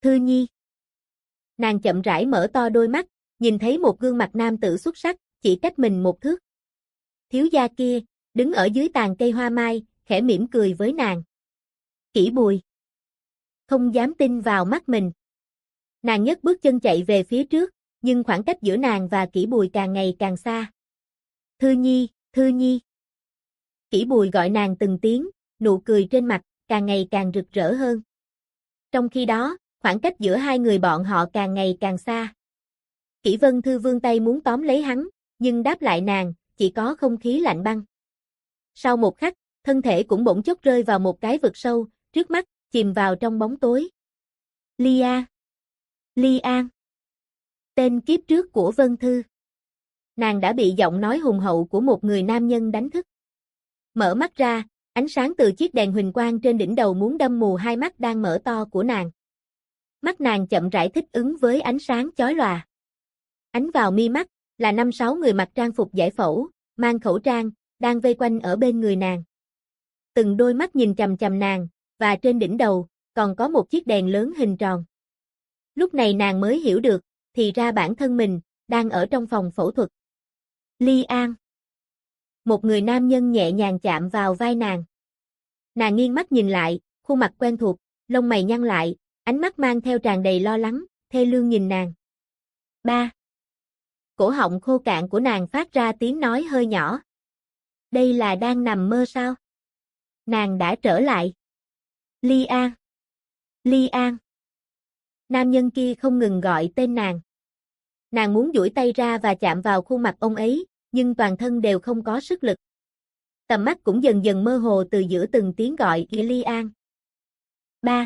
Thư Nhi. Nàng chậm rãi mở to đôi mắt, nhìn thấy một gương mặt nam tử xuất sắc, chỉ cách mình một thước. Thiếu gia kia, đứng ở dưới tàn cây hoa mai, khẽ mỉm cười với nàng. Kỷ Bùi. Không dám tin vào mắt mình. Nàng nhấc bước chân chạy về phía trước, nhưng khoảng cách giữa nàng và Kỷ Bùi càng ngày càng xa. Thư Nhi, Thư Nhi. Kỷ Bùi gọi nàng từng tiếng, nụ cười trên mặt càng ngày càng rực rỡ hơn. Trong khi đó, khoảng cách giữa hai người bọn họ càng ngày càng xa. Kỷ Vân Thư vươn tay muốn tóm lấy hắn, nhưng đáp lại nàng, chỉ có không khí lạnh băng. Sau một khắc, thân thể cũng bỗng chốc rơi vào một cái vực sâu, trước mắt, chìm vào trong bóng tối. Ly An. Ly An. Tên kiếp trước của Vân Thư. Nàng đã bị giọng nói hùng hậu của một người nam nhân đánh thức. Mở mắt ra, ánh sáng từ chiếc đèn huỳnh quang trên đỉnh đầu muốn đâm mù hai mắt đang mở to của nàng. Mắt nàng chậm rãi thích ứng với ánh sáng chói lòa. Ánh vào mi mắt, là 5-6 người mặc trang phục giải phẫu, mang khẩu trang, đang vây quanh ở bên người nàng. Từng đôi mắt nhìn chằm chằm nàng, và trên đỉnh đầu, còn có một chiếc đèn lớn hình tròn. Lúc này nàng mới hiểu được, thì ra bản thân mình, đang ở trong phòng phẫu thuật. Ly An. Một người nam nhân nhẹ nhàng chạm vào vai nàng. Nàng nghiêng mắt nhìn lại, khuôn mặt quen thuộc, lông mày nhăn lại, ánh mắt mang theo tràn đầy lo lắng, thê lương nhìn nàng. Ba. Cổ họng khô cạn của nàng phát ra tiếng nói hơi nhỏ. Đây là đang nằm mơ sao? Nàng đã trở lại. Ly An. Ly An. Nam nhân kia không ngừng gọi tên nàng. Nàng muốn duỗi tay ra và chạm vào khuôn mặt ông ấy, nhưng toàn thân đều không có sức lực. Tầm mắt cũng dần dần mơ hồ từ giữa từng tiếng gọi Ly An. Ba.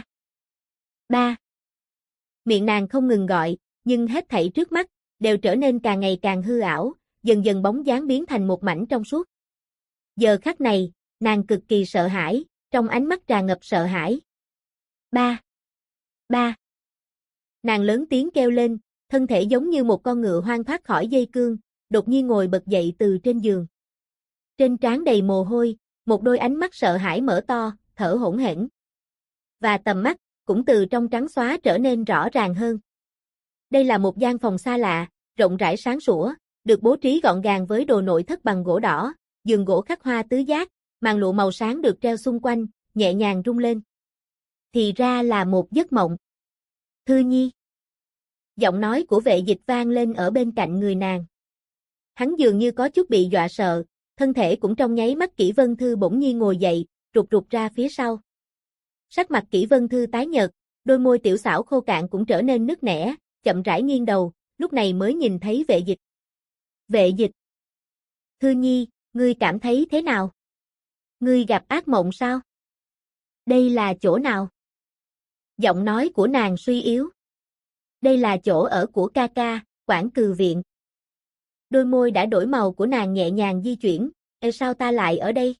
Ba. Miệng nàng không ngừng gọi, nhưng hết thảy trước mắt, đều trở nên càng ngày càng hư ảo, dần dần bóng dáng biến thành một mảnh trong suốt. Giờ khắc này, nàng cực kỳ sợ hãi, trong ánh mắt tràn ngập sợ hãi. Ba. Ba. Nàng lớn tiếng kêu lên, thân thể giống như một con ngựa hoang thoát khỏi dây cương, đột nhiên ngồi bật dậy từ trên giường. Trên trán đầy mồ hôi, một đôi ánh mắt sợ hãi mở to, thở hổn hển. Và tầm mắt, cũng từ trong trắng xóa trở nên rõ ràng hơn. Đây là một gian phòng xa lạ, rộng rãi sáng sủa, được bố trí gọn gàng với đồ nội thất bằng gỗ đỏ, giường gỗ khắc hoa tứ giác, màn lụa màu sáng được treo xung quanh, nhẹ nhàng rung lên. Thì ra là một giấc mộng. Thư Nhi. Giọng nói của vệ dịch vang lên ở bên cạnh người nàng. Hắn dường như có chút bị dọa sợ, thân thể cũng trong nháy mắt Kỷ Vân Thư bỗng nhiên ngồi dậy, rụt rụt ra phía sau. Sắc mặt Kỷ Vân Thư tái nhợt, đôi môi tiểu xảo khô cạn cũng trở nên nứt nẻ, chậm rãi nghiêng đầu, lúc này mới nhìn thấy vệ dịch. Vệ dịch. Thư Nhi, ngươi cảm thấy thế nào? Ngươi gặp ác mộng sao? Đây là chỗ nào? Giọng nói của nàng suy yếu. Đây là chỗ ở của ca ca, Quản Cừ Viện. Đôi môi đã đổi màu của nàng nhẹ nhàng di chuyển, sao ta lại ở đây?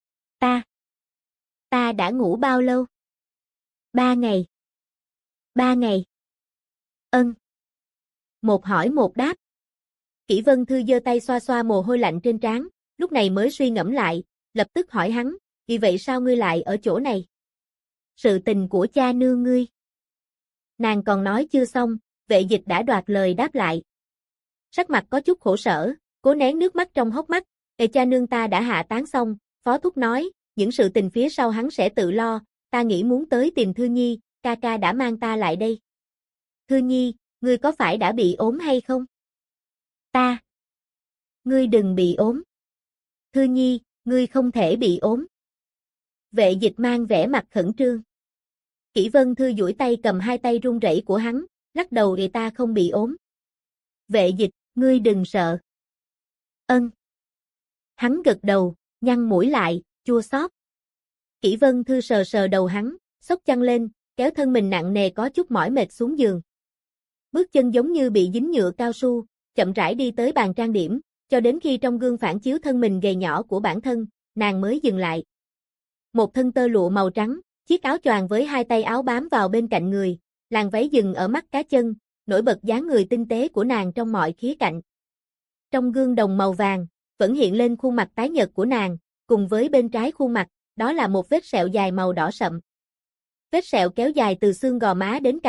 Ta đã ngủ bao lâu? 3 ngày. 3 ngày. Ân. Một hỏi một đáp. Kỷ Vân Thư giơ tay xoa xoa mồ hôi lạnh trên trán, lúc này mới suy ngẫm lại, lập tức hỏi hắn, vì vậy sao ngươi lại ở chỗ này? Sự tình của cha nương ngươi. Nàng còn nói chưa xong, vệ dịch đã đoạt lời đáp lại. Sắc mặt có chút khổ sở, cố nén nước mắt trong hốc mắt, cha nương ta đã hạ táng xong, phó thúc nói, những sự tình phía sau hắn sẽ tự lo, ta nghĩ muốn tới tìm Thư Nhi, ca ca đã mang ta lại đây. Thư Nhi, ngươi có phải đã bị ốm hay không? Ta. Ngươi đừng bị ốm. Thư Nhi, ngươi không thể bị ốm. Vệ dịch mang vẻ mặt khẩn trương. Kỷ Vân Thư duỗi tay cầm hai tay run rẩy của hắn, lắc đầu để ta không bị ốm. Vệ dịch, ngươi đừng sợ. Ân. Hắn gật đầu, nhăn mũi lại, chua xót. Kỷ Vân Thư sờ sờ đầu hắn, xốc chăn lên, kéo thân mình nặng nề có chút mỏi mệt xuống giường. Bước chân giống như bị dính nhựa cao su, chậm rãi đi tới bàn trang điểm, cho đến khi trong gương phản chiếu thân mình gầy nhỏ của bản thân, nàng mới dừng lại. Một thân tơ lụa màu trắng, chiếc áo choàng với hai tay áo bám vào bên cạnh người, làn váy dừng ở mắt cá chân, nổi bật dáng người tinh tế của nàng trong mọi khía cạnh. Trong gương đồng màu vàng, vẫn hiện lên khuôn mặt tái nhợt của nàng, cùng với bên trái khuôn mặt, đó là một vết sẹo dài màu đỏ sậm. Vết sẹo kéo dài từ xương gò má đến cằm,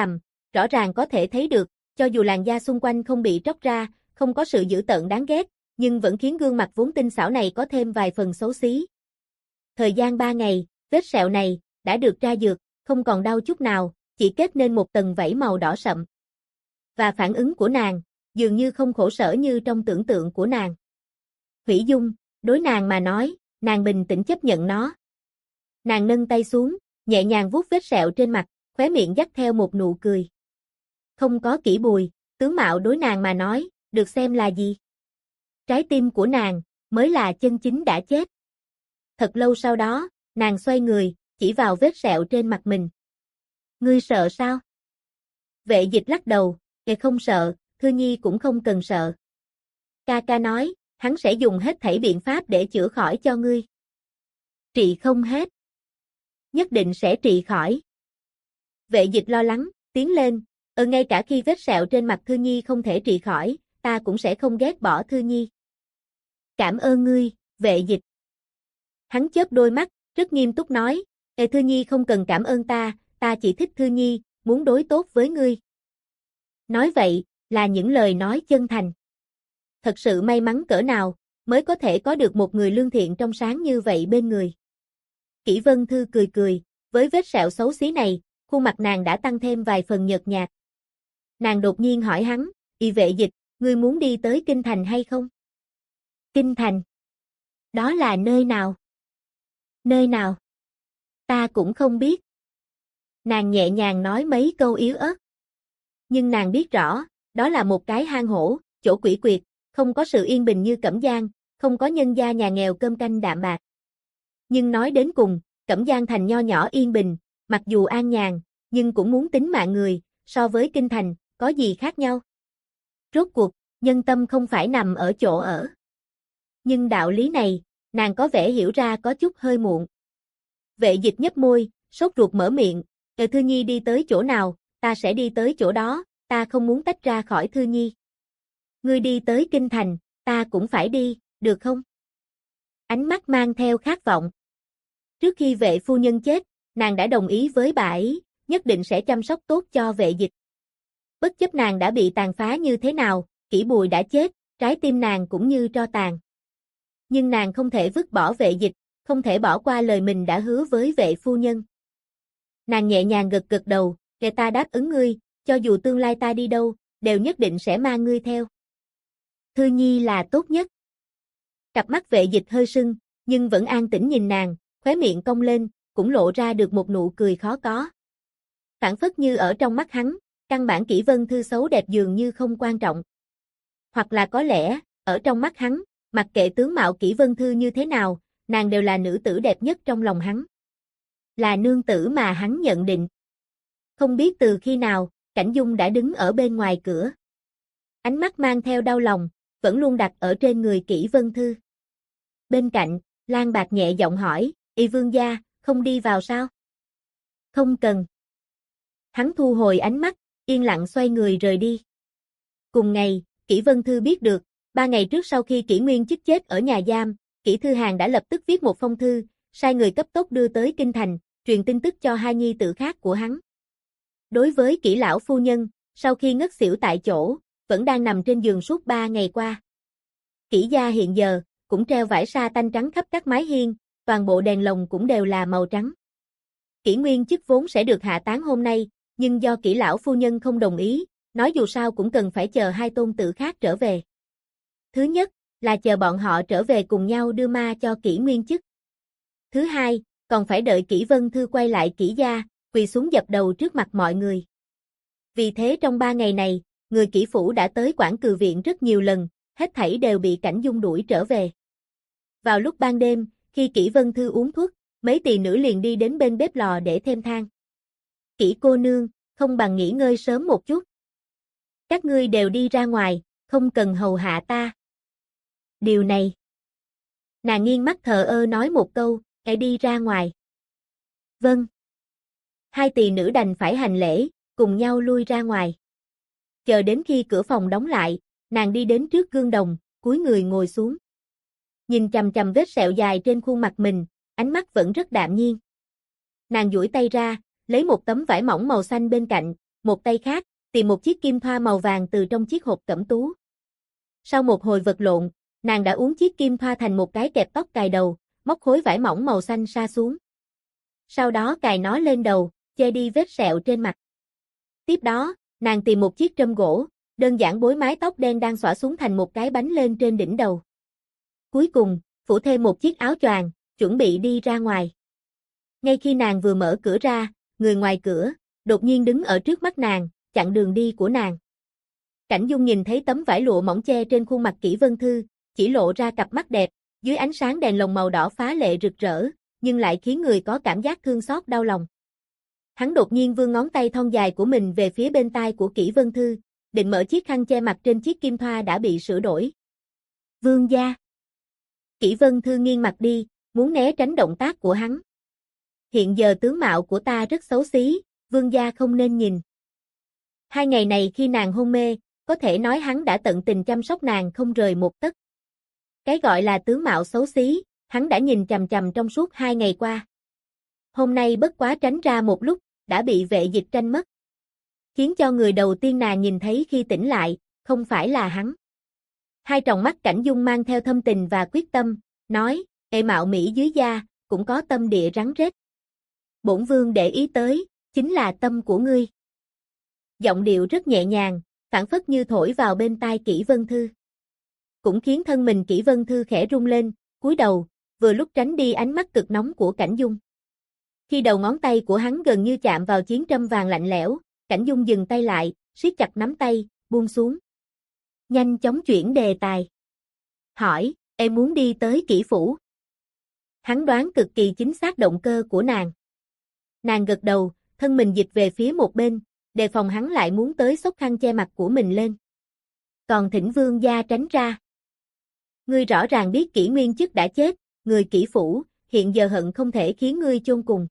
rõ ràng có thể thấy được, cho dù làn da xung quanh không bị tróc ra, không có sự dữ tợn đáng ghét, nhưng vẫn khiến gương mặt vốn tinh xảo này có thêm vài phần xấu xí. Thời gian 3 ngày, vết sẹo này đã được tra dược, không còn đau chút nào, chỉ kết nên một tầng vảy màu đỏ sậm. Và phản ứng của nàng, dường như không khổ sở như trong tưởng tượng của nàng. Hủy dung, đối nàng mà nói, nàng bình tĩnh chấp nhận nó. Nàng nâng tay xuống, nhẹ nhàng vuốt vết sẹo trên mặt, khóe miệng dắt theo một nụ cười. Không có Kỷ Bùi, tướng mạo đối nàng mà nói, được xem là gì? Trái tim của nàng, mới là chân chính đã chết. Thật lâu sau đó, nàng xoay người, chỉ vào vết sẹo trên mặt mình. Ngươi sợ sao? Vệ Dịch lắc đầu, không sợ, Thư Nhi cũng không cần sợ. Ca ca nói, hắn sẽ dùng hết thảy biện pháp để chữa khỏi cho ngươi. Trị không hết. Nhất định sẽ trị khỏi. Vệ Dịch lo lắng, tiến lên, ngay cả khi vết sẹo trên mặt Thư Nhi không thể trị khỏi, ta cũng sẽ không ghét bỏ Thư Nhi. Cảm ơn ngươi, Vệ Dịch. Hắn chớp đôi mắt, rất nghiêm túc nói, Thư Nhi không cần cảm ơn ta chỉ thích Thư Nhi, muốn đối tốt với ngươi. Nói vậy, là những lời nói chân thành. Thật sự may mắn cỡ nào, mới có thể có được một người lương thiện trong sáng như vậy bên người. Kỷ Vân Thư cười cười, với vết sẹo xấu xí này, khuôn mặt nàng đã tăng thêm vài phần nhợt nhạt. Nàng đột nhiên hỏi hắn, Vệ Dịch, ngươi muốn đi tới Kinh Thành hay không? Kinh Thành? Đó là nơi nào? Nơi nào? Ta cũng không biết. Nàng nhẹ nhàng nói mấy câu yếu ớt. Nhưng nàng biết rõ, đó là một cái hang hổ, chỗ quỷ quyệt, không có sự yên bình như Cẩm Giang, không có nhân gia nhà nghèo cơm canh đạm bạc. Nhưng nói đến cùng, Cẩm Giang thành nho nhỏ yên bình, mặc dù an nhàn, nhưng cũng muốn tính mạng người, so với Kinh Thành, có gì khác nhau? Rốt cuộc, nhân tâm không phải nằm ở chỗ ở. Nhưng đạo lý này, nàng có vẻ hiểu ra có chút hơi muộn. Vệ Dịch nhếch môi, sốt ruột mở miệng, Thư Nhi đi tới chỗ nào, ta sẽ đi tới chỗ đó, ta không muốn tách ra khỏi Thư Nhi. Ngươi đi tới Kinh Thành, ta cũng phải đi, được không? Ánh mắt mang theo khát vọng. Trước khi vệ phu nhân chết, nàng đã đồng ý với bà ấy, nhất định sẽ chăm sóc tốt cho Vệ Dịch. Bất chấp nàng đã bị tàn phá như thế nào, Kỷ Bùi đã chết, trái tim nàng cũng như tro tàn. Nhưng nàng không thể vứt bỏ Vệ Dịch, không thể bỏ qua lời mình đã hứa với vệ phu nhân. Nàng nhẹ nhàng gật gật đầu, ta đáp ứng ngươi, cho dù tương lai ta đi đâu, đều nhất định sẽ mang ngươi theo. Thư Nhi là tốt nhất. Cặp mắt Vệ Dịch hơi sưng, nhưng vẫn an tĩnh nhìn nàng, khóe miệng cong lên, cũng lộ ra được một nụ cười khó có. Phảng phất như ở trong mắt hắn, căn bản Kỷ Vân Thư xấu đẹp dường như không quan trọng. Hoặc là có lẽ, ở trong mắt hắn, mặc kệ tướng mạo Kỷ Vân Thư như thế nào, nàng đều là nữ tử đẹp nhất trong lòng hắn. Là nương tử mà hắn nhận định. Không biết từ khi nào, Cảnh Dung đã đứng ở bên ngoài cửa. Ánh mắt mang theo đau lòng, vẫn luôn đặt ở trên người Kỷ Vân Thư. Bên cạnh, Lan Bạc nhẹ giọng hỏi, vương gia, không đi vào sao? Không cần. Hắn thu hồi ánh mắt, yên lặng xoay người rời đi. Cùng ngày, Kỷ Vân Thư biết được, 3 ngày trước sau khi Kỷ Nguyên Chức chết ở nhà giam, Kỷ Thư Hàn đã lập tức viết một phong thư, sai người cấp tốc đưa tới Kinh Thành, truyền tin tức cho hai nhi tử khác của hắn. Đối với Kỷ lão phu nhân, sau khi ngất xỉu tại chỗ, vẫn đang nằm trên giường suốt 3 ngày qua. Kỷ gia hiện giờ, cũng treo vải sa tanh trắng khắp các mái hiên, toàn bộ đèn lồng cũng đều là màu trắng. Kỷ Nguyên Chức vốn sẽ được hạ táng hôm nay, nhưng do Kỷ lão phu nhân không đồng ý, nói dù sao cũng cần phải chờ hai tôn tử khác trở về. Thứ nhất, là chờ bọn họ trở về cùng nhau đưa ma cho Kỷ Nguyên Chức. Thứ hai, còn phải đợi Kỷ Vân Thư quay lại Kỷ gia, quỳ xuống dập đầu trước mặt mọi người. Vì thế trong 3 ngày này, người Kỷ phủ đã tới Quảng Cừ viện rất nhiều lần, hết thảy đều bị Cảnh Dung đuổi trở về. Vào lúc ban đêm, khi Kỷ Vân Thư uống thuốc, mấy tỳ nữ liền đi đến bên bếp lò để thêm than. Kỷ cô nương, không bằng nghỉ ngơi sớm một chút. Các ngươi đều đi ra ngoài, không cần hầu hạ ta. Điều này. Nàng nghiêng mắt thờ ơ nói một câu, hãy đi ra ngoài. Vâng. Hai tỳ nữ đành phải hành lễ, cùng nhau lui ra ngoài. Chờ đến khi cửa phòng đóng lại, nàng đi đến trước gương đồng, cúi người ngồi xuống. Nhìn chằm chằm vết sẹo dài trên khuôn mặt mình, ánh mắt vẫn rất đạm nhiên. Nàng duỗi tay ra, lấy một tấm vải mỏng màu xanh bên cạnh, một tay khác, tìm một chiếc kim thoa màu vàng từ trong chiếc hộp cẩm tú. Sau một hồi vật lộn, nàng đã uốn chiếc kim thoa thành một cái kẹp tóc cài đầu, móc khối vải mỏng màu xanh sa xuống. Sau đó cài nó lên đầu, che đi vết sẹo trên mặt. Tiếp đó, nàng tìm một chiếc trâm gỗ, đơn giản bối mái tóc đen đang xõa xuống thành một cái bánh lên trên đỉnh đầu. Cuối cùng, phủ thêm một chiếc áo choàng, chuẩn bị đi ra ngoài. Ngay khi nàng vừa mở cửa ra, người ngoài cửa, đột nhiên đứng ở trước mắt nàng, chặn đường đi của nàng. Cảnh Dung nhìn thấy tấm vải lụa mỏng che trên khuôn mặt Kỷ Vân Thư, chỉ lộ ra cặp mắt đẹp, dưới ánh sáng đèn lồng màu đỏ phá lệ rực rỡ, nhưng lại khiến người có cảm giác thương xót đau lòng. Hắn đột nhiên vươn ngón tay thon dài của mình về phía bên tai của Kỷ Vân Thư, định mở chiếc khăn che mặt trên chiếc kim thoa đã bị sửa đổi. Vương gia. Kỷ Vân Thư nghiêng mặt đi, muốn né tránh động tác của hắn. Hiện giờ tướng mạo của ta rất xấu xí, vương gia không nên nhìn. 2 ngày này khi nàng hôn mê, có thể nói hắn đã tận tình chăm sóc nàng không rời một tấc. Cái gọi là tướng mạo xấu xí, hắn đã nhìn chằm chằm trong suốt 2 ngày qua. Hôm nay bất quá tránh ra một lúc, đã bị vệ dịch tranh mất. Khiến cho người đầu tiên nàng nhìn thấy khi tỉnh lại, không phải là hắn. Hai tròng mắt Cảnh Dung mang theo thâm tình và quyết tâm, nói, ê mạo Mỹ dưới da, cũng có tâm địa rắn rết. Bổn vương để ý tới, chính là tâm của ngươi. Giọng điệu rất nhẹ nhàng, phảng phất như thổi vào bên tai Kỷ Vân Thư. Cũng khiến thân mình Kỷ Vân Thư khẽ rung lên, cúi đầu, vừa lúc tránh đi ánh mắt cực nóng của Cảnh Dung. Khi đầu ngón tay của hắn gần như chạm vào chiến trâm vàng lạnh lẽo, Cảnh Dung dừng tay lại, siết chặt nắm tay, buông xuống. Nhanh chóng chuyển đề tài. Hỏi, em muốn đi tới Kỷ phủ? Hắn đoán cực kỳ chính xác động cơ của nàng. Nàng gật đầu, thân mình dịch về phía một bên, đề phòng hắn lại muốn tới xốc khăn che mặt của mình lên. Còn thỉnh vương gia tránh ra. Ngươi rõ ràng biết Kỷ Nguyên Chức đã chết, người Kỷ phủ, hiện giờ hận không thể khiến ngươi chôn cùng.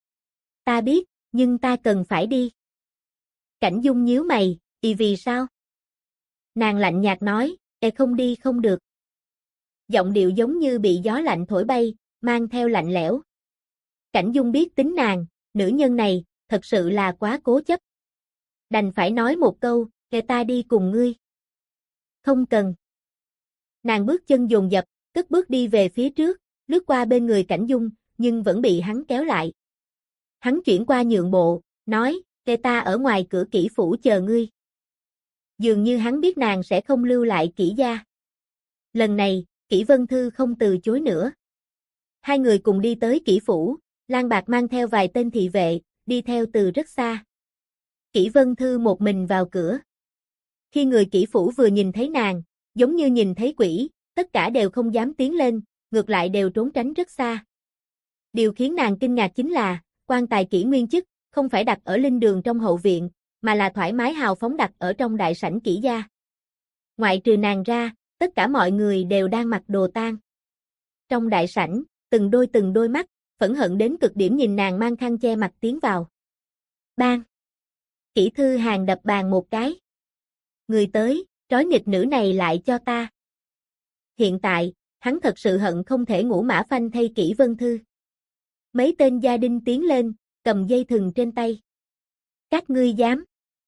Ta biết, nhưng ta cần phải đi. Cảnh Dung nhíu mày, vì sao? Nàng lạnh nhạt nói, không đi không được. Giọng điệu giống như bị gió lạnh thổi bay, mang theo lạnh lẽo. Cảnh Dung biết tính nàng, nữ nhân này, thật sự là quá cố chấp. Đành phải nói một câu, ta đi cùng ngươi. Không cần. Nàng bước chân dồn dập, cất bước đi về phía trước, lướt qua bên người Cảnh Dung, nhưng vẫn bị hắn kéo lại. Hắn chuyển qua nhượng bộ, nói, ta ở ngoài cửa Kỷ phủ chờ ngươi. Dường như hắn biết nàng sẽ không lưu lại Kỷ gia. Lần này, Kỷ Vân Thư không từ chối nữa. Hai người cùng đi tới Kỷ phủ, Lan Bạc mang theo vài tên thị vệ, đi theo từ rất xa. Kỷ Vân Thư một mình vào cửa. Khi người Kỷ phủ vừa nhìn thấy nàng, giống như nhìn thấy quỷ, tất cả đều không dám tiến lên, ngược lại đều trốn tránh rất xa. Điều khiến nàng kinh ngạc chính là, quan tài Kỷ Nguyên Chức, không phải đặt ở linh đường trong hậu viện, mà là thoải mái hào phóng đặt ở trong đại sảnh Kỷ gia. Ngoại trừ nàng ra, tất cả mọi người đều đang mặc đồ tang. Trong đại sảnh, từng đôi mắt, phẫn hận đến cực điểm nhìn nàng mang khăn che mặt tiến vào. Bang! Kỷ Thư Hàn đập bàn một cái. Người tới, trói nghịch nữ này lại cho ta. Hiện tại, hắn thật sự hận không thể ngủ mã phanh thay Kỷ Vân Thư. Mấy tên gia đình tiến lên, cầm dây thừng trên tay. Các ngươi dám.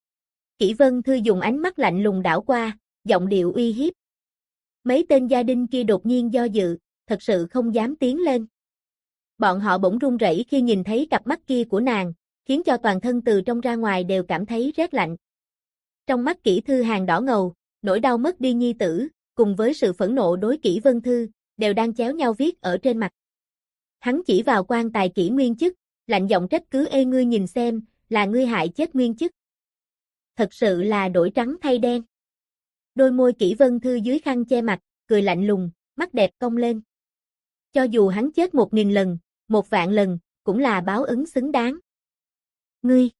Kỷ Vân Thư dùng ánh mắt lạnh lùng đảo qua, giọng điệu uy hiếp. Mấy tên gia đình kia đột nhiên do dự, thật sự không dám tiến lên. Bọn họ bỗng run rẩy khi nhìn thấy cặp mắt kia của nàng, khiến cho toàn thân từ trong ra ngoài đều cảm thấy rét lạnh. Trong mắt Kỷ Thư Hàn đỏ ngầu, nỗi đau mất đi nhi tử, cùng với sự phẫn nộ đối Kỷ Vân Thư, đều đang chéo nhau viết ở trên mặt. Hắn chỉ vào quan tài Kỷ Nguyên Chức, lạnh giọng trách cứ ngươi nhìn xem, là ngươi hại chết Nguyên Chức. Thật sự là đổi trắng thay đen. Đôi môi Kỷ Vân Thư dưới khăn che mặt, cười lạnh lùng, mắt đẹp cong lên. Cho dù hắn chết 1000 lần, 1.000.000 lần, cũng là báo ứng xứng đáng. Ngươi!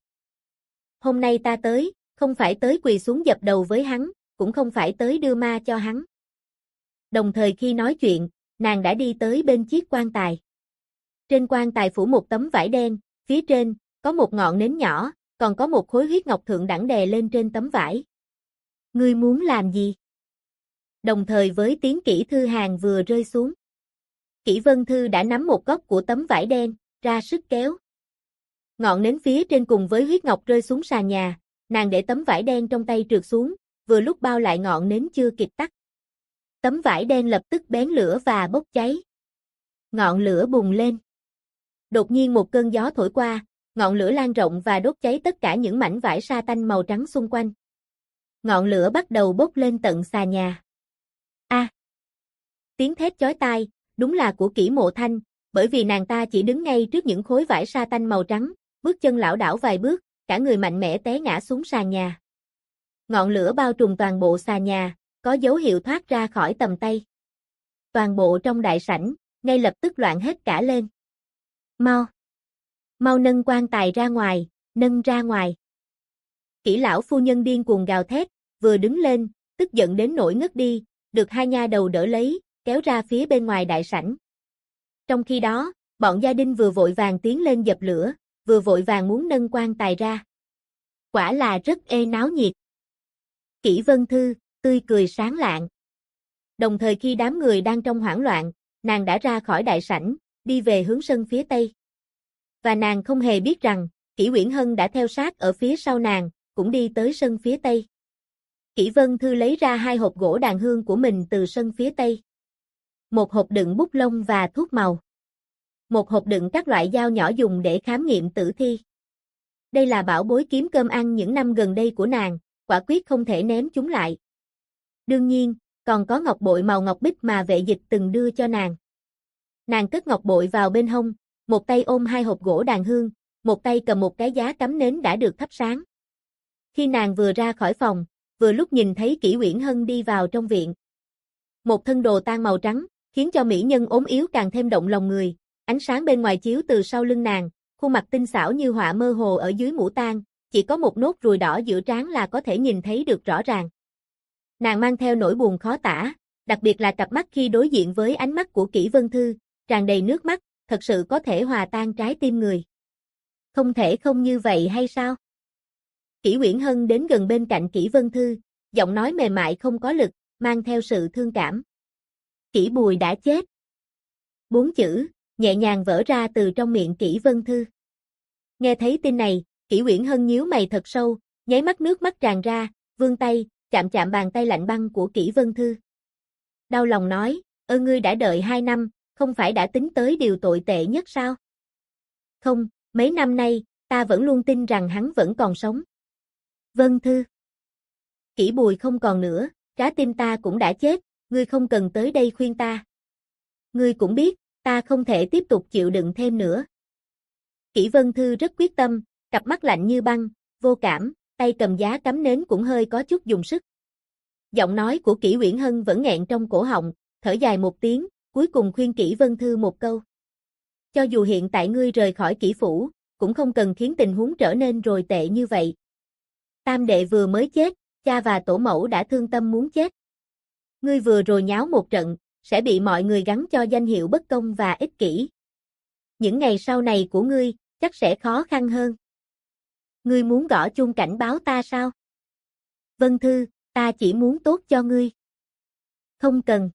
Hôm nay ta tới, không phải tới quỳ xuống dập đầu với hắn, cũng không phải tới đưa ma cho hắn. Đồng thời khi nói chuyện, nàng đã đi tới bên chiếc quan tài. Trên quan tài phủ một tấm vải đen, phía trên, có một ngọn nến nhỏ, còn có một khối huyết ngọc thượng đẳng đè lên trên tấm vải. Ngươi muốn làm gì? Đồng thời với tiếng Kỷ Thư Hàn vừa rơi xuống. Kỷ Vân Thư đã nắm một góc của tấm vải đen, ra sức kéo. Ngọn nến phía trên cùng với huyết ngọc rơi xuống sàn nhà, nàng để tấm vải đen trong tay trượt xuống, vừa lúc bao lại ngọn nến chưa kịp tắt. Tấm vải đen lập tức bén lửa và bốc cháy. Ngọn lửa bùng lên. Đột nhiên một cơn gió thổi qua, ngọn lửa lan rộng và đốt cháy tất cả những mảnh vải sa tanh màu trắng xung quanh. Ngọn lửa bắt đầu bốc lên tận xà nhà. A! Tiếng thét chói tai, đúng là của Kỷ Mộ Thanh, bởi vì nàng ta chỉ đứng ngay trước những khối vải sa tanh màu trắng, bước chân lảo đảo vài bước, cả người mạnh mẽ té ngã xuống sàn nhà. Ngọn lửa bao trùm toàn bộ xà nhà, có dấu hiệu thoát ra khỏi tầm tay. Toàn bộ trong đại sảnh, ngay lập tức loạn hết cả lên. Mau! Mau nâng quan tài ra ngoài, nâng ra ngoài. Kỷ lão phu nhân điên cuồng gào thét, vừa đứng lên, tức giận đến nỗi ngất đi, được hai nha đầu đỡ lấy, kéo ra phía bên ngoài đại sảnh. Trong khi đó, bọn gia đình vừa vội vàng tiến lên dập lửa, vừa vội vàng muốn nâng quan tài ra. Quả là rất náo nhiệt. Kỷ Vân Thư, tươi cười sáng lạng. Đồng thời khi đám người đang trong hoảng loạn, nàng đã ra khỏi đại sảnh, đi về hướng sân phía tây. Và nàng không hề biết rằng, Kỷ Uyển Hân đã theo sát ở phía sau nàng, cũng đi tới sân phía tây. Kỷ Vân Thư lấy ra 2 hộp gỗ đàn hương của mình từ sân phía tây. Một hộp đựng bút lông và thuốc màu. Một hộp đựng các loại dao nhỏ dùng để khám nghiệm tử thi. Đây là bảo bối kiếm cơm ăn những năm gần đây của nàng, quả quyết không thể ném chúng lại. Đương nhiên, còn có ngọc bội màu ngọc bích mà vệ dịch từng đưa cho nàng. Nàng cất ngọc bội vào bên hông, một tay ôm 2 hộp gỗ đàn hương, một tay cầm một cái giá cắm nến đã được thắp sáng. Khi nàng vừa ra khỏi phòng, vừa lúc nhìn thấy Kỷ Uyển Hân đi vào trong viện. Một thân đồ tang màu trắng, khiến cho mỹ nhân ốm yếu càng thêm động lòng người, ánh sáng bên ngoài chiếu từ sau lưng nàng, khuôn mặt tinh xảo như họa mơ hồ ở dưới mũ tang, chỉ có một nốt ruồi đỏ giữa trán là có thể nhìn thấy được rõ ràng. Nàng mang theo nỗi buồn khó tả, đặc biệt là cặp mắt khi đối diện với ánh mắt của Kỷ Vân Thư, tràn đầy nước mắt, thật sự có thể hòa tan trái tim người. Không thể không như vậy hay sao? Kỷ Uyển Hân đến gần bên cạnh Kỷ Vân Thư, giọng nói mềm mại không có lực, mang theo sự thương cảm. Kỷ Bùi đã chết. 4 chữ, nhẹ nhàng vỡ ra từ trong miệng Kỷ Vân Thư. Nghe thấy tin này, Kỷ Uyển Hân nhíu mày thật sâu, nháy mắt nước mắt tràn ra, vươn tay, chạm chạm bàn tay lạnh băng của Kỷ Vân Thư. Đau lòng nói, ngươi đã đợi 2 năm, không phải đã tính tới điều tội tệ nhất sao? Không, mấy năm nay, ta vẫn luôn tin rằng hắn vẫn còn sống. Vân Thư. Kỷ Bùi không còn nữa, trái tim ta cũng đã chết, ngươi không cần tới đây khuyên ta. Ngươi cũng biết, ta không thể tiếp tục chịu đựng thêm nữa. Kỷ Vân Thư rất quyết tâm, cặp mắt lạnh như băng, vô cảm, tay cầm giá cắm nến cũng hơi có chút dùng sức. Giọng nói của Kỷ Uyển Hân vẫn nghẹn trong cổ họng, thở dài một tiếng, cuối cùng khuyên Kỷ Vân Thư một câu. Cho dù hiện tại ngươi rời khỏi Kỷ phủ, cũng không cần khiến tình huống trở nên tồi tệ như vậy. Tam đệ vừa mới chết, cha và tổ mẫu đã thương tâm muốn chết. Ngươi vừa rồi nháo một trận, sẽ bị mọi người gắn cho danh hiệu bất công và ích kỷ. Những ngày sau này của ngươi, chắc sẽ khó khăn hơn. Ngươi muốn gõ chuông cảnh báo ta sao? Vân Thư, ta chỉ muốn tốt cho ngươi. Không cần.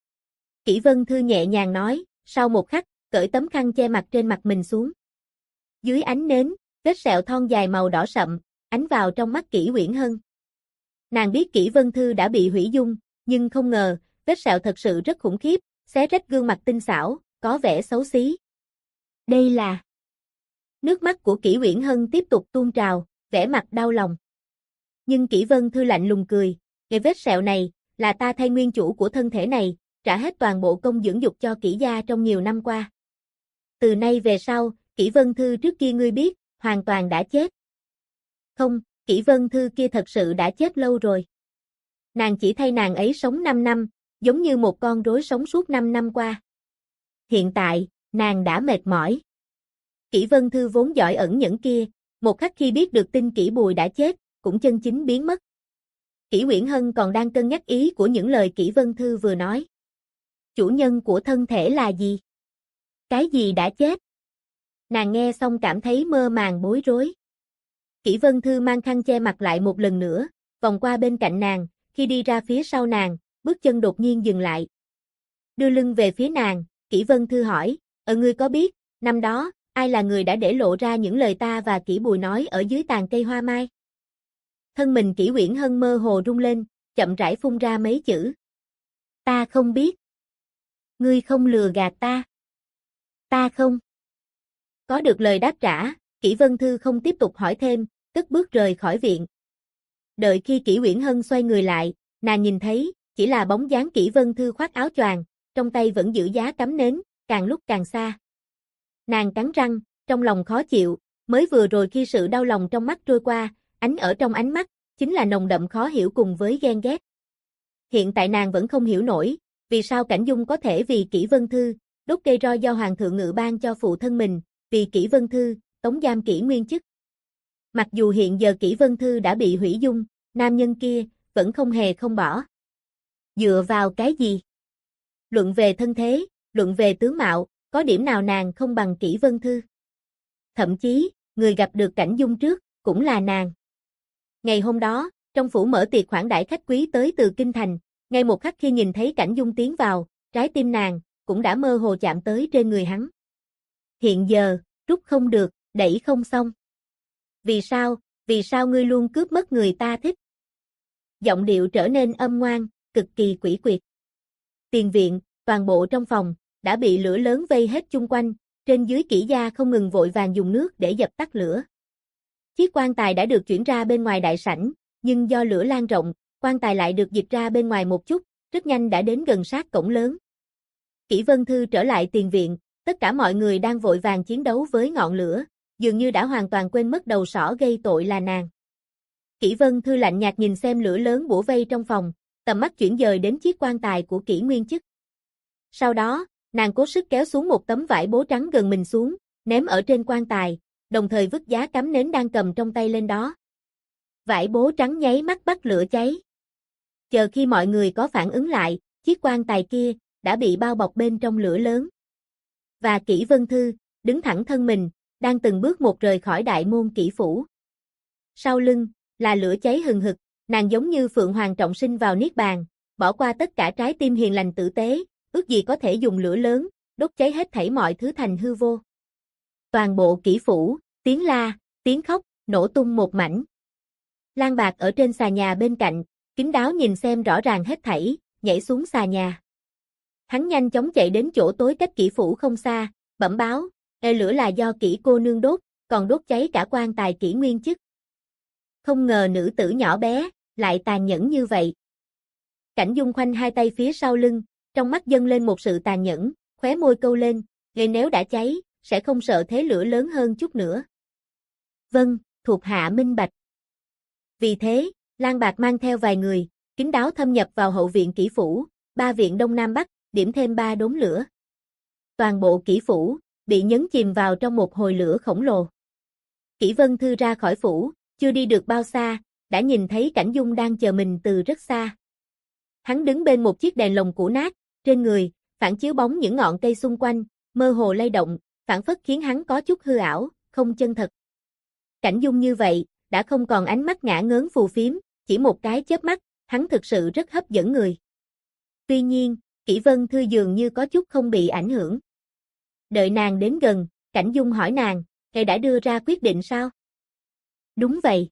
Kỷ Vân Thư nhẹ nhàng nói, sau một khắc, cởi tấm khăn che mặt trên mặt mình xuống. Dưới ánh nến, vết sẹo thon dài màu đỏ sậm, ánh vào trong mắt Kỷ Uyển Hân. Nàng biết Kỷ Vân Thư đã bị hủy dung, nhưng không ngờ, vết sẹo thật sự rất khủng khiếp, xé rách gương mặt tinh xảo, có vẻ xấu xí. Đây là... Nước mắt của Kỷ Uyển Hân tiếp tục tuôn trào, vẻ mặt đau lòng. Nhưng Kỷ Vân Thư lạnh lùng cười, cái vết sẹo này, là ta thay nguyên chủ của thân thể này, trả hết toàn bộ công dưỡng dục cho Kỷ gia trong nhiều năm qua. Từ nay về sau, Kỷ Vân Thư trước kia ngươi biết, hoàn toàn đã chết. Không, Kỷ Vân Thư kia thật sự đã chết lâu rồi. Nàng chỉ thay nàng ấy sống 5 năm, giống như một con rối sống suốt 5 năm qua. Hiện tại, nàng đã mệt mỏi. Kỷ Vân Thư vốn giỏi ẩn nhẫn kia, một khắc khi biết được tin Kỷ Bùi đã chết, cũng chân chính biến mất. Kỷ Uyển Hân còn đang cân nhắc ý của những lời Kỷ Vân Thư vừa nói. Chủ nhân của thân thể là gì? Cái gì đã chết? Nàng nghe xong cảm thấy mơ màng bối rối. Kỷ Vân Thư mang khăn che mặt lại một lần nữa, vòng qua bên cạnh nàng, khi đi ra phía sau nàng, bước chân đột nhiên dừng lại. Đưa lưng về phía nàng, Kỷ Vân Thư hỏi, ngươi có biết, năm đó, ai là người đã để lộ ra những lời ta và Kỷ Bùi nói ở dưới tàn cây hoa mai? thân mình Kỷ Uyển Hân mơ hồ rung lên, chậm rãi phun ra mấy chữ. Ta không biết. Ngươi không lừa gạt ta. Ta không. Có được lời đáp trả, Kỷ Vân Thư không tiếp tục hỏi thêm, cất bước rời khỏi viện. Đợi khi Kỷ Uyển Hân xoay người lại, nàng nhìn thấy, chỉ là bóng dáng Kỷ Vân Thư khoác áo choàng, trong tay vẫn giữ giá cắm nến, càng lúc càng xa. Nàng cắn răng, trong lòng khó chịu, mới vừa rồi khi sự đau lòng trong mắt trôi qua, ở trong ánh mắt, chính là nồng đậm khó hiểu cùng với ghen ghét. Hiện tại nàng vẫn không hiểu nổi, vì sao Cảnh Dung có thể vì Kỷ Vân Thư, đốt cây roi do Hoàng thượng ngự ban cho phụ thân mình, vì Kỷ Vân Thư, tống giam Kỷ Nguyên Chức. Mặc dù hiện giờ Kỷ Vân Thư đã bị hủy dung, nam nhân kia, vẫn không hề không bỏ. Dựa vào cái gì? Luận về thân thế, luận về tướng mạo, có điểm nào nàng không bằng Kỷ Vân Thư? Thậm chí, người gặp được Cảnh Dung trước, cũng là nàng. Ngày hôm đó, trong phủ mở tiệc khoản đãi khách quý tới từ Kinh Thành, ngay một khắc khi nhìn thấy Cảnh Dung tiến vào, trái tim nàng, cũng đã mơ hồ chạm tới trên người hắn. Hiện giờ, rút không được, đẩy không xong. Vì sao ngươi luôn cướp mất người ta thích? Giọng điệu trở nên âm ngoan, cực kỳ quỷ quyệt. Tiền viện, toàn bộ trong phòng, đã bị lửa lớn vây hết chung quanh, trên dưới Kỷ gia không ngừng vội vàng dùng nước để dập tắt lửa. Chiếc quan tài đã được chuyển ra bên ngoài đại sảnh, nhưng do lửa lan rộng, quan tài lại được dịch ra bên ngoài một chút, rất nhanh đã đến gần sát cổng lớn. Kỷ Vân Thư trở lại tiền viện, tất cả mọi người đang vội vàng chiến đấu với ngọn lửa, dường như đã hoàn toàn quên mất đầu sỏ gây tội là nàng. Kỷ Vân Thư lạnh nhạt nhìn xem lửa lớn bủa vây trong phòng, tầm mắt chuyển dời đến chiếc quan tài của Kỷ Nguyên Chức. Sau đó, nàng cố sức kéo xuống một tấm vải bố trắng gần mình xuống, ném ở trên quan tài, đồng thời vứt giá cắm nến đang cầm trong tay lên đó. Vải bố trắng nháy mắt bắt lửa cháy. Chờ khi mọi người có phản ứng lại, chiếc quan tài kia đã bị bao bọc bên trong lửa lớn. Và Kỷ Vân Thư, đứng thẳng thân mình, đang từng bước một rời khỏi đại môn Kỷ phủ. Sau lưng, là lửa cháy hừng hực, nàng giống như Phượng Hoàng trọng sinh vào niết bàn, bỏ qua tất cả trái tim hiền lành tử tế, ước gì có thể dùng lửa lớn, đốt cháy hết thảy mọi thứ thành hư vô. Toàn bộ Kỷ phủ, tiếng la, tiếng khóc, nổ tung một mảnh. Lan Bạc ở trên xà nhà bên cạnh, kín đáo nhìn xem rõ ràng hết thảy, nhảy xuống xà nhà. Hắn nhanh chóng chạy đến chỗ tối cách Kỷ phủ không xa, bẩm báo, lửa là do Kỷ cô nương đốt, còn đốt cháy cả quan tài Kỷ Nguyên Chức. Không ngờ nữ tử nhỏ bé, lại tàn nhẫn như vậy. Cảnh Dung khoanh hai tay phía sau lưng, trong mắt dâng lên một sự tàn nhẫn, khóe môi câu lên, nếu đã cháy, sẽ không sợ thế lửa lớn hơn chút nữa. Vâng, thuộc hạ minh bạch. Vì thế, Lan Bạc mang theo vài người, kín đáo thâm nhập vào hậu viện Kỷ phủ, 3 viện đông nam bắc, điểm thêm 3 đốm lửa. Toàn bộ Kỷ phủ, bị nhấn chìm vào trong một hồi lửa khổng lồ. Kỷ Vân Thư ra khỏi phủ, chưa đi được bao xa, đã nhìn thấy Cảnh Dung đang chờ mình từ rất xa. Hắn đứng bên một chiếc đèn lồng cũ nát, trên người, phản chiếu bóng những ngọn cây xung quanh, mơ hồ lay động, phản phất khiến hắn có chút hư ảo, không chân thật. Cảnh Dung như vậy, đã không còn ánh mắt ngả ngớn phù phiếm, chỉ một cái chớp mắt, hắn thực sự rất hấp dẫn người. Tuy nhiên, Kỷ Vân Thư dường như có chút không bị ảnh hưởng. Đợi nàng đến gần, Cảnh Dung hỏi nàng, "Ngài đã đưa ra quyết định sao?" "Đúng vậy."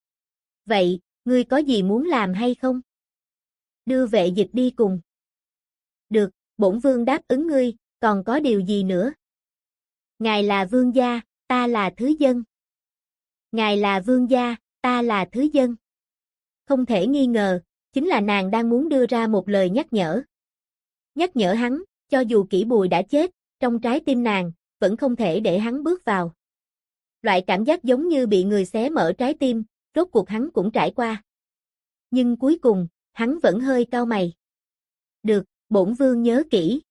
"Vậy, ngươi có gì muốn làm hay không?" "Đưa vệ dịch đi cùng." "Được, bổn vương đáp ứng ngươi, còn có điều gì nữa?" "Ngài là vương gia, ta là thứ dân." "Ngài là vương gia, ta là thứ dân." Không thể nghi ngờ, chính là nàng đang muốn đưa ra một lời nhắc nhở. Nhắc nhở hắn, cho dù Kỷ Bùi đã chết, trong trái tim nàng, vẫn không thể để hắn bước vào. Loại cảm giác giống như bị người xé mở trái tim, rốt cuộc hắn cũng trải qua. Nhưng cuối cùng, hắn vẫn hơi cau mày. "Được, bổn vương nhớ kỹ."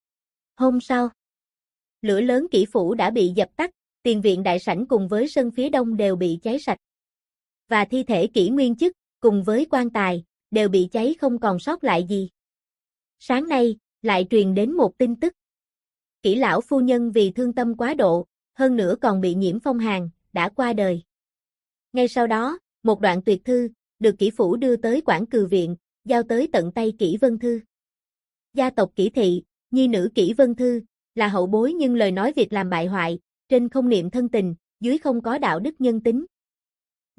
Hôm sau, lửa lớn Kỷ phủ đã bị dập tắt, tiền viện đại sảnh cùng với sân phía đông đều bị cháy sạch. Và thi thể Kỷ Nguyên Chức, cùng với quan tài, đều bị cháy không còn sót lại gì. Sáng nay, lại truyền đến một tin tức. Kỷ lão phu nhân vì thương tâm quá độ, hơn nữa còn bị nhiễm phong hàn, đã qua đời. Ngay sau đó, một đoạn tuyệt thư, được Kỷ phủ đưa tới Quảng Cừ viện, giao tới tận tay Kỷ Vân Thư. Gia tộc Kỷ thị, nhi nữ Kỷ Vân Thư, là hậu bối nhưng lời nói việc làm bại hoại, trên không niệm thân tình, dưới không có đạo đức nhân tính. Nay,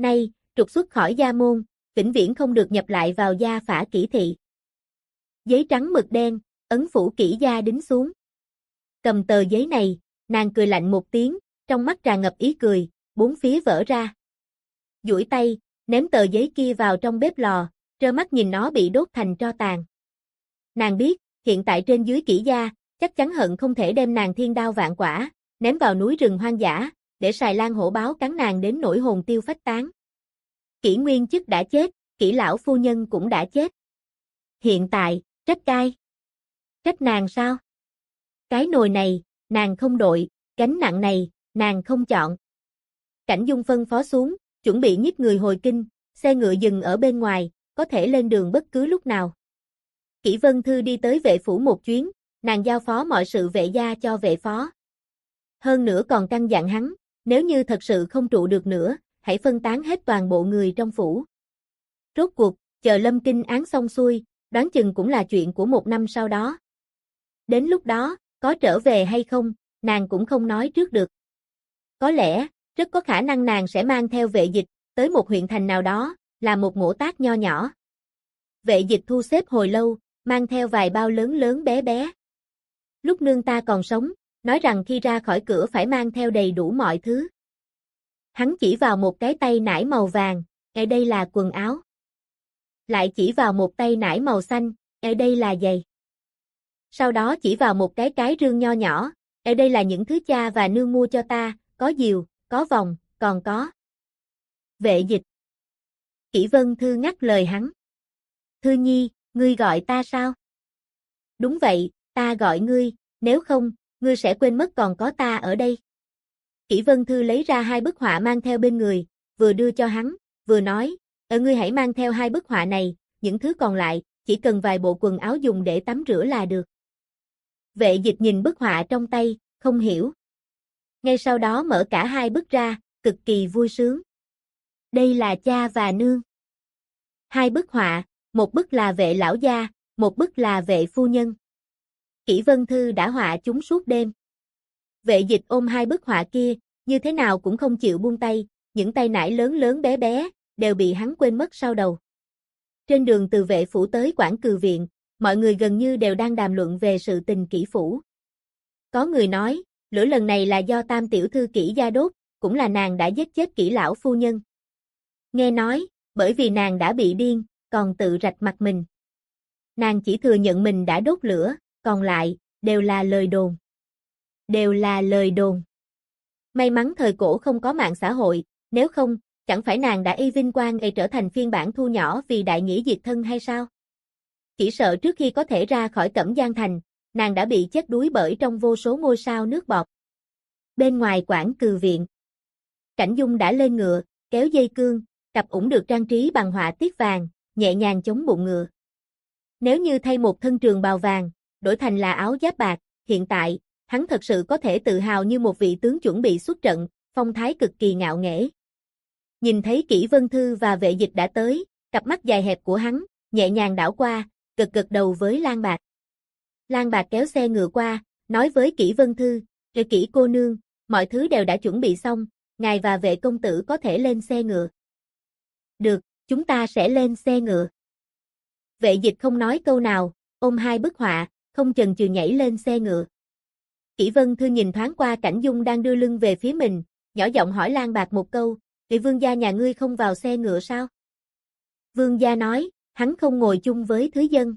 trục xuất khỏi gia môn, vĩnh viễn không được nhập lại vào gia phả kỷ thị. Giấy trắng mực đen, ấn phủ kỷ gia đính xuống. Cầm tờ giấy này, nàng cười lạnh một tiếng, trong mắt tràn ngập ý cười, bốn phía vỡ ra. Duỗi tay, ném tờ giấy kia vào trong bếp lò, trơ mắt nhìn nó bị đốt thành tro tàn. Nàng biết, hiện tại trên dưới kỷ gia, chắc chắn hận không thể đem nàng thiên đao vạn quả, ném vào núi rừng hoang dã, để Sài Lan hổ báo cắn nàng đến nỗi hồn tiêu phách tán. Kỷ Nguyên Chức đã chết, Kỷ lão phu nhân cũng đã chết. Hiện tại, trách cai. Trách nàng sao? Cái nồi này, nàng không đội, gánh nặng này, nàng không chọn. Cảnh Dung phân phó xuống, chuẩn bị nhích người hồi kinh, xe ngựa dừng ở bên ngoài, có thể lên đường bất cứ lúc nào. Kỷ Vân Thư đi tới vệ phủ một chuyến, nàng giao phó mọi sự vệ gia cho vệ phó. Hơn nữa còn căn dặn hắn, nếu như thật sự không trụ được nữa, hãy phân tán hết toàn bộ người trong phủ. Rốt cuộc, chờ Lâm Kinh án xong xuôi, đoán chừng cũng là chuyện của một năm sau đó. Đến lúc đó, có trở về hay không, nàng cũng không nói trước được. Có lẽ, rất có khả năng nàng sẽ mang theo Vệ Dịch, tới một huyện thành nào đó, là một ngỗ tác nho nhỏ. Vệ Dịch thu xếp hồi lâu, mang theo vài bao lớn lớn bé bé. Lúc nương ta còn sống, nói rằng khi ra khỏi cửa phải mang theo đầy đủ mọi thứ. Hắn chỉ vào một cái tay nải màu vàng, ở đây là quần áo. Lại chỉ vào một tay nải màu xanh, ở đây là giày. Sau đó chỉ vào một cái rương nho nhỏ, ở đây là những thứ cha và nương mua cho ta, có diều, có vòng, còn có. Vệ Dịch. Kỷ Vân Thư ngắt lời hắn. Thư nhi, ngươi gọi ta sao? Đúng vậy, ta gọi ngươi, nếu không, ngươi sẽ quên mất còn có ta ở đây. Kỷ Vân Thư lấy ra hai bức họa mang theo bên người, vừa đưa cho hắn, vừa nói, ngươi hãy mang theo hai bức họa này, những thứ còn lại, chỉ cần vài bộ quần áo dùng để tắm rửa là được. Vệ Dịch nhìn bức họa trong tay, không hiểu. Ngay sau đó mở cả hai bức ra, cực kỳ vui sướng. Đây là cha và nương. Hai bức họa, một bức là vệ lão gia, một bức là vệ phu nhân. Kỷ Vân Thư đã họa chúng suốt đêm. Vệ Dịch ôm hai bức họa kia, như thế nào cũng không chịu buông tay, những tay nải lớn lớn bé bé, đều bị hắn quên mất sau đầu. Trên đường từ vệ phủ tới Quảng Cừ viện, mọi người gần như đều đang đàm luận về sự tình Kỷ phủ. Có người nói, lửa lần này là do tam tiểu thư Kỷ gia đốt, cũng là nàng đã giết chết Kỷ lão phu nhân. Nghe nói, bởi vì nàng đã bị điên, còn tự rạch mặt mình. Nàng chỉ thừa nhận mình đã đốt lửa, còn lại, đều là lời đồn. Đều là lời đồn. May mắn thời cổ không có mạng xã hội, nếu không, chẳng phải nàng đã y vinh quang trở thành phiên bản thu nhỏ vì đại nghĩa diệt thân hay sao? Chỉ sợ trước khi có thể ra khỏi Cẩm Giang thành, nàng đã bị chết đuối bởi trong vô số ngôi sao nước bọt. Bên ngoài Quảng Cừ viện, Cảnh Dung đã lên ngựa, kéo dây cương, cặp ủng được trang trí bằng họa tiết vàng, nhẹ nhàng chống bụng ngựa. Nếu như thay một thân trường bào vàng, đổi thành là áo giáp bạc, hiện tại, hắn thật sự có thể tự hào như một vị tướng chuẩn bị xuất trận, phong thái cực kỳ ngạo nghễ. Nhìn thấy Kỷ Vân Thư và Vệ Dịch đã tới, cặp mắt dài hẹp của hắn, nhẹ nhàng đảo qua, gật gật đầu với Lan Bạc. Lan Bạc kéo xe ngựa qua, nói với Kỷ Vân Thư, Kỷ cô nương, mọi thứ đều đã chuẩn bị xong, ngài và Vệ công tử có thể lên xe ngựa. Được, chúng ta sẽ lên xe ngựa. Vệ Dịch không nói câu nào, ôm hai bức họa, không chần chừ nhảy lên xe ngựa. Kỷ Vân Thư nhìn thoáng qua Cảnh Dung đang đưa lưng về phía mình, nhỏ giọng hỏi Lan Bạc một câu, "Vị vương gia nhà ngươi không vào xe ngựa sao?" Vương gia nói, hắn không ngồi chung với thứ dân.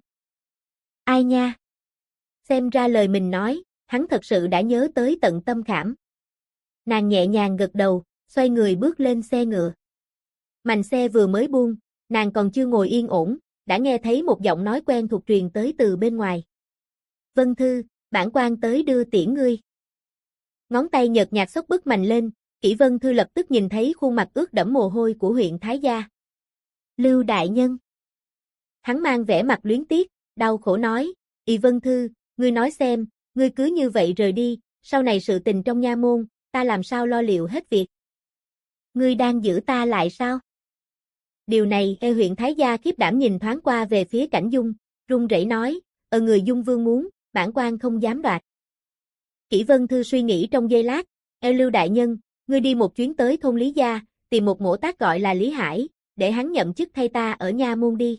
Ai nha? Xem ra lời mình nói, hắn thật sự đã nhớ tới tận tâm khảm. Nàng nhẹ nhàng gật đầu, xoay người bước lên xe ngựa. Mành xe vừa mới buông, nàng còn chưa ngồi yên ổn, đã nghe thấy một giọng nói quen thuộc truyền tới từ bên ngoài. Vân Thư, bản quan tới đưa tiễn ngươi. Ngón tay nhợt nhạt xốc bức mành lên, Kỷ Vân Thư lập tức nhìn thấy khuôn mặt ướt đẫm mồ hôi của huyện Thái gia. Lưu đại nhân. Hắn mang vẻ mặt luyến tiếc, đau khổ nói, "Y Vân Thư, ngươi nói xem, ngươi cứ như vậy rời đi, sau này sự tình trong nha môn, ta làm sao lo liệu hết việc? Ngươi đang giữ ta lại sao?" Điều này, huyện Thái gia khiếp đảm nhìn thoáng qua về phía Cảnh Dung, run rẩy nói, người Dung vương muốn, bản quan không dám đoạt." Kỷ Vân Thư suy nghĩ trong giây lát, Lưu đại nhân, ngươi đi một chuyến tới thôn Lý gia, tìm một mổ tác gọi là Lý Hải, để hắn nhậm chức thay ta ở nha môn đi.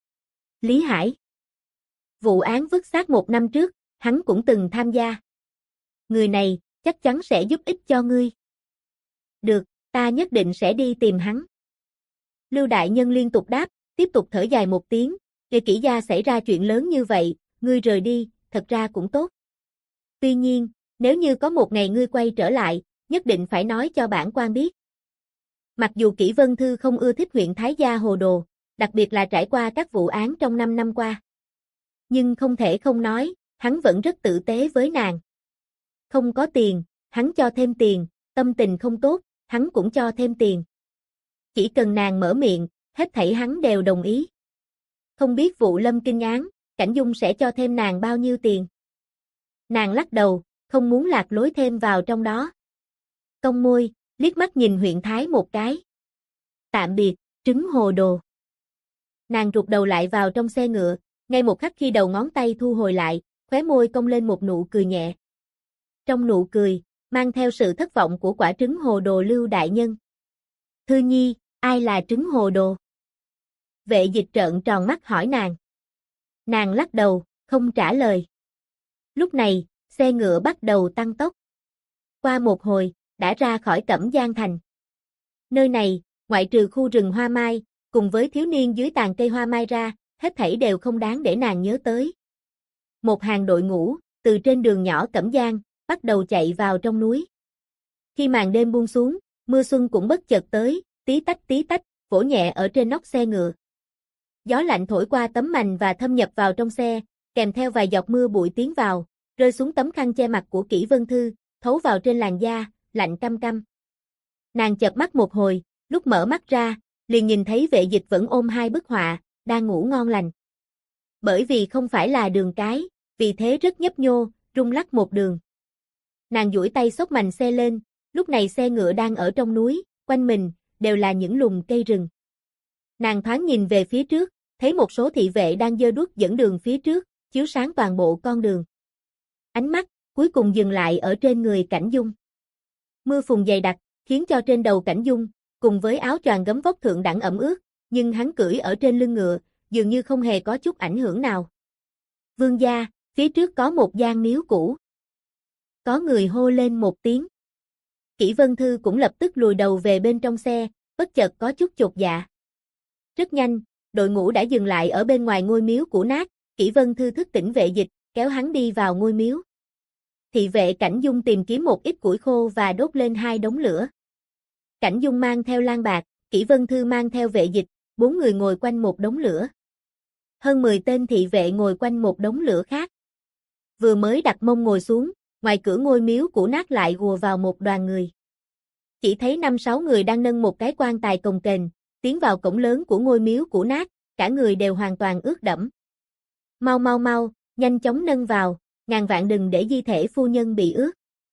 Lý Hải. Vụ án vứt xác 1 năm trước, hắn cũng từng tham gia. Người này, chắc chắn sẽ giúp ích cho ngươi. Được, ta nhất định sẽ đi tìm hắn. Lưu đại nhân liên tục đáp, tiếp tục thở dài một tiếng, Kỷ Kỷ gia xảy ra chuyện lớn như vậy, ngươi rời đi, thật ra cũng tốt. Tuy nhiên, nếu như có một ngày ngươi quay trở lại, nhất định phải nói cho bản quan biết. Mặc dù Kỷ Vân Thư không ưa thích huyện Thái Gia hồ đồ, đặc biệt là trải qua các vụ án trong 5 năm qua. Nhưng không thể không nói, hắn vẫn rất tử tế với nàng. Không có tiền, hắn cho thêm tiền, tâm tình không tốt, hắn cũng cho thêm tiền. Chỉ cần nàng mở miệng, hết thảy hắn đều đồng ý. Không biết vụ Lâm Kinh án, Cảnh Dung sẽ cho thêm nàng bao nhiêu tiền. Nàng lắc đầu, không muốn lạc lối thêm vào trong đó. Cong môi, liếc mắt nhìn huyện Thái một cái. Tạm biệt, trứng hồ đồ. Nàng rụt đầu lại vào trong xe ngựa, ngay một khắc khi đầu ngón tay thu hồi lại, khóe môi cong lên một nụ cười nhẹ. Trong nụ cười, mang theo sự thất vọng của quả trứng hồ đồ Lưu đại nhân. Thư nhi, ai là trứng hồ đồ? Vệ dịch trợn tròn mắt hỏi nàng. Nàng lắc đầu, không trả lời. Lúc này, xe ngựa bắt đầu tăng tốc. Qua một hồi, đã ra khỏi Cẩm Giang thành. Nơi này, ngoại trừ khu rừng hoa mai, cùng với thiếu niên dưới tàn cây hoa mai ra, hết thảy đều không đáng để nàng nhớ tới. Một hàng đội ngũ, từ trên đường nhỏ Cẩm Giang, bắt đầu chạy vào trong núi. Khi màn đêm buông xuống, mưa xuân cũng bất chợt tới, tí tách, vỗ nhẹ ở trên nóc xe ngựa. Gió lạnh thổi qua tấm mành và thâm nhập vào trong xe, kèm theo vài giọt mưa bụi tiến vào, rơi xuống tấm khăn che mặt của Kỷ Vân Thư, thấu vào trên làn da, lạnh căm căm. Nàng chợp mắt một hồi, lúc mở mắt ra, liền nhìn thấy vệ dịch vẫn ôm 2 bức họa, đang ngủ ngon lành. Bởi vì không phải là đường cái, vì thế rất nhấp nhô, rung lắc một đường. Nàng duỗi tay xốc mành xe lên, lúc này xe ngựa đang ở trong núi, quanh mình, đều là những lùm cây rừng. Nàng thoáng nhìn về phía trước, thấy một số thị vệ đang giơ đuốc dẫn đường phía trước, chiếu sáng toàn bộ con đường. Ánh mắt, cuối cùng dừng lại ở trên người Cảnh Dung. Mưa phùn dày đặc, khiến cho trên đầu Cảnh Dung, cùng với áo choàng gấm vóc thượng đẳng ẩm ướt, nhưng hắn cưỡi ở trên lưng ngựa, dường như không hề có chút ảnh hưởng nào. Vương gia, phía trước có một gian miếu cũ. Có người hô lên một tiếng. Kỷ Vân Thư cũng lập tức lùi đầu về bên trong xe, bất chợt có chút chột dạ. Rất nhanh, đội ngũ đã dừng lại ở bên ngoài ngôi miếu cũ nát, Kỷ Vân Thư thức tỉnh vệ dịch, kéo hắn đi vào ngôi miếu. Thị vệ Cảnh Dung tìm kiếm một ít củi khô và đốt lên 2 đống lửa. Cảnh Dung mang theo Lan Bạc, Kỷ Vân Thư mang theo vệ dịch, 4 người ngồi quanh một đống lửa. Hơn 10 tên thị vệ ngồi quanh một đống lửa khác. Vừa mới đặt mông ngồi xuống, ngoài cửa ngôi miếu cũ nát lại ùa vào một đoàn người. Chỉ thấy 5-6 người đang nâng một cái quan tài cồng kềnh, tiến vào cổng lớn của ngôi miếu cũ nát, cả người đều hoàn toàn ướt đẫm. Mau, nhanh chóng nâng vào, ngàn vạn đừng để di thể phu nhân bị ướt.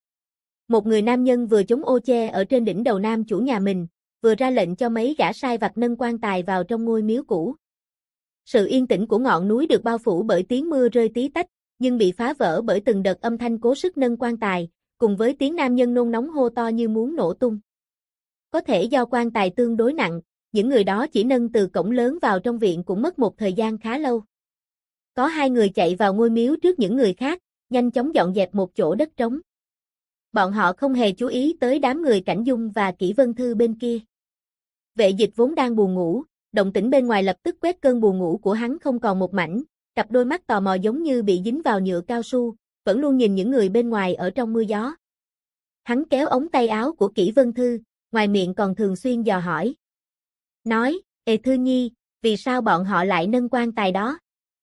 Một người nam nhân vừa chống ô che ở trên đỉnh đầu nam chủ nhà mình, vừa ra lệnh cho mấy gã sai vặt nâng quan tài vào trong ngôi miếu cũ. Sự yên tĩnh của ngọn núi được bao phủ bởi tiếng mưa rơi tí tách, nhưng bị phá vỡ bởi từng đợt âm thanh cố sức nâng quan tài, cùng với tiếng nam nhân nôn nóng hô to như muốn nổ tung. Có thể do quan tài tương đối nặng, những người đó chỉ nâng từ cổng lớn vào trong viện cũng mất một thời gian khá lâu. Có 2 người chạy vào ngôi miếu trước những người khác, nhanh chóng dọn dẹp một chỗ đất trống. Bọn họ không hề chú ý tới đám người Cảnh Dung và Kỷ Vân Thư bên kia. Vệ dịch vốn đang buồn ngủ, động tĩnh bên ngoài lập tức quét cơn buồn ngủ của hắn không còn một mảnh, cặp đôi mắt tò mò giống như bị dính vào nhựa cao su, vẫn luôn nhìn những người bên ngoài ở trong mưa gió. Hắn kéo ống tay áo của Kỷ Vân Thư, ngoài miệng còn thường xuyên dò hỏi. Nói, Ê Thư Nhi, vì sao bọn họ lại nâng quan tài đó?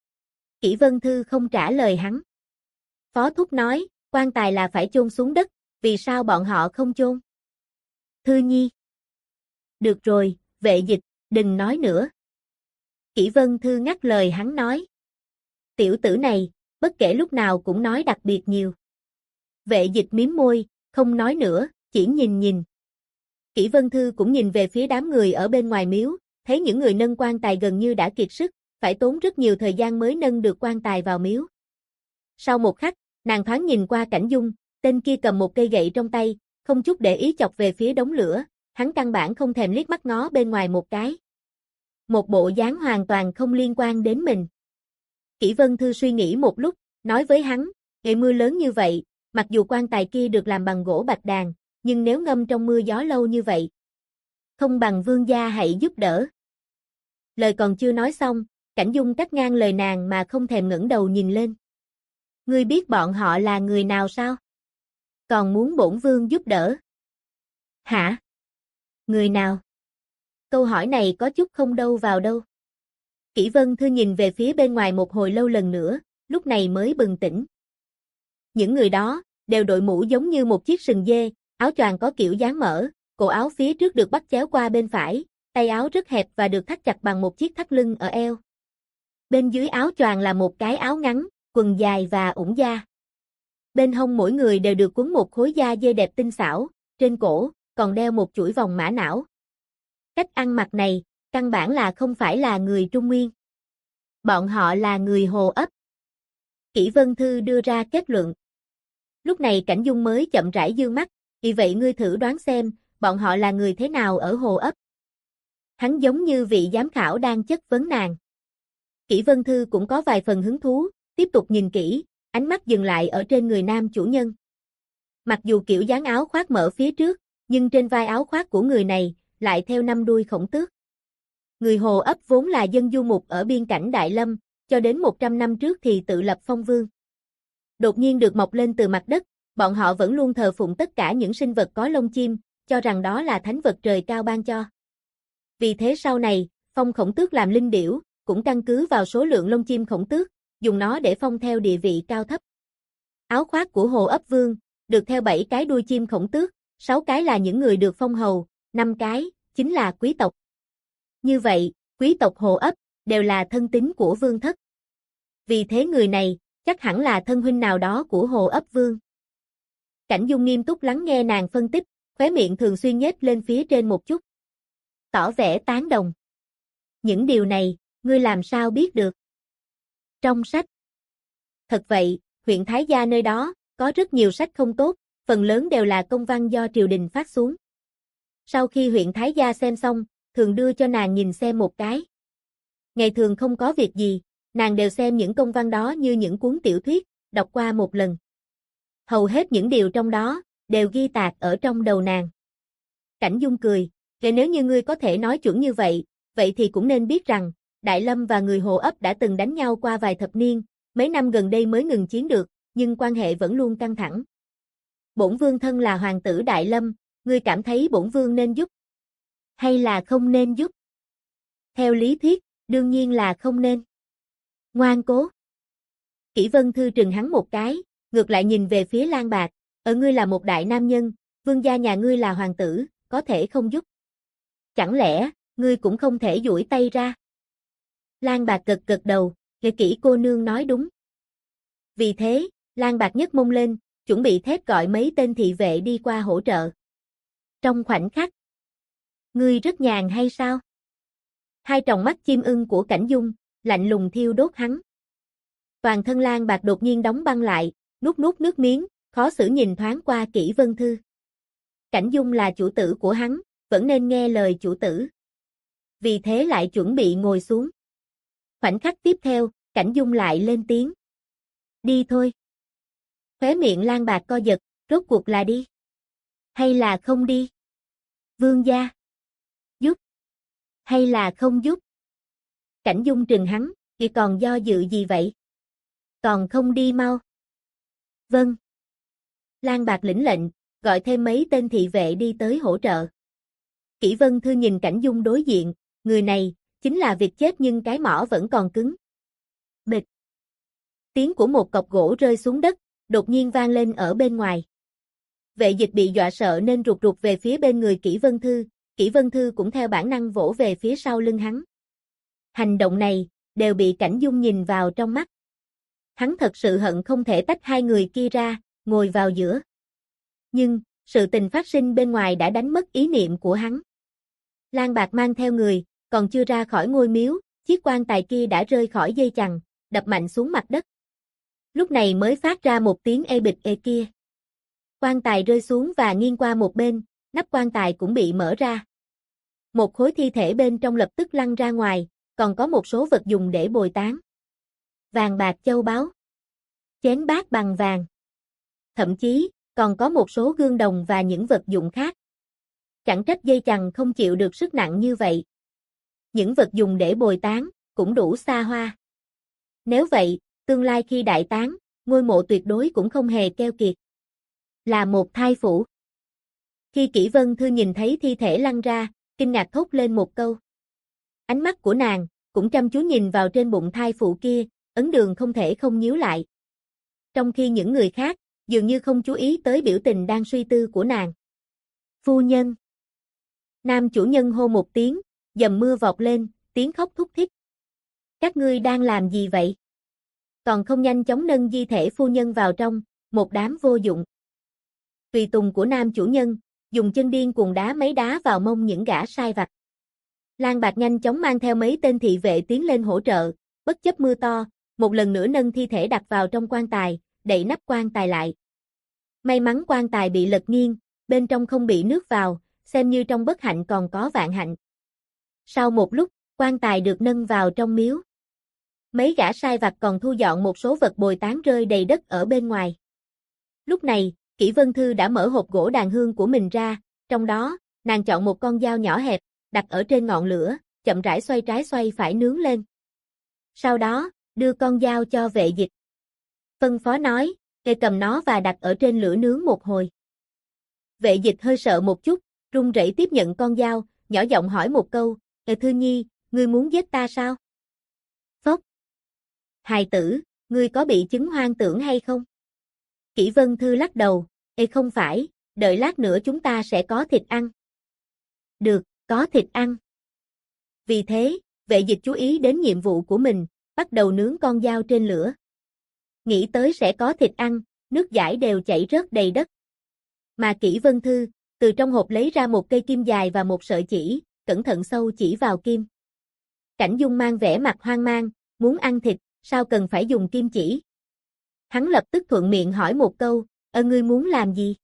Kỷ Vân Thư không trả lời hắn. Phó thúc nói, quan tài là phải chôn xuống đất, vì sao bọn họ không chôn? Thư Nhi. Được rồi, vệ dịch, đừng nói nữa. Kỷ Vân Thư ngắt lời hắn nói. Tiểu tử này, bất kể lúc nào cũng nói đặc biệt nhiều. Vệ dịch mím môi, không nói nữa, chỉ nhìn. Kỷ Vân Thư cũng nhìn về phía đám người ở bên ngoài miếu, thấy những người nâng quan tài gần như đã kiệt sức, phải tốn rất nhiều thời gian mới nâng được quan tài vào miếu. Sau một khắc, nàng thoáng nhìn qua Cảnh Dung, tên kia cầm một cây gậy trong tay, không chút để ý chọc về phía đống lửa, hắn căn bản không thèm liếc mắt ngó bên ngoài một cái. Một bộ dáng hoàn toàn không liên quan đến mình. Kỷ Vân Thư suy nghĩ một lúc, nói với hắn, ngày mưa lớn như vậy, mặc dù quan tài kia được làm bằng gỗ bạch đàn, nhưng nếu ngâm trong mưa gió lâu như vậy, không bằng vương gia hãy giúp đỡ. Lời còn chưa nói xong, Cảnh Dung cắt ngang lời nàng mà không thèm ngẩng đầu nhìn lên. Ngươi biết bọn họ là người nào sao? Còn muốn bổn vương giúp đỡ? Hả? Người nào? Câu hỏi này có chút không đâu vào đâu. Kỷ Vân Thư nhìn về phía bên ngoài một hồi lâu lần nữa, lúc này mới bừng tỉnh. Những người đó, đều đội mũ giống như một chiếc sừng dê, áo choàng có kiểu dáng mở, cổ áo phía trước được bắt chéo qua bên phải, tay áo rất hẹp và được thắt chặt bằng một chiếc thắt lưng ở eo. Bên dưới áo choàng là một cái áo ngắn, quần dài và ủng da. Bên hông mỗi người đều được quấn một khối da dê đẹp tinh xảo, trên cổ còn đeo một chuỗi vòng mã não. Cách ăn mặc này, căn bản là không phải là người Trung Nguyên. Bọn họ là người Hồ Ấp. Kỷ Vân Thư đưa ra kết luận. Lúc này Cảnh Dung mới chậm rãi dương mắt, vì vậy ngươi thử đoán xem, bọn họ là người thế nào ở Hồ Ấp. Hắn giống như vị giám khảo đang chất vấn nàng. Kỷ Vân Thư cũng có vài phần hứng thú, tiếp tục nhìn kỹ, ánh mắt dừng lại ở trên người nam chủ nhân. Mặc dù kiểu dáng áo khoác mở phía trước, nhưng trên vai áo khoác của người này, lại theo 5 đuôi khổng tước. Người Hồ Ấp vốn là dân du mục ở biên cảnh Đại Lâm, cho đến 100 năm trước thì tự lập phong vương. Đột nhiên được mọc lên từ mặt đất, bọn họ vẫn luôn thờ phụng tất cả những sinh vật có lông chim, cho rằng đó là thánh vật trời cao ban cho. Vì thế sau này, phong khổng tước làm linh điểu, cũng căn cứ vào số lượng lông chim khổng tước, dùng nó để phong theo địa vị cao thấp. Áo khoác của Hồ Ấp Vương, được theo 7 cái đuôi chim khổng tước, 6 cái là những người được phong hầu, 5 cái, chính là quý tộc. Như vậy, quý tộc Hồ Ấp, đều là thân tín của vương thất. Vì thế người này, chắc hẳn là thân huynh nào đó của Hồ Ấp Vương. Cảnh Dung nghiêm túc lắng nghe nàng phân tích, khóe miệng thường xuyên nhếch lên phía trên một chút. Tỏ vẻ tán đồng. Những điều này, ngươi làm sao biết được? Trong sách. Thật vậy, huyện Thái Gia nơi đó, có rất nhiều sách không tốt, phần lớn đều là công văn do triều đình phát xuống. Sau khi huyện Thái Gia xem xong, thường đưa cho nàng nhìn xem một cái. Ngày thường không có việc gì, nàng đều xem những công văn đó như những cuốn tiểu thuyết, đọc qua một lần. Hầu hết những điều trong đó, đều ghi tạc ở trong đầu nàng. Cảnh Dung cười, nếu như ngươi có thể nói chuẩn như vậy, vậy thì cũng nên biết rằng, Đại Lâm và người Hồ Ấp đã từng đánh nhau qua vài thập niên, mấy năm gần đây mới ngừng chiến được, nhưng quan hệ vẫn luôn căng thẳng. Bổn vương thân là hoàng tử Đại Lâm, ngươi cảm thấy bổn vương nên giúp, hay là không nên giúp? Theo lý thuyết, đương nhiên là không nên. Ngoan cố. Kỷ Vân Thư trừng hắn một cái, ngược lại nhìn về phía Lan Bạc, ngươi là một đại nam nhân, vương gia nhà ngươi là hoàng tử, có thể không giúp. Chẳng lẽ, ngươi cũng không thể duỗi tay ra? Lan Bạc gật gật đầu, Kỷ cô nương nói đúng. Vì thế, Lan Bạc nhấc mông lên, chuẩn bị thét gọi mấy tên thị vệ đi qua hỗ trợ. Trong khoảnh khắc, ngươi rất nhàn hay sao? Hai tròng mắt chim ưng của Cảnh Dung, lạnh lùng thiêu đốt hắn. Toàn thân Lan Bạc đột nhiên đóng băng lại, nuốt nước miếng, khó xử nhìn thoáng qua Kỷ Vân Thư. Cảnh Dung là chủ tử của hắn, vẫn nên nghe lời chủ tử. Vì thế lại chuẩn bị ngồi xuống. Khoảnh khắc tiếp theo, Cảnh Dung lại lên tiếng. Đi thôi. Khóe miệng Lan Bạc co giật, rốt cuộc là đi. Hay là không đi? Vương gia. Giúp. Hay là không giúp? Cảnh Dung trừng hắn, thì còn do dự gì vậy? Còn không đi mau. Vâng. Lan Bạc lĩnh lệnh, gọi thêm mấy tên thị vệ đi tới hỗ trợ. Kỷ Vân Thư nhìn Cảnh Dung đối diện, người này, chính là việc chết nhưng cái mỏ vẫn còn cứng. Bịch. Tiếng của một cọc gỗ rơi xuống đất, đột nhiên vang lên ở bên ngoài. Vệ dịch bị dọa sợ nên rụt rụt về phía bên người Kỷ Vân Thư cũng theo bản năng vỗ về phía sau lưng hắn. Hành động này, đều bị Cảnh Dung nhìn vào trong mắt. Hắn thật sự hận không thể tách hai người kia ra, ngồi vào giữa. Nhưng, sự tình phát sinh bên ngoài đã đánh mất ý niệm của hắn. Lan Bạc mang theo người, còn chưa ra khỏi ngôi miếu, chiếc quan tài kia đã rơi khỏi dây chằng, đập mạnh xuống mặt đất. Lúc này mới phát ra một tiếng ê bịch ê kia. Quan tài rơi xuống và nghiêng qua một bên, nắp quan tài cũng bị mở ra. Một khối thi thể bên trong lập tức lăn ra ngoài, còn có một số vật dùng để bồi táng. Vàng bạc châu báu, chén bát bằng vàng. Thậm chí, còn có một số gương đồng và những vật dụng khác. Chẳng trách dây chằng không chịu được sức nặng như vậy. Những vật dùng để bồi táng, cũng đủ xa hoa. Nếu vậy, tương lai khi đại táng, ngôi mộ tuyệt đối cũng không hề keo kiệt. Là một thai phụ. Khi Kỷ Vân Thư nhìn thấy thi thể lăn ra, kinh ngạc thốt lên một câu. Ánh mắt của nàng, cũng chăm chú nhìn vào trên bụng thai phụ kia, ấn đường không thể không nhíu lại. Trong khi những người khác, dường như không chú ý tới biểu tình đang suy tư của nàng. Phu nhân. Nam chủ nhân hô một tiếng, dầm mưa vọt lên, tiếng khóc thút thít. Các ngươi đang làm gì vậy? Còn không nhanh chóng nâng di thể phu nhân vào trong, một đám vô dụng. Tùy tùng của nam chủ nhân, dùng chân điên cuồng đá mấy đá vào mông những gã sai vặt. Lang Bạc nhanh chóng mang theo mấy tên thị vệ tiến lên hỗ trợ, bất chấp mưa to, một lần nữa nâng thi thể đặt vào trong quan tài, đậy nắp quan tài lại. May mắn quan tài bị lật nghiêng, bên trong không bị nước vào, xem như trong bất hạnh còn có vạn hạnh. Sau một lúc, quan tài được nâng vào trong miếu. Mấy gã sai vặt còn thu dọn một số vật bồi táng rơi đầy đất ở bên ngoài. Lúc này, Kỷ Vân Thư đã mở hộp gỗ đàn hương của mình ra, trong đó, nàng chọn một con dao nhỏ hẹp, đặt ở trên ngọn lửa, chậm rãi xoay trái xoay phải nướng lên. Sau đó, đưa con dao cho Vệ Dịch. Phân phó nói, "Ngươi cầm nó và đặt ở trên lửa nướng một hồi." Vệ Dịch hơi sợ một chút, run rẩy tiếp nhận con dao, nhỏ giọng hỏi một câu, Thư Nhi, ngươi muốn giết ta sao?" Phốc. Hài tử, ngươi có bị chứng hoang tưởng hay không? Kỷ Vân Thư lắc đầu, không phải, đợi lát nữa chúng ta sẽ có thịt ăn. Được, có thịt ăn. Vì thế, Vệ Dịch chú ý đến nhiệm vụ của mình, bắt đầu nướng con dao trên lửa. Nghĩ tới sẽ có thịt ăn, nước dãi đều chảy rớt đầy đất. Mà Kỷ Vân Thư, từ trong hộp lấy ra một cây kim dài và một sợi chỉ, cẩn thận sâu chỉ vào kim. Cảnh Dung mang vẻ mặt hoang mang, muốn ăn thịt, sao cần phải dùng kim chỉ? Hắn lập tức thuận miệng hỏi một câu, ngươi muốn làm gì?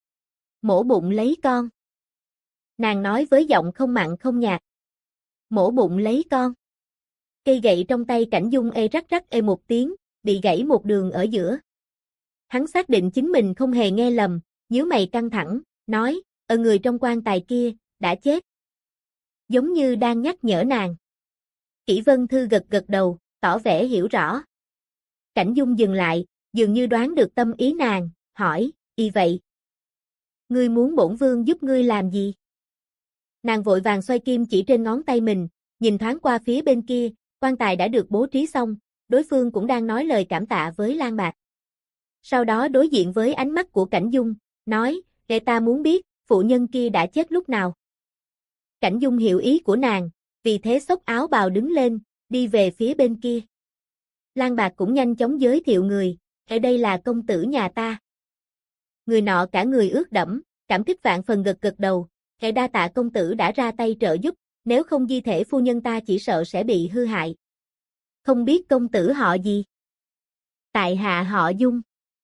Mổ bụng lấy con. Nàng nói với giọng không mặn không nhạt. Mổ bụng lấy con. Cây gậy trong tay Cảnh Dung rắc rắc một tiếng, bị gãy một đường ở giữa. Hắn xác định chính mình không hề nghe lầm, nhíu mày căng thẳng, nói, người trong quan tài kia, đã chết. Giống như đang nhắc nhở nàng. Kỷ Vân Thư gật gật đầu, tỏ vẻ hiểu rõ. Cảnh Dung dừng lại, dường như đoán được tâm ý nàng, hỏi, y vậy? Ngươi muốn bổn vương giúp ngươi làm gì? Nàng vội vàng xoay kim chỉ trên ngón tay mình, nhìn thoáng qua phía bên kia, quan tài đã được bố trí xong, đối phương cũng đang nói lời cảm tạ với Lang Bạc. Sau đó đối diện với ánh mắt của Cảnh Dung, nói, để ta muốn biết, phụ nhân kia đã chết lúc nào. Cảnh Dung hiểu ý của nàng, vì thế xốc áo bào đứng lên, đi về phía bên kia. Lang Bạc cũng nhanh chóng giới thiệu người, ở đây là công tử nhà ta. Người nọ cả người ướt đẫm, cảm kích vạn phần gật gật đầu, đa tạ công tử đã ra tay trợ giúp, nếu không di thể phu nhân ta chỉ sợ sẽ bị hư hại. Không biết công tử họ gì? Tại hạ họ Dung.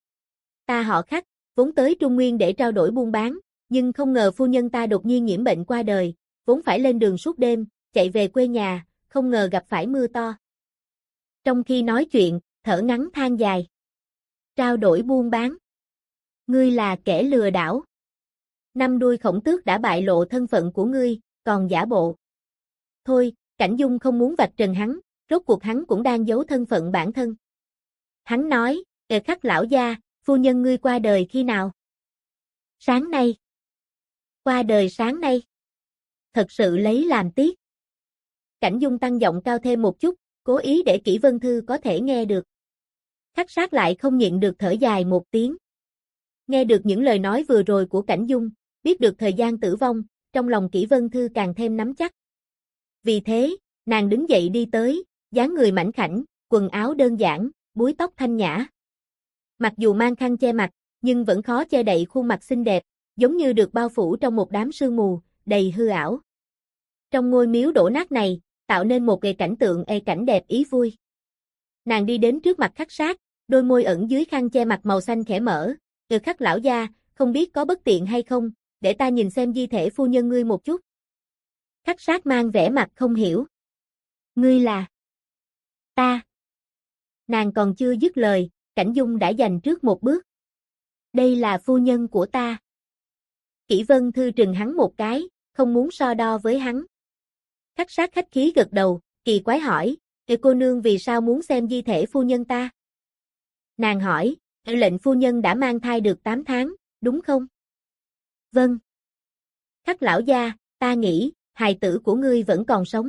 Ta họ Khắc, vốn tới Trung Nguyên để trao đổi buôn bán, nhưng không ngờ phu nhân ta đột nhiên nhiễm bệnh qua đời, vốn phải lên đường suốt đêm, chạy về quê nhà, không ngờ gặp phải mưa to. Trong khi nói chuyện, thở ngắn than dài. Trao đổi buôn bán. Ngươi là kẻ lừa đảo. Năm đuôi Khổng Tước đã bại lộ thân phận của ngươi, còn giả bộ. Thôi, Cảnh Dung không muốn vạch trần hắn, rốt cuộc hắn cũng đang giấu thân phận bản thân. Hắn nói, Khắc lão gia, phu nhân ngươi qua đời khi nào? Sáng nay. Qua đời sáng nay. Thật sự lấy làm tiếc. Cảnh Dung tăng giọng cao thêm một chút, cố ý để Kỷ Vân Thư có thể nghe được. Khắc Sát lại không nhịn được thở dài một tiếng. Nghe được những lời nói vừa rồi của Cảnh Dung, biết được thời gian tử vong, trong lòng Kỷ Vân Thư càng thêm nắm chắc. Vì thế, nàng đứng dậy đi tới, dáng người mảnh khảnh, quần áo đơn giản, búi tóc thanh nhã. Mặc dù mang khăn che mặt, nhưng vẫn khó che đậy khuôn mặt xinh đẹp, giống như được bao phủ trong một đám sương mù, đầy hư ảo. Trong ngôi miếu đổ nát này, tạo nên một cảnh tượng cảnh đẹp ý vui. Nàng đi đến trước mặt Khắc Sát, đôi môi ẩn dưới khăn che mặt màu xanh khẽ mở, Khắc lão gia, không biết có bất tiện hay không, để ta nhìn xem di thể phu nhân ngươi một chút. Khắc Sát mang vẻ mặt không hiểu. Ngươi là? Ta. Nàng còn chưa dứt lời, Cảnh Dung đã giành trước một bước. Đây là phu nhân của ta. Kỷ Vân Thư trừng hắn một cái, không muốn so đo với hắn. Khắc Sát khách khí gật đầu, kỳ quái hỏi, cô nương vì sao muốn xem di thể phu nhân ta? Nàng hỏi, lệnh phu nhân đã mang thai được 8 tháng, đúng không? Vâng. Khắc lão gia, ta nghĩ, hài tử của ngươi vẫn còn sống.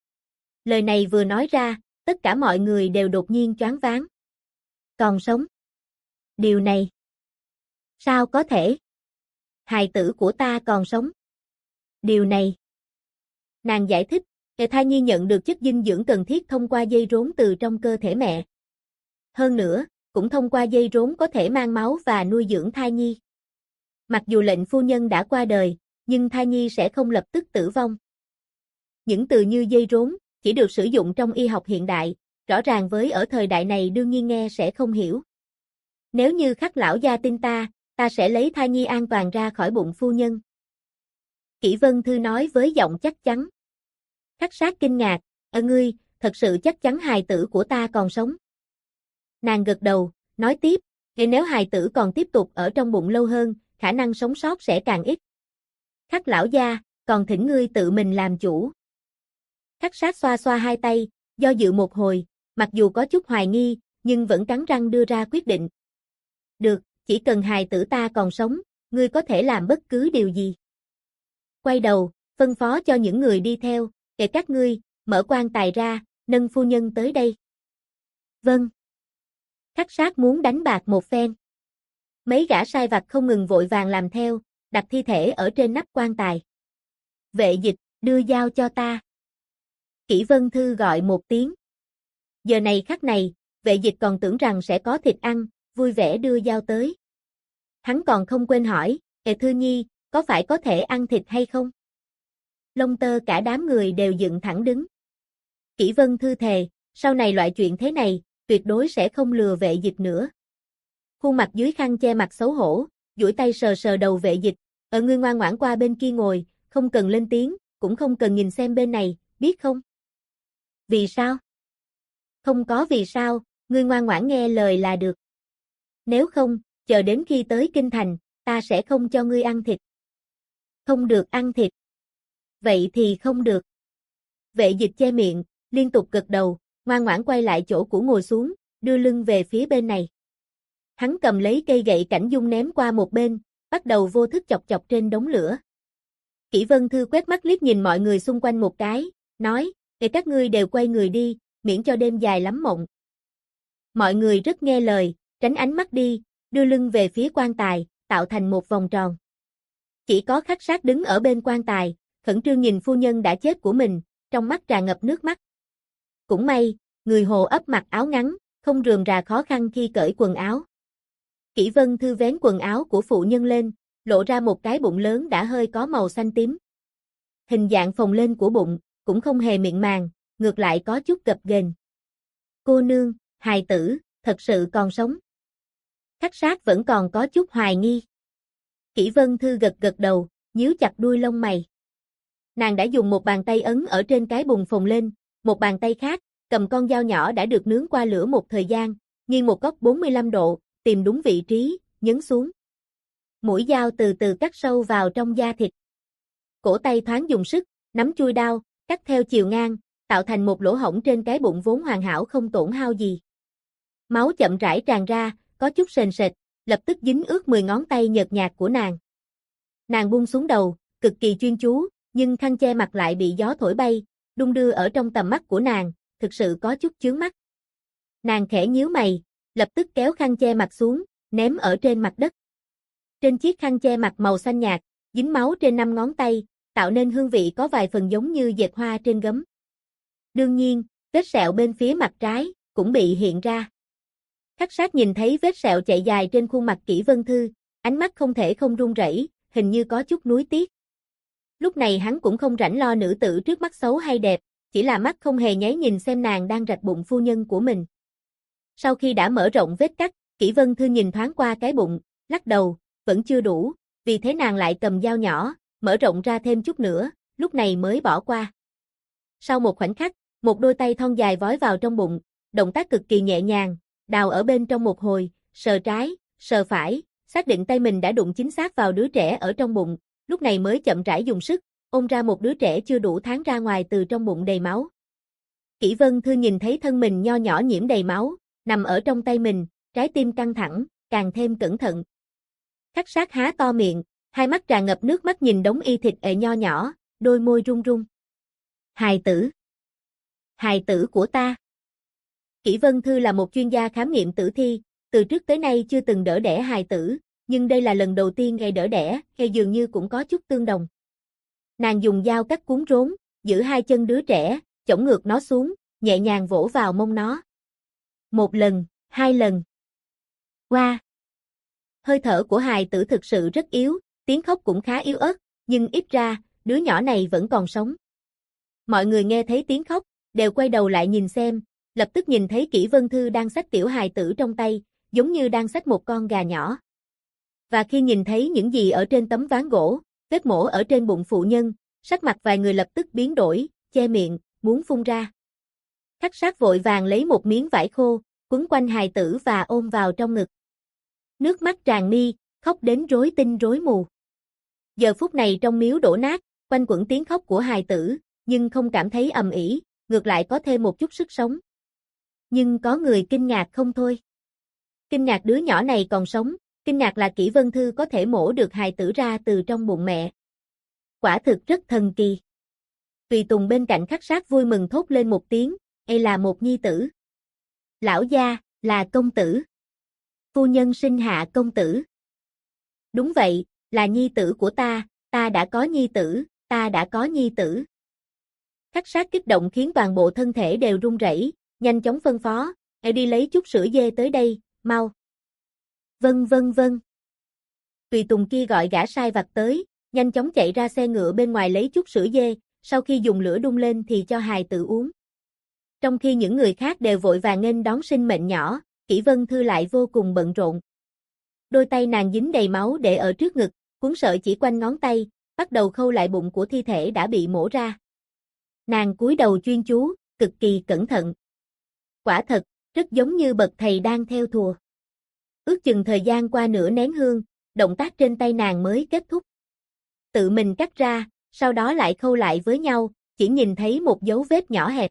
Lời này vừa nói ra, tất cả mọi người đều đột nhiên choáng váng. Còn sống? Điều này, sao có thể? Hài tử của ta còn sống. Điều này. Nàng giải thích, thai nhi nhận được chất dinh dưỡng cần thiết thông qua dây rốn từ trong cơ thể mẹ. Hơn nữa, cũng thông qua dây rốn có thể mang máu và nuôi dưỡng thai nhi. Mặc dù lệnh phu nhân đã qua đời, nhưng thai nhi sẽ không lập tức tử vong. Những từ như dây rốn chỉ được sử dụng trong y học hiện đại, rõ ràng với ở thời đại này đương nhiên nghe sẽ không hiểu. Nếu như Khắc lão gia tin ta sẽ lấy thai nhi an toàn ra khỏi bụng phu nhân. Kỷ Vân Thư nói với giọng chắc chắn. Khắc Sát kinh ngạc, ngươi, thật sự chắc chắn hài tử của ta còn sống. Nàng gật đầu, nói tiếp, nếu hài tử còn tiếp tục ở trong bụng lâu hơn, khả năng sống sót sẽ càng ít. Khắc lão gia, còn thỉnh ngươi tự mình làm chủ. Khắc Sát xoa xoa hai tay, do dự một hồi, mặc dù có chút hoài nghi, nhưng vẫn cắn răng đưa ra quyết định. Được, chỉ cần hài tử ta còn sống, ngươi có thể làm bất cứ điều gì. Quay đầu, phân phó cho những người đi theo, để các ngươi, mở quan tài ra, nâng phu nhân tới đây. Vâng. Khắc Sát muốn đánh bạc một phen. Mấy gã sai vặt không ngừng vội vàng làm theo, đặt thi thể ở trên nắp quan tài. Vệ Dịch, đưa dao cho ta. Kỷ Vân Thư gọi một tiếng. Giờ này khắc này, Vệ Dịch còn tưởng rằng sẽ có thịt ăn, vui vẻ đưa dao tới. Hắn còn không quên hỏi, Thư Nhi, có phải có thể ăn thịt hay không? Lông tơ cả đám người đều dựng thẳng đứng. Kỷ Vân Thư thề, sau này loại chuyện thế này, tuyệt đối sẽ không lừa Vệ Dịch nữa. Khuôn mặt dưới khăn che mặt xấu hổ, duỗi tay sờ sờ đầu Vệ Dịch, ngươi ngoan ngoãn qua bên kia ngồi, không cần lên tiếng, cũng không cần nhìn xem bên này, biết không? Vì sao? Không có vì sao, ngươi ngoan ngoãn nghe lời là được. Nếu không, chờ đến khi tới kinh thành, ta sẽ không cho ngươi ăn thịt. Không được ăn thịt. Vậy thì không được. Vệ Dịch che miệng, liên tục gật đầu, ngoan ngoãn quay lại chỗ cũ ngồi xuống, đưa lưng về phía bên này. Hắn cầm lấy cây gậy Cảnh Dung ném qua một bên, bắt đầu vô thức chọc chọc trên đống lửa. Kỷ Vân Thư quét mắt liếc nhìn mọi người xung quanh một cái, nói, để các ngươi đều quay người đi, miễn cho đêm dài lắm mộng. Mọi người rất nghe lời, tránh ánh mắt đi, đưa lưng về phía quan tài, tạo thành một vòng tròn. Chỉ có Khắc Sát đứng ở bên quan tài, khẩn trương nhìn phu nhân đã chết của mình, trong mắt tràn ngập nước mắt. Cũng may, người Hồ ấp mặc áo ngắn, không rườm rà khó khăn khi cởi quần áo. Kỷ Vân Thư vén quần áo của phụ nhân lên, lộ ra một cái bụng lớn đã hơi có màu xanh tím. Hình dạng phồng lên của bụng, cũng không hề miệng màng, ngược lại có chút gập ghềnh. Cô nương, hài tử, thật sự còn sống. Khắc Sát vẫn còn có chút hoài nghi. Kỷ Vân Thư gật gật đầu, nhíu chặt đuôi lông mày. Nàng đã dùng một bàn tay ấn ở trên cái bụng phồng lên, một bàn tay khác, cầm con dao nhỏ đã được nướng qua lửa một thời gian, nghiêng một góc 45 độ, tìm đúng vị trí, nhấn xuống. Mũi dao từ từ cắt sâu vào trong da thịt. Cổ tay thoáng dùng sức, nắm chuôi đao, cắt theo chiều ngang, tạo thành một lỗ hổng trên cái bụng vốn hoàn hảo không tổn hao gì. Máu chậm rãi tràn ra, có chút sền sệt, lập tức dính ướt 10 ngón tay nhợt nhạt của nàng. Nàng buông xuống đầu, cực kỳ chuyên chú, nhưng khăn che mặt lại bị gió thổi bay, đung đưa ở trong tầm mắt của nàng, thực sự có chút chướng mắt. Nàng khẽ nhíu mày, lập tức kéo khăn che mặt xuống, ném ở trên mặt đất. Trên chiếc khăn che mặt màu xanh nhạt, dính máu trên 5 ngón tay, tạo nên hương vị có vài phần giống như dệt hoa trên gấm. Đương nhiên, vết sẹo bên phía mặt trái cũng bị hiện ra. Khắc Sát nhìn thấy vết sẹo chạy dài trên khuôn mặt Kỷ Vân Thư, ánh mắt không thể không run rẩy, hình như có chút nuối tiếc. Lúc này hắn cũng không rảnh lo nữ tử trước mắt xấu hay đẹp, chỉ là mắt không hề nháy nhìn xem nàng đang rạch bụng phu nhân của mình. Sau khi đã mở rộng vết cắt, Kỷ Vân Thư nhìn thoáng qua cái bụng, lắc đầu, vẫn chưa đủ, vì thế nàng lại cầm dao nhỏ, mở rộng ra thêm chút nữa, lúc này mới bỏ qua. Sau một khoảnh khắc, một đôi tay thon dài vói vào trong bụng, động tác cực kỳ nhẹ nhàng, đào ở bên trong một hồi, sờ trái, sờ phải, xác định tay mình đã đụng chính xác vào đứa trẻ ở trong bụng, lúc này mới chậm rãi dùng sức, ôm ra một đứa trẻ chưa đủ tháng ra ngoài từ trong bụng đầy máu. Kỷ Vân Thư nhìn thấy thân mình nho nhỏ nhiễm đầy máu, nằm ở trong tay mình, trái tim căng thẳng, càng thêm cẩn thận. Khắc Sát há to miệng, hai mắt tràn ngập nước mắt nhìn đống y thịt ệ nho nhỏ, đôi môi run run. Hài tử của ta. Kỷ Vân Thư là một chuyên gia khám nghiệm tử thi, từ trước tới nay chưa từng đỡ đẻ hài tử, nhưng đây là lần đầu tiên ngày đỡ đẻ, hay dường như cũng có chút tương đồng. Nàng dùng dao cắt cuốn rốn, giữ hai chân đứa trẻ, chổng ngược nó xuống, nhẹ nhàng vỗ vào mông nó. Một lần, hai lần. Qua. Hơi thở của hài tử thực sự rất yếu, tiếng khóc cũng khá yếu ớt, nhưng ít ra, đứa nhỏ này vẫn còn sống. Mọi người nghe thấy tiếng khóc, đều quay đầu lại nhìn xem, lập tức nhìn thấy Kỷ Vân Thư đang xách tiểu hài tử trong tay, giống như đang xách một con gà nhỏ. Và khi nhìn thấy những gì ở trên tấm ván gỗ, vết mổ ở trên bụng phụ nhân, sắc mặt vài người lập tức biến đổi, che miệng, muốn phun ra. Khắc Sát vội vàng lấy một miếng vải khô, quấn quanh hài tử và ôm vào trong ngực. Nước mắt tràn mi, khóc đến rối tinh rối mù. Giờ phút này trong miếu đổ nát, quanh quẩn tiếng khóc của hài tử, nhưng không cảm thấy ầm ĩ, ngược lại có thêm một chút sức sống. Nhưng có người kinh ngạc không thôi. Kinh ngạc đứa nhỏ này còn sống, kinh ngạc là Kỷ Vân Thư có thể mổ được hài tử ra từ trong bụng mẹ. Quả thực rất thần kỳ. Tùy Tùng bên cạnh Khắc Sát vui mừng thốt lên một tiếng, "Đây là một nhi tử." "Lão gia, là công tử." "Phu nhân sinh hạ công tử." "Đúng vậy, là nhi tử của ta đã có nhi tử, ta đã có nhi tử." Khắc Sát kích động khiến toàn bộ thân thể đều run rẩy, nhanh chóng phân phó, "Hãy đi lấy chút sữa dê tới đây, mau." "Vâng vâng vâng." Tùy Tùng kia gọi gã sai vặt tới, nhanh chóng chạy ra xe ngựa bên ngoài lấy chút sữa dê, sau khi dùng lửa đun lên thì cho hài tử uống. Trong khi những người khác đều vội vàng nghênh đón sinh mệnh nhỏ, Kỷ Vân Thư lại vô cùng bận rộn. Đôi tay nàng dính đầy máu để ở trước ngực, cuốn sợi chỉ quanh ngón tay, bắt đầu khâu lại bụng của thi thể đã bị mổ ra. Nàng cúi đầu chuyên chú, cực kỳ cẩn thận. Quả thật, rất giống như bậc thầy đang theo thùa. Ước chừng thời gian qua nửa nén hương, động tác trên tay nàng mới kết thúc. Tự mình cắt ra, sau đó lại khâu lại với nhau, chỉ nhìn thấy một dấu vết nhỏ hẹp.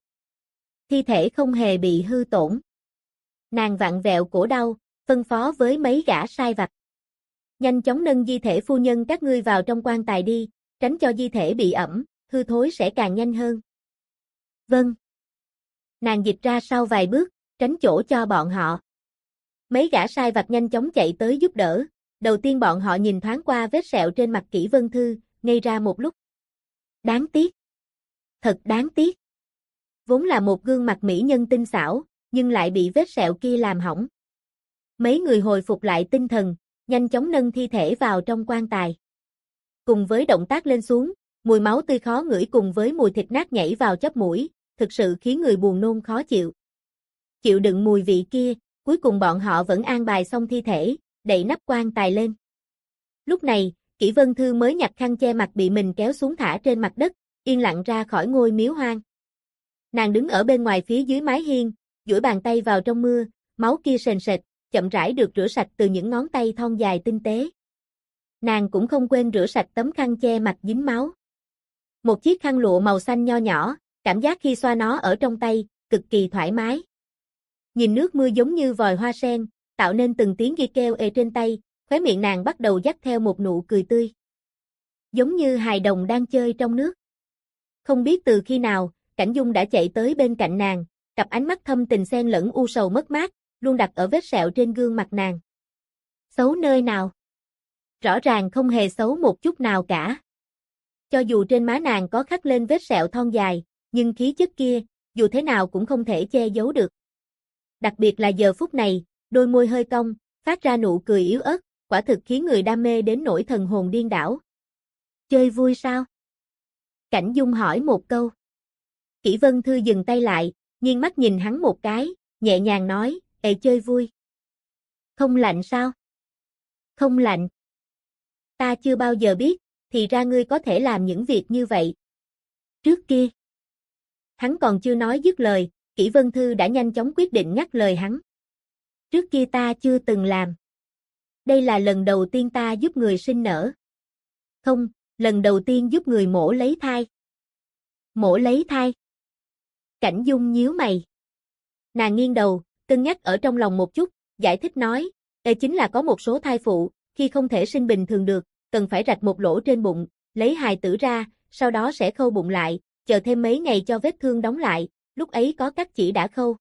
Thi thể không hề bị hư tổn. Nàng vặn vẹo cổ đau, phân phó với mấy gã sai vặt. "Nhanh chóng nâng di thể phu nhân các ngươi vào trong quan tài đi, tránh cho di thể bị ẩm, hư thối sẽ càng nhanh hơn." "Vâng." Nàng dịch ra sau vài bước, tránh chỗ cho bọn họ. Mấy gã sai vặt nhanh chóng chạy tới giúp đỡ. Đầu tiên bọn họ nhìn thoáng qua vết sẹo trên mặt Kỷ Vân Thư, ngây ra một lúc. Đáng tiếc. Thật đáng tiếc. Vốn là một gương mặt mỹ nhân tinh xảo, nhưng lại bị vết sẹo kia làm hỏng. Mấy người hồi phục lại tinh thần, nhanh chóng nâng thi thể vào trong quan tài. Cùng với động tác lên xuống, mùi máu tươi khó ngửi cùng với mùi thịt nát nhảy vào chóp mũi, thực sự khiến người buồn nôn khó chịu. Chịu đựng mùi vị kia, cuối cùng bọn họ vẫn an bài xong thi thể, đậy nắp quan tài lên. Lúc này, Kỷ Vân Thư mới nhặt khăn che mặt bị mình kéo xuống thả trên mặt đất, yên lặng ra khỏi ngôi miếu hoang. Nàng đứng ở bên ngoài phía dưới mái hiên, duỗi bàn tay vào trong mưa, máu kia sền sệt, chậm rãi được rửa sạch từ những ngón tay thon dài tinh tế. Nàng cũng không quên rửa sạch tấm khăn che mặt dính máu. Một chiếc khăn lụa màu xanh nho nhỏ, cảm giác khi xoa nó ở trong tay, cực kỳ thoải mái. Nhìn nước mưa giống như vòi hoa sen, tạo nên từng tiếng ghi kêu ê trên tay, khóe miệng nàng bắt đầu dắt theo một nụ cười tươi. Giống như hài đồng đang chơi trong nước. Không biết từ khi nào, Cảnh Dung đã chạy tới bên cạnh nàng, cặp ánh mắt thâm tình xen lẫn u sầu mất mát, luôn đặt ở vết sẹo trên gương mặt nàng. Xấu nơi nào? Rõ ràng không hề xấu một chút nào cả. Cho dù trên má nàng có khắc lên vết sẹo thon dài, nhưng khí chất kia, dù thế nào cũng không thể che giấu được. Đặc biệt là giờ phút này, đôi môi hơi cong, phát ra nụ cười yếu ớt, quả thực khiến người đam mê đến nỗi thần hồn điên đảo. Chơi vui sao? Cảnh Dung hỏi một câu. Kỷ Vân Thư dừng tay lại, nghiêng mắt nhìn hắn một cái, nhẹ nhàng nói, chơi vui. Không lạnh sao? Không lạnh. ta chưa bao giờ biết, thì ra ngươi có thể làm những việc như vậy. Trước kia, hắn còn chưa nói dứt lời, Kỷ Vân Thư đã nhanh chóng quyết định ngắt lời hắn. Trước kia ta chưa từng làm. Đây là lần đầu tiên ta giúp người sinh nở. Không, lần đầu tiên giúp người mổ lấy thai. Mổ lấy thai. Cảnh Dung nhíu mày. Nàng nghiêng đầu, cân nhắc ở trong lòng một chút, giải thích nói, chính là có một số thai phụ, khi không thể sinh bình thường được, cần phải rạch một lỗ trên bụng, lấy hài tử ra, sau đó sẽ khâu bụng lại, chờ thêm mấy ngày cho vết thương đóng lại, lúc ấy có cắt chỉ đã khâu.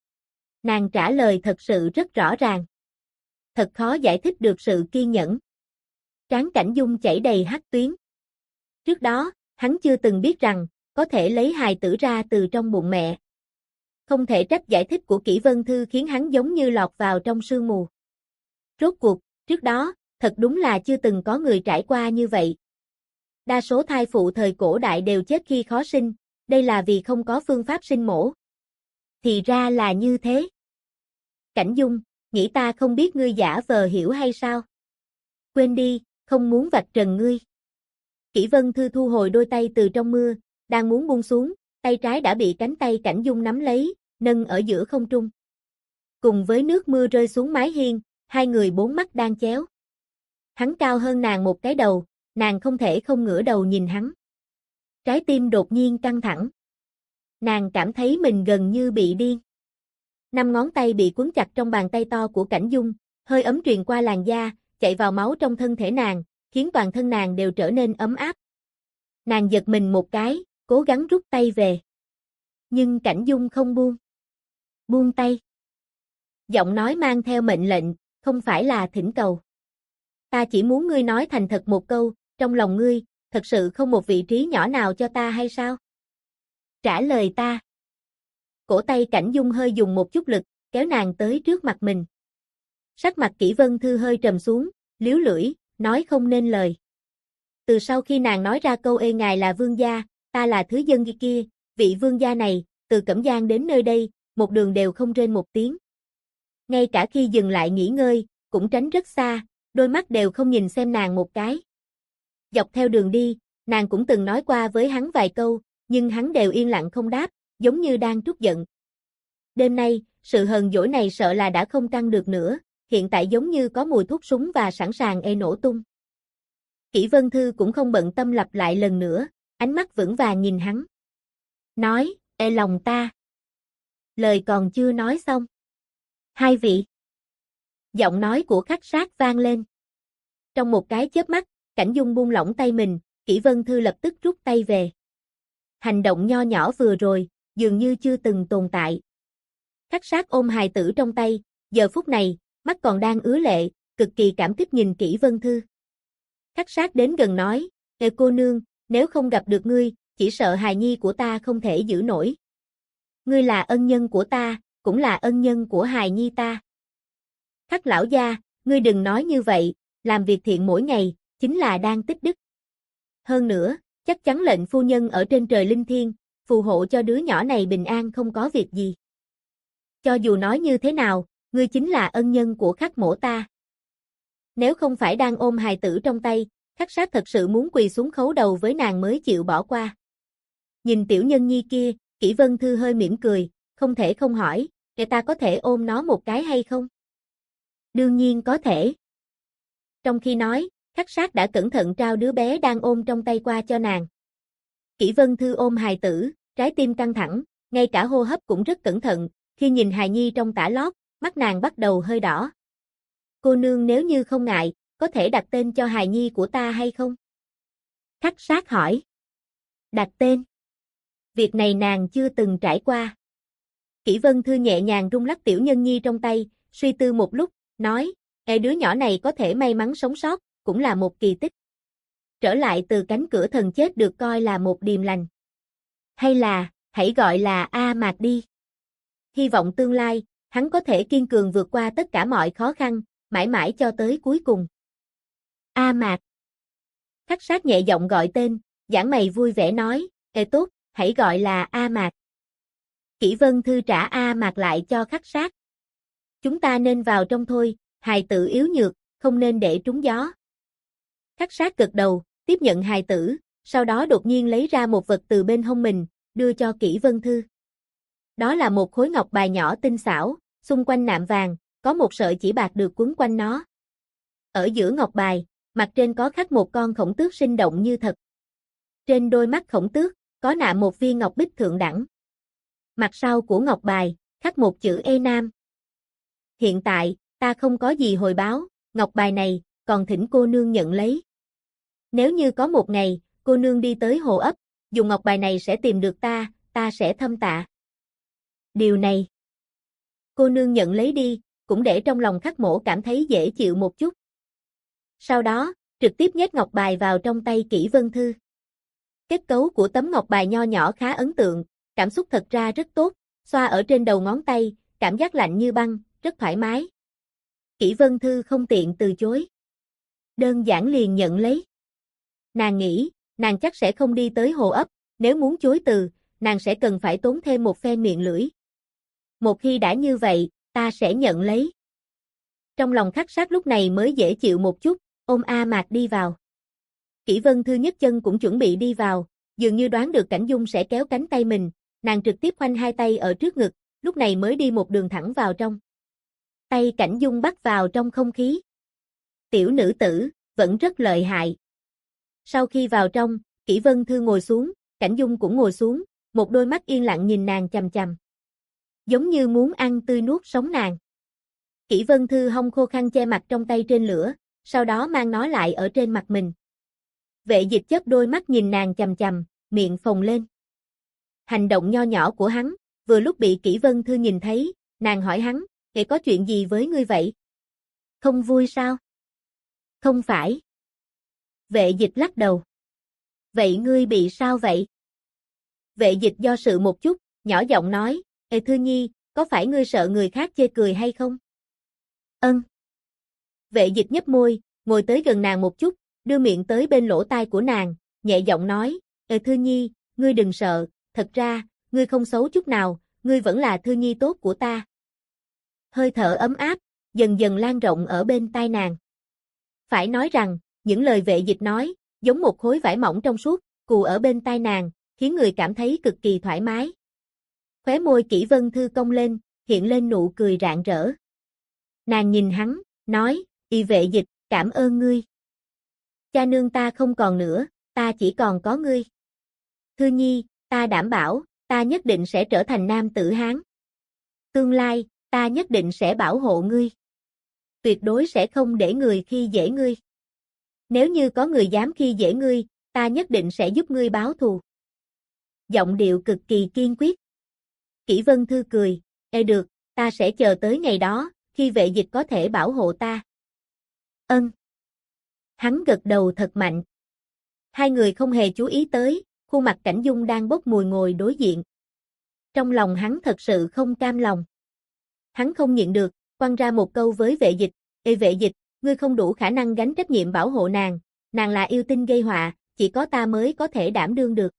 Nàng trả lời thật sự rất rõ ràng. Thật khó giải thích được sự kiên nhẫn. Trán Cảnh Dung chảy đầy hắc tuyến. Trước đó, hắn chưa từng biết rằng, có thể lấy hài tử ra từ trong bụng mẹ. Không thể trách giải thích của Kỷ Vân Thư khiến hắn giống như lọt vào trong sương mù. Rốt cuộc, trước đó, thật đúng là chưa từng có người trải qua như vậy. Đa số thai phụ thời cổ đại đều chết khi khó sinh, đây là vì không có phương pháp sinh mổ. Thì ra là như thế. Cảnh Dung, nghĩ ta không biết ngươi giả vờ hiểu hay sao? Quên đi, không muốn vạch trần ngươi. Kỷ Vân Thư thu hồi đôi tay từ trong mưa, đang muốn buông xuống, tay trái đã bị cánh tay Cảnh Dung nắm lấy, nâng ở giữa không trung. Cùng với nước mưa rơi xuống mái hiên, hai người bốn mắt đang chéo. Hắn cao hơn nàng một cái đầu, nàng không thể không ngửa đầu nhìn hắn. Trái tim đột nhiên căng thẳng. Nàng cảm thấy mình gần như bị điên. 5 ngón tay bị quấn chặt trong bàn tay to của Cảnh Dung, hơi ấm truyền qua làn da, chạy vào máu trong thân thể nàng, khiến toàn thân nàng đều trở nên ấm áp. Nàng giật mình một cái, cố gắng rút tay về. Nhưng Cảnh Dung không buông. Buông tay. Giọng nói mang theo mệnh lệnh, không phải là thỉnh cầu. Ta chỉ muốn ngươi nói thành thật một câu, trong lòng ngươi, thật sự không một vị trí nhỏ nào cho ta hay sao? Trả lời ta. Cổ tay Cảnh Dung hơi dùng một chút lực, kéo nàng tới trước mặt mình. Sắc mặt Kỷ Vân Thư hơi trầm xuống, liếu lưỡi, nói không nên lời. Từ sau khi nàng nói ra câu ê ngài là vương gia, ta là thứ dân kia, vị vương gia này, từ Cẩm Giang đến nơi đây, một đường đều không rên một tiếng. Ngay cả khi dừng lại nghỉ ngơi, cũng tránh rất xa, đôi mắt đều không nhìn xem nàng một cái. Dọc theo đường đi, nàng cũng từng nói qua với hắn vài câu, nhưng hắn đều yên lặng không đáp, giống như đang trút giận. Đêm nay, sự hờn dỗi này sợ là đã không căng được nữa, hiện tại giống như có mùi thuốc súng và sẵn sàng nổ tung. Kỷ Vân Thư cũng không bận tâm lặp lại lần nữa, ánh mắt vững vàng nhìn hắn. Nói, lòng ta. Lời còn chưa nói xong. Hai vị. Giọng nói của Khắc Sát vang lên. Trong một cái chớp mắt, Cảnh Dung buông lỏng tay mình, Kỷ Vân Thư lập tức rút tay về. Hành động nho nhỏ vừa rồi, dường như chưa từng tồn tại. Khắc Sát ôm hài tử trong tay, giờ phút này, mắt còn đang ứa lệ, cực kỳ cảm kích nhìn Kỷ Vân Thư. Khắc Sát đến gần nói, cô nương, nếu không gặp được ngươi, chỉ sợ hài nhi của ta không thể giữ nổi. Ngươi là ân nhân của ta, cũng là ân nhân của hài nhi ta. Khắc lão gia, ngươi đừng nói như vậy, làm việc thiện mỗi ngày, chính là đang tích đức. Hơn nữa, chắc chắn lệnh phu nhân ở trên trời linh thiêng, phù hộ cho đứa nhỏ này bình an không có việc gì. Cho dù nói như thế nào, ngươi chính là ân nhân của Khắc mỗ ta. Nếu không phải đang ôm hài tử trong tay, Khắc Sát thật sự muốn quỳ xuống khấu đầu với nàng mới chịu bỏ qua. Nhìn tiểu nhân nhi kia, Kỷ Vân Thư hơi mỉm cười, không thể không hỏi, để ta có thể ôm nó một cái hay không? Đương nhiên có thể. Trong khi nói, Khắc Sát đã cẩn thận trao đứa bé đang ôm trong tay qua cho nàng. Kỷ Vân Thư ôm hài tử, trái tim căng thẳng, ngay cả hô hấp cũng rất cẩn thận, khi nhìn hài nhi trong tã lót, mắt nàng bắt đầu hơi đỏ. Cô nương nếu như không ngại, có thể đặt tên cho hài nhi của ta hay không? Khắc Sát hỏi. Đặt tên? Việc này nàng chưa từng trải qua. Kỷ Vân Thư nhẹ nhàng rung lắc tiểu nhân nhi trong tay, suy tư một lúc, nói, đứa nhỏ này có thể may mắn sống sót, cũng là một kỳ tích. Trở lại từ cánh cửa thần chết được coi là một điềm lành. Hay là, hãy gọi là A Mạc đi. Hy vọng tương lai, hắn có thể kiên cường vượt qua tất cả mọi khó khăn, mãi mãi cho tới cuối cùng. A Mạc. Khắc Sát nhẹ giọng gọi tên, giãn mày vui vẻ nói, tốt, hãy gọi là A Mạc. Kỷ Vân Thư trả A Mạc lại cho Khắc Sát. Chúng ta nên vào trong thôi, hài tử yếu nhược, không nên để trúng gió. Khắc sát gật đầu, tiếp nhận hài tử, sau đó đột nhiên lấy ra một vật từ bên hông mình, đưa cho Kỷ Vân Thư. Đó là một khối ngọc bài nhỏ tinh xảo, xung quanh nạm vàng, có một sợi chỉ bạc được quấn quanh nó. Ở giữa ngọc bài, mặt trên có khắc một con khổng tước sinh động như thật. Trên đôi mắt khổng tước, có nạm một viên ngọc bích thượng đẳng. Mặt sau của ngọc bài, khắc một chữ E Nam. Hiện tại, ta không có gì hồi báo, ngọc bài này, còn thỉnh cô nương nhận lấy. Nếu như có một ngày, cô nương đi tới hồ ấp, dùng ngọc bài này sẽ tìm được ta sẽ thâm tạ. Điều này, cô nương nhận lấy đi, cũng để trong lòng Khắc Mỗ cảm thấy dễ chịu một chút. Sau đó, trực tiếp nhét ngọc bài vào trong tay Kỷ Vân Thư. Kết cấu của tấm ngọc bài nho nhỏ khá ấn tượng, cảm xúc thật ra rất tốt, xoa ở trên đầu ngón tay, cảm giác lạnh như băng, rất thoải mái. Kỷ Vân Thư không tiện từ chối. Đơn giản liền nhận lấy. Nàng nghĩ, nàng chắc sẽ không đi tới hồ ấp, nếu muốn chối từ, nàng sẽ cần phải tốn thêm một phen miệng lưỡi. Một khi đã như vậy, ta sẽ nhận lấy. Trong lòng Khắc Sát lúc này mới dễ chịu một chút, ôm A Mạc đi vào. Kỷ Vân Thư nhấc chân cũng chuẩn bị đi vào, dường như đoán được Cảnh Dung sẽ kéo cánh tay mình, nàng trực tiếp khoanh hai tay ở trước ngực, lúc này mới đi một đường thẳng vào trong. Tay Cảnh Dung bắt vào trong không khí. Tiểu nữ tử, vẫn rất lợi hại. Sau khi vào trong, Kỷ Vân Thư ngồi xuống, Cảnh Dung cũng ngồi xuống, một đôi mắt yên lặng nhìn nàng chằm chằm. Giống như muốn ăn tươi nuốt sống nàng. Kỷ Vân Thư hông khô khăn che mặt trong tay trên lửa, sau đó mang nó lại ở trên mặt mình. Vệ Dịch chớp đôi mắt nhìn nàng chằm chằm, miệng phồng lên. Hành động nho nhỏ của hắn, vừa lúc bị Kỷ Vân Thư nhìn thấy, nàng hỏi hắn, "Kể có chuyện gì với ngươi vậy? Không vui sao?" "Không phải." Vệ Dịch lắc đầu. "Vậy ngươi bị sao vậy?" Vệ Dịch do sự một chút, nhỏ giọng nói, "Ê Thư Nhi, có phải ngươi sợ người khác chê cười hay không?" "Ân." Vệ Dịch nhếch môi, ngồi tới gần nàng một chút, đưa miệng tới bên lỗ tai của nàng, nhẹ giọng nói, "Ê Thư Nhi, ngươi đừng sợ, thật ra, ngươi không xấu chút nào, ngươi vẫn là Thư Nhi tốt của ta." Hơi thở ấm áp, dần dần lan rộng ở bên tai nàng. Phải nói rằng, những lời Vệ Dịch nói, giống một khối vải mỏng trong suốt, cù ở bên tai nàng, khiến người cảm thấy cực kỳ thoải mái. Khóe môi Kỷ Vân Thư cong lên, hiện lên nụ cười rạng rỡ. Nàng nhìn hắn, nói, "Y Vệ Dịch, cảm ơn ngươi. Cha nương ta không còn nữa, ta chỉ còn có ngươi. Thư Nhi, ta đảm bảo, ta nhất định sẽ trở thành nam tử Hán. Tương lai, ta nhất định sẽ bảo hộ ngươi. Tuyệt đối sẽ không để người khi dễ ngươi. Nếu như có người dám khi dễ ngươi, ta nhất định sẽ giúp ngươi báo thù." Giọng điệu cực kỳ kiên quyết. Kỷ Vân Thư cười, "Ê được, ta sẽ chờ tới ngày đó, khi Vệ Dịch có thể bảo hộ ta." "Ân." Hắn gật đầu thật mạnh. Hai người không hề chú ý tới, khuôn mặt Cảnh Dung đang bốc mùi ngồi đối diện. Trong lòng hắn thật sự không cam lòng. Hắn không nhịn được, quăng ra một câu với Vệ Dịch, "Ê Vệ Dịch, ngươi không đủ khả năng gánh trách nhiệm bảo hộ nàng là yêu tinh gây họa, chỉ có ta mới có thể đảm đương được."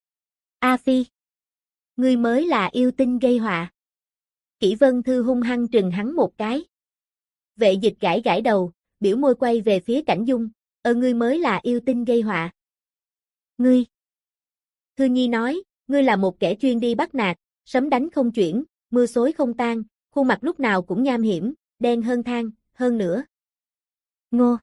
"A Phi, ngươi mới là yêu tinh gây họa." Kỷ Vân Thư hung hăng trừng hắn một cái. Vệ Dịch gãi gãi đầu, biểu môi quay về phía Cảnh Dung, "Ngươi mới là yêu tinh gây họa." "Ngươi?" Thư Nhi nói, "Ngươi là một kẻ chuyên đi bắt nạt, sấm đánh không chuyển, mưa xối không tan, khuôn mặt lúc nào cũng nham hiểm, đen hơn than, hơn nữa." "Ngô."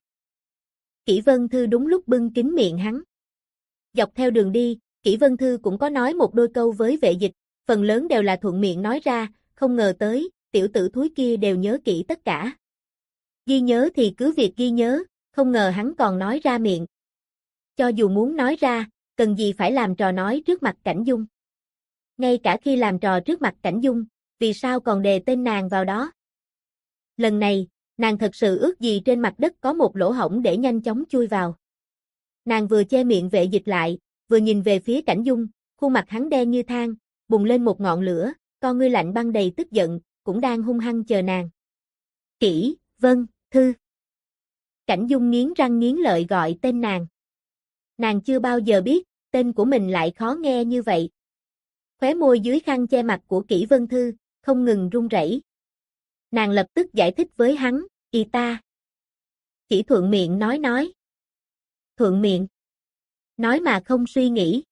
Kỷ Vân Thư đúng lúc bưng kín miệng hắn. Dọc theo đường đi, Kỷ Vân Thư cũng có nói một đôi câu với Vệ Dịch, phần lớn đều là thuận miệng nói ra, không ngờ tới, tiểu tử thúi kia đều nhớ kỹ tất cả. Ghi nhớ thì cứ việc ghi nhớ, không ngờ hắn còn nói ra miệng. Cho dù muốn nói ra, cần gì phải làm trò nói trước mặt Cảnh Dung. Ngay cả khi làm trò trước mặt Cảnh Dung, vì sao còn đề tên nàng vào đó? Lần này, nàng thật sự ước gì trên mặt đất có một lỗ hổng để nhanh chóng chui vào. Nàng vừa che miệng Vệ Dịch lại, vừa nhìn về phía Cảnh Dung, khuôn mặt hắn đen như than, bùng lên một ngọn lửa, con ngươi lạnh băng đầy tức giận, cũng đang hung hăng chờ nàng. "Kỷ Vân Thư." Cảnh Dung nghiến răng nghiến lợi gọi tên nàng. Nàng chưa bao giờ biết, tên của mình lại khó nghe như vậy. Khóe môi dưới khăn che mặt của Kỷ Vân Thư, không ngừng run rẩy. Nàng lập tức giải thích với hắn, "Y ta." Chỉ thuận miệng nói. Thuận miệng. Nói mà không suy nghĩ.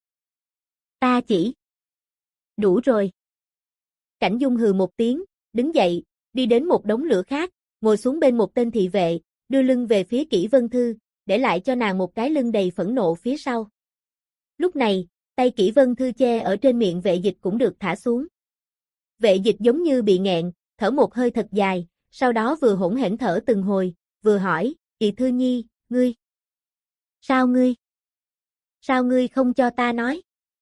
Ta chỉ. Đủ rồi. Cảnh Dung hừ một tiếng, đứng dậy, đi đến một đống lửa khác, ngồi xuống bên một tên thị vệ, đưa lưng về phía Kỷ Vân Thư, để lại cho nàng một cái lưng đầy phẫn nộ phía sau. Lúc này, tay Kỷ Vân Thư che ở trên miệng Vệ Dịch cũng được thả xuống. Vệ Dịch giống như bị nghẹn, thở một hơi thật dài, sau đó vừa hỗn hển thở từng hồi, vừa hỏi, "Ị Thư Nhi, ngươi? Sao ngươi? Sao ngươi không cho ta nói?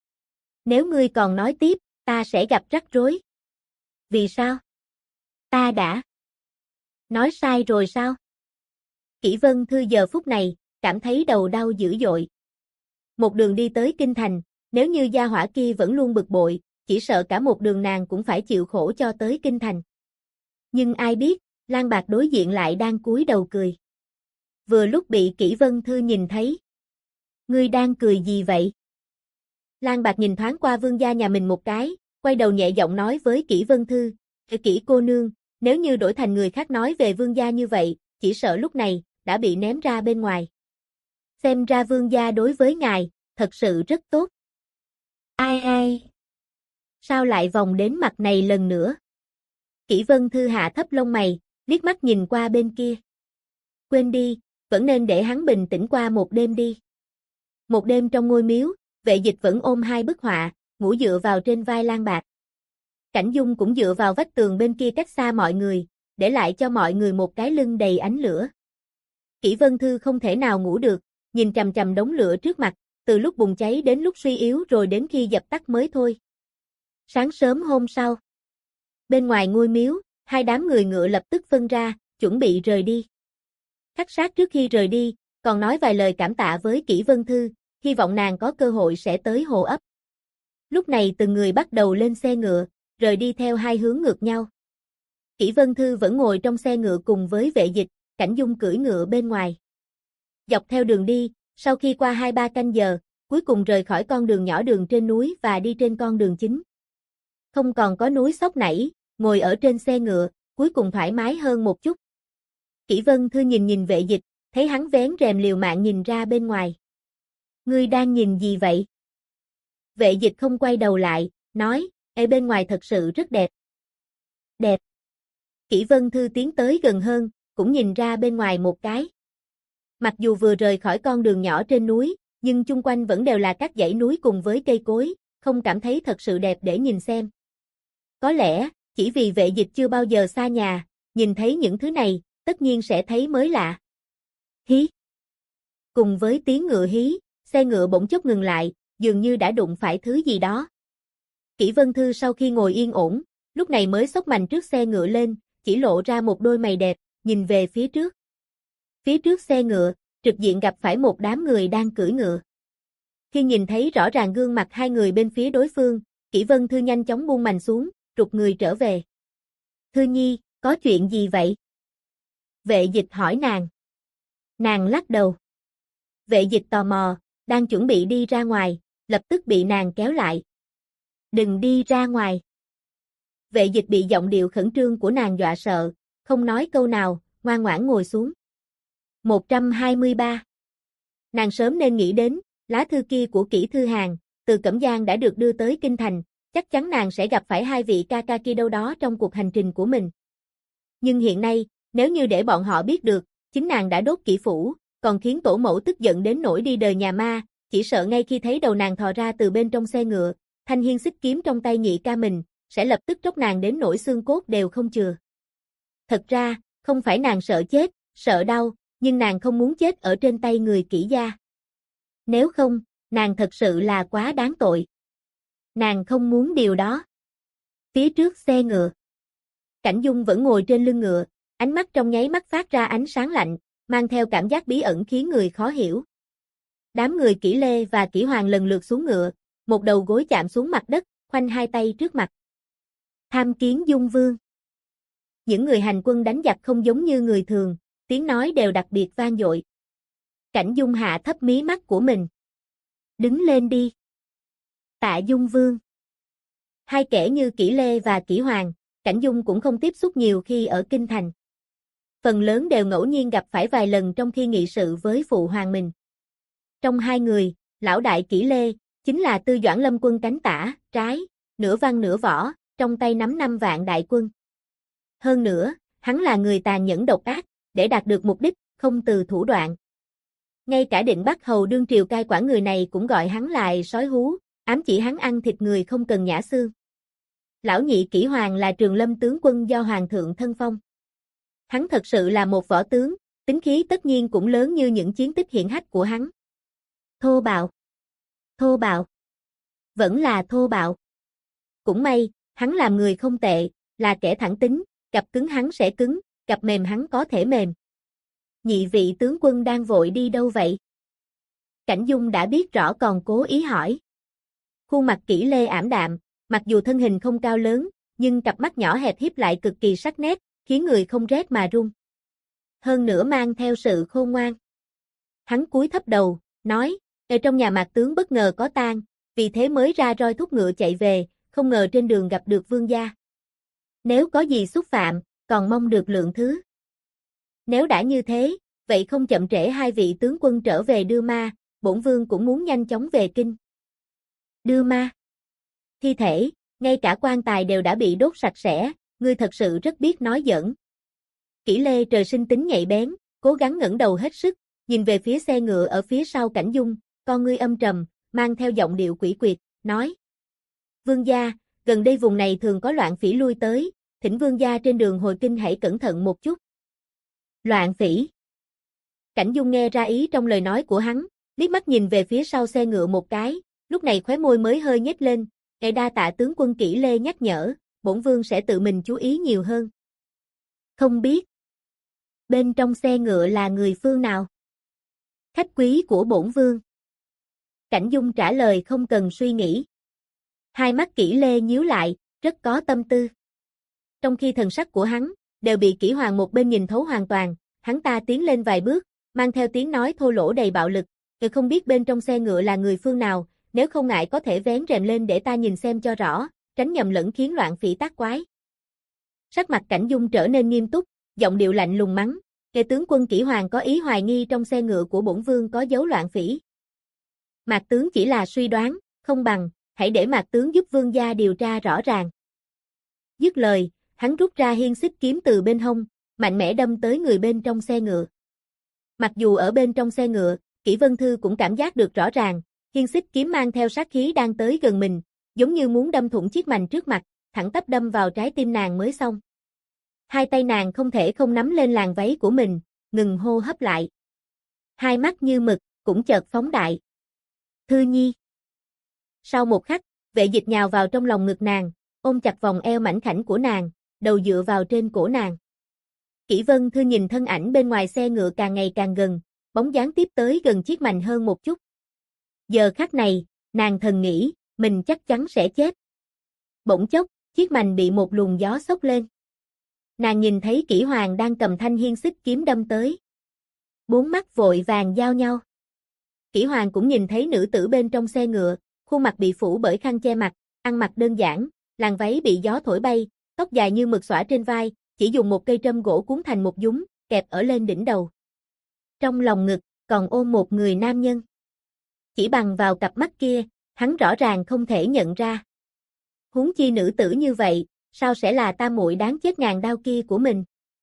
Nếu ngươi còn nói tiếp, ta sẽ gặp rắc rối." "Vì sao? Ta đã nói sai rồi sao?" Kỷ Vân Thư giờ phút này, cảm thấy đầu đau dữ dội. Một đường đi tới Kinh Thành, nếu như gia hỏa kia vẫn luôn bực bội, chỉ sợ cả một đường nàng cũng phải chịu khổ cho tới Kinh Thành. Nhưng ai biết, Lang Bạc đối diện lại đang cúi đầu cười. Vừa lúc bị Kỷ Vân Thư nhìn thấy. "Ngươi đang cười gì vậy?" Lang Bạc nhìn thoáng qua vương gia nhà mình một cái, quay đầu nhẹ giọng nói với Kỷ Vân Thư, "Kỷ cô nương, nếu như đổi thành người khác nói về vương gia như vậy, chỉ sợ lúc này, đã bị ném ra bên ngoài. Xem ra vương gia đối với ngài, thật sự rất tốt." "Ai ai? Sao lại vòng đến mặt này lần nữa?" Kỷ Vân Thư hạ thấp lông mày, liếc mắt nhìn qua bên kia. "Quên đi, vẫn nên để hắn bình tĩnh qua một đêm đi." Một đêm trong ngôi miếu, Vệ Dịch vẫn ôm hai bức họa, ngủ dựa vào trên vai Lang Bạc. Cảnh Dung cũng dựa vào vách tường bên kia cách xa mọi người, để lại cho mọi người một cái lưng đầy ánh lửa. Kỷ Vân Thư không thể nào ngủ được, nhìn chằm chằm đống lửa trước mặt, từ lúc bùng cháy đến lúc suy yếu rồi đến khi dập tắt mới thôi. Sáng sớm hôm sau, bên ngoài ngôi miếu, hai đám người ngựa lập tức phân ra, chuẩn bị rời đi. Khắc Sát trước khi rời đi, còn nói vài lời cảm tạ với Kỷ Vân Thư, hy vọng nàng có cơ hội sẽ tới Hồ Ấp. Lúc này từng người bắt đầu lên xe ngựa, rời đi theo hai hướng ngược nhau. Kỷ Vân Thư vẫn ngồi trong xe ngựa cùng với Vệ Dịch, Cảnh Dung cưỡi ngựa bên ngoài. Dọc theo đường đi, sau khi qua 2-3 canh giờ, cuối cùng rời khỏi con đường nhỏ đường trên núi và đi trên con đường chính. Không còn có núi sóc nảy, ngồi ở trên xe ngựa, cuối cùng thoải mái hơn một chút. Kỷ Vân Thư nhìn nhìn Vệ Dịch, thấy hắn vén rèm liều mạng nhìn ra bên ngoài. "Ngươi đang nhìn gì vậy?" Vệ Dịch không quay đầu lại, nói, "Ở bên ngoài thật sự rất đẹp." "Đẹp." Kỷ Vân Thư tiến tới gần hơn, cũng nhìn ra bên ngoài một cái. Mặc dù vừa rời khỏi con đường nhỏ trên núi, nhưng chung quanh vẫn đều là các dãy núi cùng với cây cối, không cảm thấy thật sự đẹp để nhìn xem. Có lẽ, chỉ vì Vệ Dịch chưa bao giờ xa nhà, nhìn thấy những thứ này, tất nhiên sẽ thấy mới lạ. Hí! Cùng với tiếng ngựa hí, xe ngựa bỗng chốc ngừng lại, dường như đã đụng phải thứ gì đó. Kỷ Vân Thư sau khi ngồi yên ổn, lúc này mới xốc mạnh trước xe ngựa lên, chỉ lộ ra một đôi mày đẹp, nhìn về phía trước. Phía trước xe ngựa, trực diện gặp phải một đám người đang cưỡi ngựa. Khi nhìn thấy rõ ràng gương mặt hai người bên phía đối phương, Kỷ Vân Thư nhanh chóng buông mành xuống, trục người trở về. "Thư Nhi, có chuyện gì vậy?" Vệ Dịch hỏi nàng. Nàng lắc đầu. Vệ Dịch tò mò, đang chuẩn bị đi ra ngoài, lập tức bị nàng kéo lại. "Đừng đi ra ngoài." Vệ Dịch bị giọng điệu khẩn trương của nàng dọa sợ, không nói câu nào, ngoan ngoãn ngồi xuống. 123. Nàng sớm nên nghĩ đến, lá thư kia của Kỷ Thư Hàn, từ Cẩm Giang đã được đưa tới Kinh Thành, chắc chắn nàng sẽ gặp phải hai vị ca ca kia đâu đó trong cuộc hành trình của mình. Nhưng hiện nay, nếu như để bọn họ biết được, chính nàng đã đốt Kỷ phủ, còn khiến tổ mẫu tức giận đến nỗi đi đời nhà ma, chỉ sợ ngay khi thấy đầu nàng thò ra từ bên trong xe ngựa, thanh hiên xích kiếm trong tay nhị ca mình, sẽ lập tức tróc nàng đến nỗi xương cốt đều không chừa. Thật ra, không phải nàng sợ chết, sợ đau, nhưng nàng không muốn chết ở trên tay người Kỷ gia. Nếu không, nàng thật sự là quá đáng tội. Nàng không muốn điều đó. Phía trước xe ngựa, Cảnh Dung vẫn ngồi trên lưng ngựa, ánh mắt trong nháy mắt phát ra ánh sáng lạnh, mang theo cảm giác bí ẩn khiến người khó hiểu. Đám người Kỷ Lê và Kỷ Hoàng lần lượt xuống ngựa, một đầu gối chạm xuống mặt đất, khoanh hai tay trước mặt. "Tham kiến Dung Vương." Những người hành quân đánh giặc không giống như người thường, tiếng nói đều đặc biệt vang dội. Cảnh Dung hạ thấp mí mắt của mình. "Đứng lên đi." "Tạ Dung Vương." Hai kẻ như Kỷ Lê và Kỷ Hoàng, Cảnh Dung cũng không tiếp xúc nhiều khi ở Kinh Thành. Phần lớn đều ngẫu nhiên gặp phải vài lần trong khi nghị sự với phụ hoàng mình. Trong hai người, lão đại Kỷ Lê, chính là Tư Doãn Lâm quân cánh tả, trái, nửa văn nửa võ, trong tay nắm 5 vạn đại quân. Hơn nữa, hắn là người tàn nhẫn độc ác, để đạt được mục đích, không từ thủ đoạn. Ngay cả Định Bắc Hầu đương triều cai quản người này cũng gọi hắn là sói hú, ám chỉ hắn ăn thịt người không cần nhả xương. Lão nhị Kỷ Hoàng là Trường Lâm tướng quân do Hoàng thượng thân phong. Hắn thật sự là một võ tướng, tính khí tất nhiên cũng lớn như những chiến tích hiển hách của hắn. Thô bạo. Thô bạo. Vẫn là thô bạo. Cũng may, hắn làm người không tệ, là kẻ thẳng tính, cặp cứng hắn sẽ cứng, cặp mềm hắn có thể mềm. Nhị vị tướng quân đang vội đi đâu vậy? Cảnh Dung đã biết rõ còn cố ý hỏi. Khuôn mặt Kỷ Lê ảm đạm, mặc dù thân hình không cao lớn, nhưng cặp mắt nhỏ hẹp híp lại cực kỳ sắc nét, khiến người không rét mà run. Hơn nữa mang theo sự khôn ngoan. Hắn cúi thấp đầu, nói, ở trong nhà Mạc tướng bất ngờ có tang, vì thế mới ra roi thúc ngựa chạy về, không ngờ trên đường gặp được vương gia. Nếu có gì xúc phạm, còn mong được lượng thứ. Nếu đã như thế, vậy không chậm trễ hai vị tướng quân trở về đưa ma, bổn vương cũng muốn nhanh chóng về kinh. Đưa ma? Thi thể, ngay cả quan tài đều đã bị đốt sạch sẽ, ngươi thật sự rất biết nói giỡn. Kỷ Lê trời sinh tính nhạy bén, cố gắng ngẩng đầu hết sức, nhìn về phía xe ngựa ở phía sau Cảnh Dung, con ngươi âm trầm, mang theo giọng điệu quỷ quyệt, nói. Vương gia, gần đây vùng này thường có loạn phỉ lui tới, thỉnh vương gia trên đường hồi kinh hãy cẩn thận một chút. Loạn phỉ. Cảnh Dung nghe ra ý trong lời nói của hắn, liếc mắt nhìn về phía sau xe ngựa một cái, lúc này khóe môi mới hơi nhếch lên, "Ngài đa tạ tướng quân Kỷ Lê nhắc nhở, bổn vương sẽ tự mình chú ý nhiều hơn." Không biết. Bên trong xe ngựa là người phương nào? Khách quý của bổn vương. Cảnh Dung trả lời không cần suy nghĩ. Hai mắt Kỷ Lê nhíu lại, rất có tâm tư. Trong khi thần sắc của hắn, đều bị Kỷ Hoàng một bên nhìn thấu hoàn toàn, hắn ta tiến lên vài bước, mang theo tiếng nói thô lỗ đầy bạo lực, không biết bên trong xe ngựa là người phương nào, nếu không ngại có thể vén rèm lên để ta nhìn xem cho rõ, tránh nhầm lẫn khiến loạn phỉ tác quái. Sắc mặt Cảnh Dung trở nên nghiêm túc, giọng điệu lạnh lùng mắng, tướng quân Kỷ Hoàng có ý hoài nghi trong xe ngựa của bổn vương có dấu loạn phỉ. Mạc tướng chỉ là suy đoán, không bằng, hãy để Mạc tướng giúp vương gia điều tra rõ ràng. Dứt lời, hắn rút ra hiên xích kiếm từ bên hông, mạnh mẽ đâm tới người bên trong xe ngựa. Mặc dù ở bên trong xe ngựa, Kỷ Vân Thư cũng cảm giác được rõ ràng, hiên xích kiếm mang theo sát khí đang tới gần mình, giống như muốn đâm thủng chiếc mành trước mặt, thẳng tắp đâm vào trái tim nàng mới xong. Hai tay nàng không thể không nắm lên làn váy của mình, ngừng hô hấp lại. Hai mắt như mực, cũng chợt phóng đại. Thư Nhi. Sau một khắc, Vệ Dịch nhào vào trong lòng ngực nàng, ôm chặt vòng eo mảnh khảnh của nàng, đầu dựa vào trên cổ nàng. Kỷ Vân Thư nhìn thân ảnh bên ngoài xe ngựa càng ngày càng gần, bóng dáng tiếp tới gần chiếc mành hơn một chút. Giờ khắc này, nàng thầm nghĩ, mình chắc chắn sẽ chết. Bỗng chốc, chiếc mành bị một luồng gió xốc lên. Nàng nhìn thấy Kỷ Hoàng đang cầm thanh hiên xích kiếm đâm tới. Bốn mắt vội vàng giao nhau. Kỷ Hoàng cũng nhìn thấy nữ tử bên trong xe ngựa, khuôn mặt bị phủ bởi khăn che mặt, ăn mặc đơn giản, làn váy bị gió thổi bay, tóc dài như mực xõa trên vai, chỉ dùng một cây trâm gỗ cuốn thành một dúng, kẹp ở lên đỉnh đầu. Trong lòng ngực, còn ôm một người nam nhân. Chỉ bằng vào cặp mắt kia, hắn rõ ràng không thể nhận ra. Huống chi nữ tử như vậy, sao sẽ là tam muội đáng chết ngàn đao kia của mình?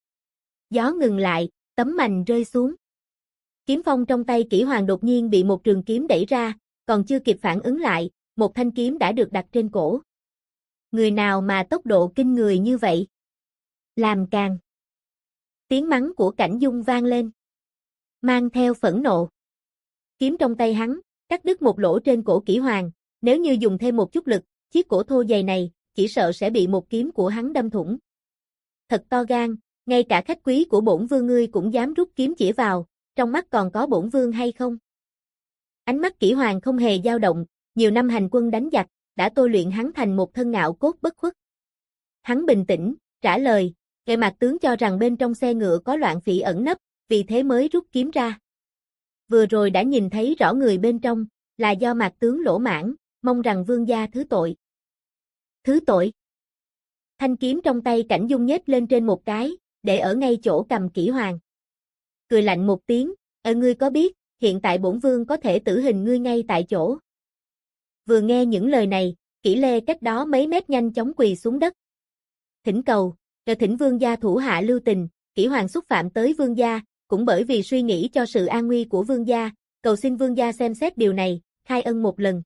Gió ngừng lại, tấm mành rơi xuống. Kiếm phong trong tay Kỷ Hoàng đột nhiên bị một trường kiếm đẩy ra, còn chưa kịp phản ứng lại, một thanh kiếm đã được đặt trên cổ. Người nào mà tốc độ kinh người như vậy? Làm càng. Tiếng mắng của Cảnh Dung vang lên. Mang theo phẫn nộ. Kiếm trong tay hắn, cắt đứt một lỗ trên cổ Kỷ Hoàng, nếu như dùng thêm một chút lực, chiếc cổ thô dày này, chỉ sợ sẽ bị một kiếm của hắn đâm thủng. Thật to gan, ngay cả khách quý của bổn vương ngươi cũng dám rút kiếm chỉ vào, trong mắt còn có bổn vương hay không? Ánh mắt Kỷ Hoàng không hề dao động, nhiều năm hành quân đánh giặc, đã tôi luyện hắn thành một thân ngạo cốt bất khuất. Hắn bình tĩnh, trả lời, Ngài Mạc tướng cho rằng bên trong xe ngựa có loạn phỉ ẩn nấp, vì thế mới rút kiếm ra. Vừa rồi đã nhìn thấy rõ người bên trong, là do Mạc tướng lỗ mãn, mong rằng vương gia thứ tội. Thứ tội? Thanh kiếm trong tay Cảnh Dung nhếch lên trên một cái, để ở ngay chỗ cầm Kỷ Hoàng. Cười lạnh một tiếng, ngươi có biết, hiện tại bổn vương có thể tử hình ngươi ngay tại chỗ. Vừa nghe những lời này, Kỷ Lê cách đó mấy mét nhanh chóng quỳ xuống đất. Thỉnh cầu, thỉnh vương gia thủ hạ lưu tình, Kỷ Hoàng xúc phạm tới vương gia, cũng bởi vì suy nghĩ cho sự an nguy của vương gia, cầu xin vương gia xem xét điều này, khai ân một lần.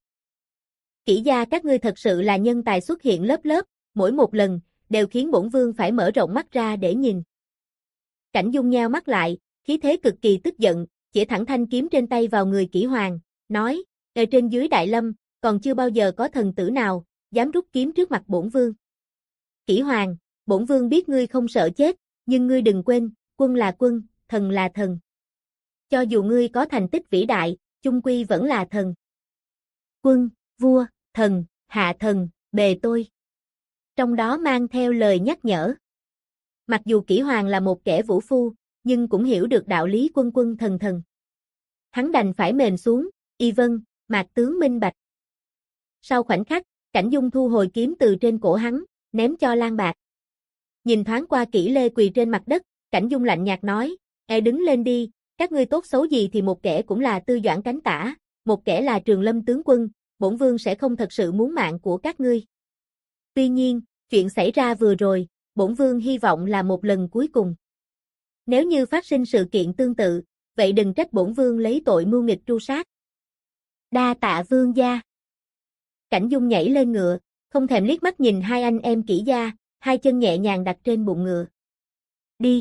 Kỷ gia các ngươi thật sự là nhân tài xuất hiện lớp lớp, mỗi một lần, đều khiến bổn vương phải mở rộng mắt ra để nhìn. Cảnh Dung nheo mắt lại, khí thế cực kỳ tức giận, chĩa thẳng thanh kiếm trên tay vào người Kỷ Hoàng, nói, ở trên dưới Đại Lâm, còn chưa bao giờ có thần tử nào, dám rút kiếm trước mặt bổn vương. Kỷ Hoàng, bổn vương biết ngươi không sợ chết, nhưng ngươi đừng quên, quân là quân, thần là thần. Cho dù ngươi có thành tích vĩ đại, chung quy vẫn là thần. Quân, vua, thần, hạ thần, bề tôi. Trong đó mang theo lời nhắc nhở. Mặc dù Kỷ Hoàng là một kẻ vũ phu, nhưng cũng hiểu được đạo lý quân quân thần thần. Hắn đành phải mềm xuống, y vâng, mạc tướng minh bạch. Sau khoảnh khắc, Cảnh Dung thu hồi kiếm từ trên cổ hắn, ném cho Lan Bạc. Nhìn thoáng qua Kỷ Lê quỳ trên mặt đất, Cảnh Dung lạnh nhạt nói, đứng lên đi, các ngươi tốt xấu gì thì một kẻ cũng là Tư Doãn Cánh Tả, một kẻ là Trường Lâm tướng quân, bổn vương sẽ không thật sự muốn mạng của các ngươi. Tuy nhiên, chuyện xảy ra vừa rồi, bổn vương hy vọng là một lần cuối cùng. Nếu như phát sinh sự kiện tương tự, vậy đừng trách bổn vương lấy tội mưu nghịch tru sát. Đa tạ vương gia. Cảnh Dung nhảy lên ngựa, không thèm liếc mắt nhìn hai anh em Kỷ gia, hai chân nhẹ nhàng đặt trên bụng ngựa. Đi.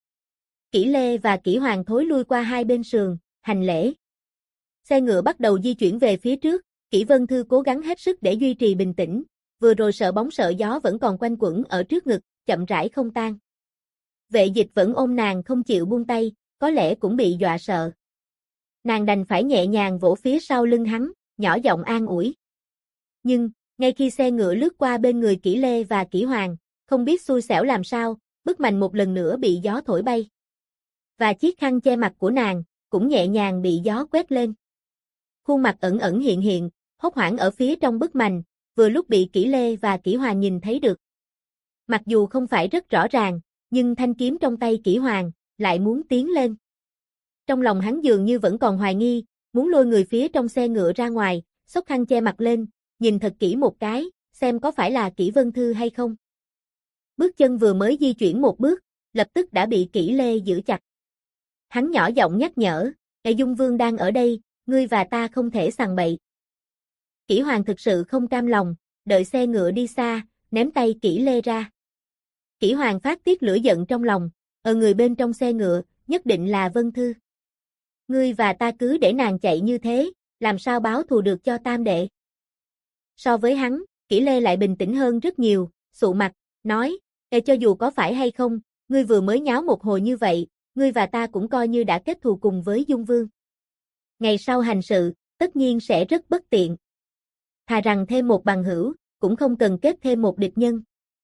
Kỷ Lê và Kỷ Hoàng thối lui qua hai bên sườn, hành lễ. Xe ngựa bắt đầu di chuyển về phía trước, Kỷ Vân Thư cố gắng hết sức để duy trì bình tĩnh, vừa rồi sợ bóng sợ gió vẫn còn quanh quẩn ở trước ngực, chậm rãi không tan. Vệ Dịch vẫn ôm nàng không chịu buông tay, có lẽ cũng bị dọa sợ. Nàng đành phải nhẹ nhàng vỗ phía sau lưng hắn, nhỏ giọng an ủi. Nhưng, ngay khi xe ngựa lướt qua bên người Kỷ Lê và Kỷ Hoàng, không biết xui xẻo làm sao, bức mành một lần nữa bị gió thổi bay. Và chiếc khăn che mặt của nàng, cũng nhẹ nhàng bị gió quét lên. Khuôn mặt ẩn ẩn hiện hiện, hốt hoảng ở phía trong bức mành, vừa lúc bị Kỷ Lê và Kỷ Hoàng nhìn thấy được. Mặc dù không phải rất rõ ràng, nhưng thanh kiếm trong tay Kỷ Hoàng, lại muốn tiến lên. Trong lòng hắn dường như vẫn còn hoài nghi, muốn lôi người phía trong xe ngựa ra ngoài, xốc khăn che mặt lên, nhìn thật kỹ một cái, xem có phải là Kỷ Vân Thư hay không. Bước chân vừa mới di chuyển một bước, lập tức đã bị Kỷ Lê giữ chặt. Hắn nhỏ giọng nhắc nhở, Dung Vương đang ở đây, ngươi và ta không thể sằng bậy. Kỷ Hoàng thực sự không cam lòng, đợi xe ngựa đi xa, ném tay Kỷ Lê ra. Kỷ Hoàng phát tiết lửa giận trong lòng, ở người bên trong xe ngựa, nhất định là Vân Thư. Ngươi và ta cứ để nàng chạy như thế, làm sao báo thù được cho tam đệ. So với hắn, Kỷ Lê lại bình tĩnh hơn rất nhiều, sụ mặt, nói, cho dù có phải hay không, ngươi vừa mới nháo một hồi như vậy, ngươi và ta cũng coi như đã kết thù cùng với Dung Vương. Ngày sau hành sự, tất nhiên sẽ rất bất tiện. Thà rằng thêm một bằng hữu, cũng không cần kết thêm một địch nhân.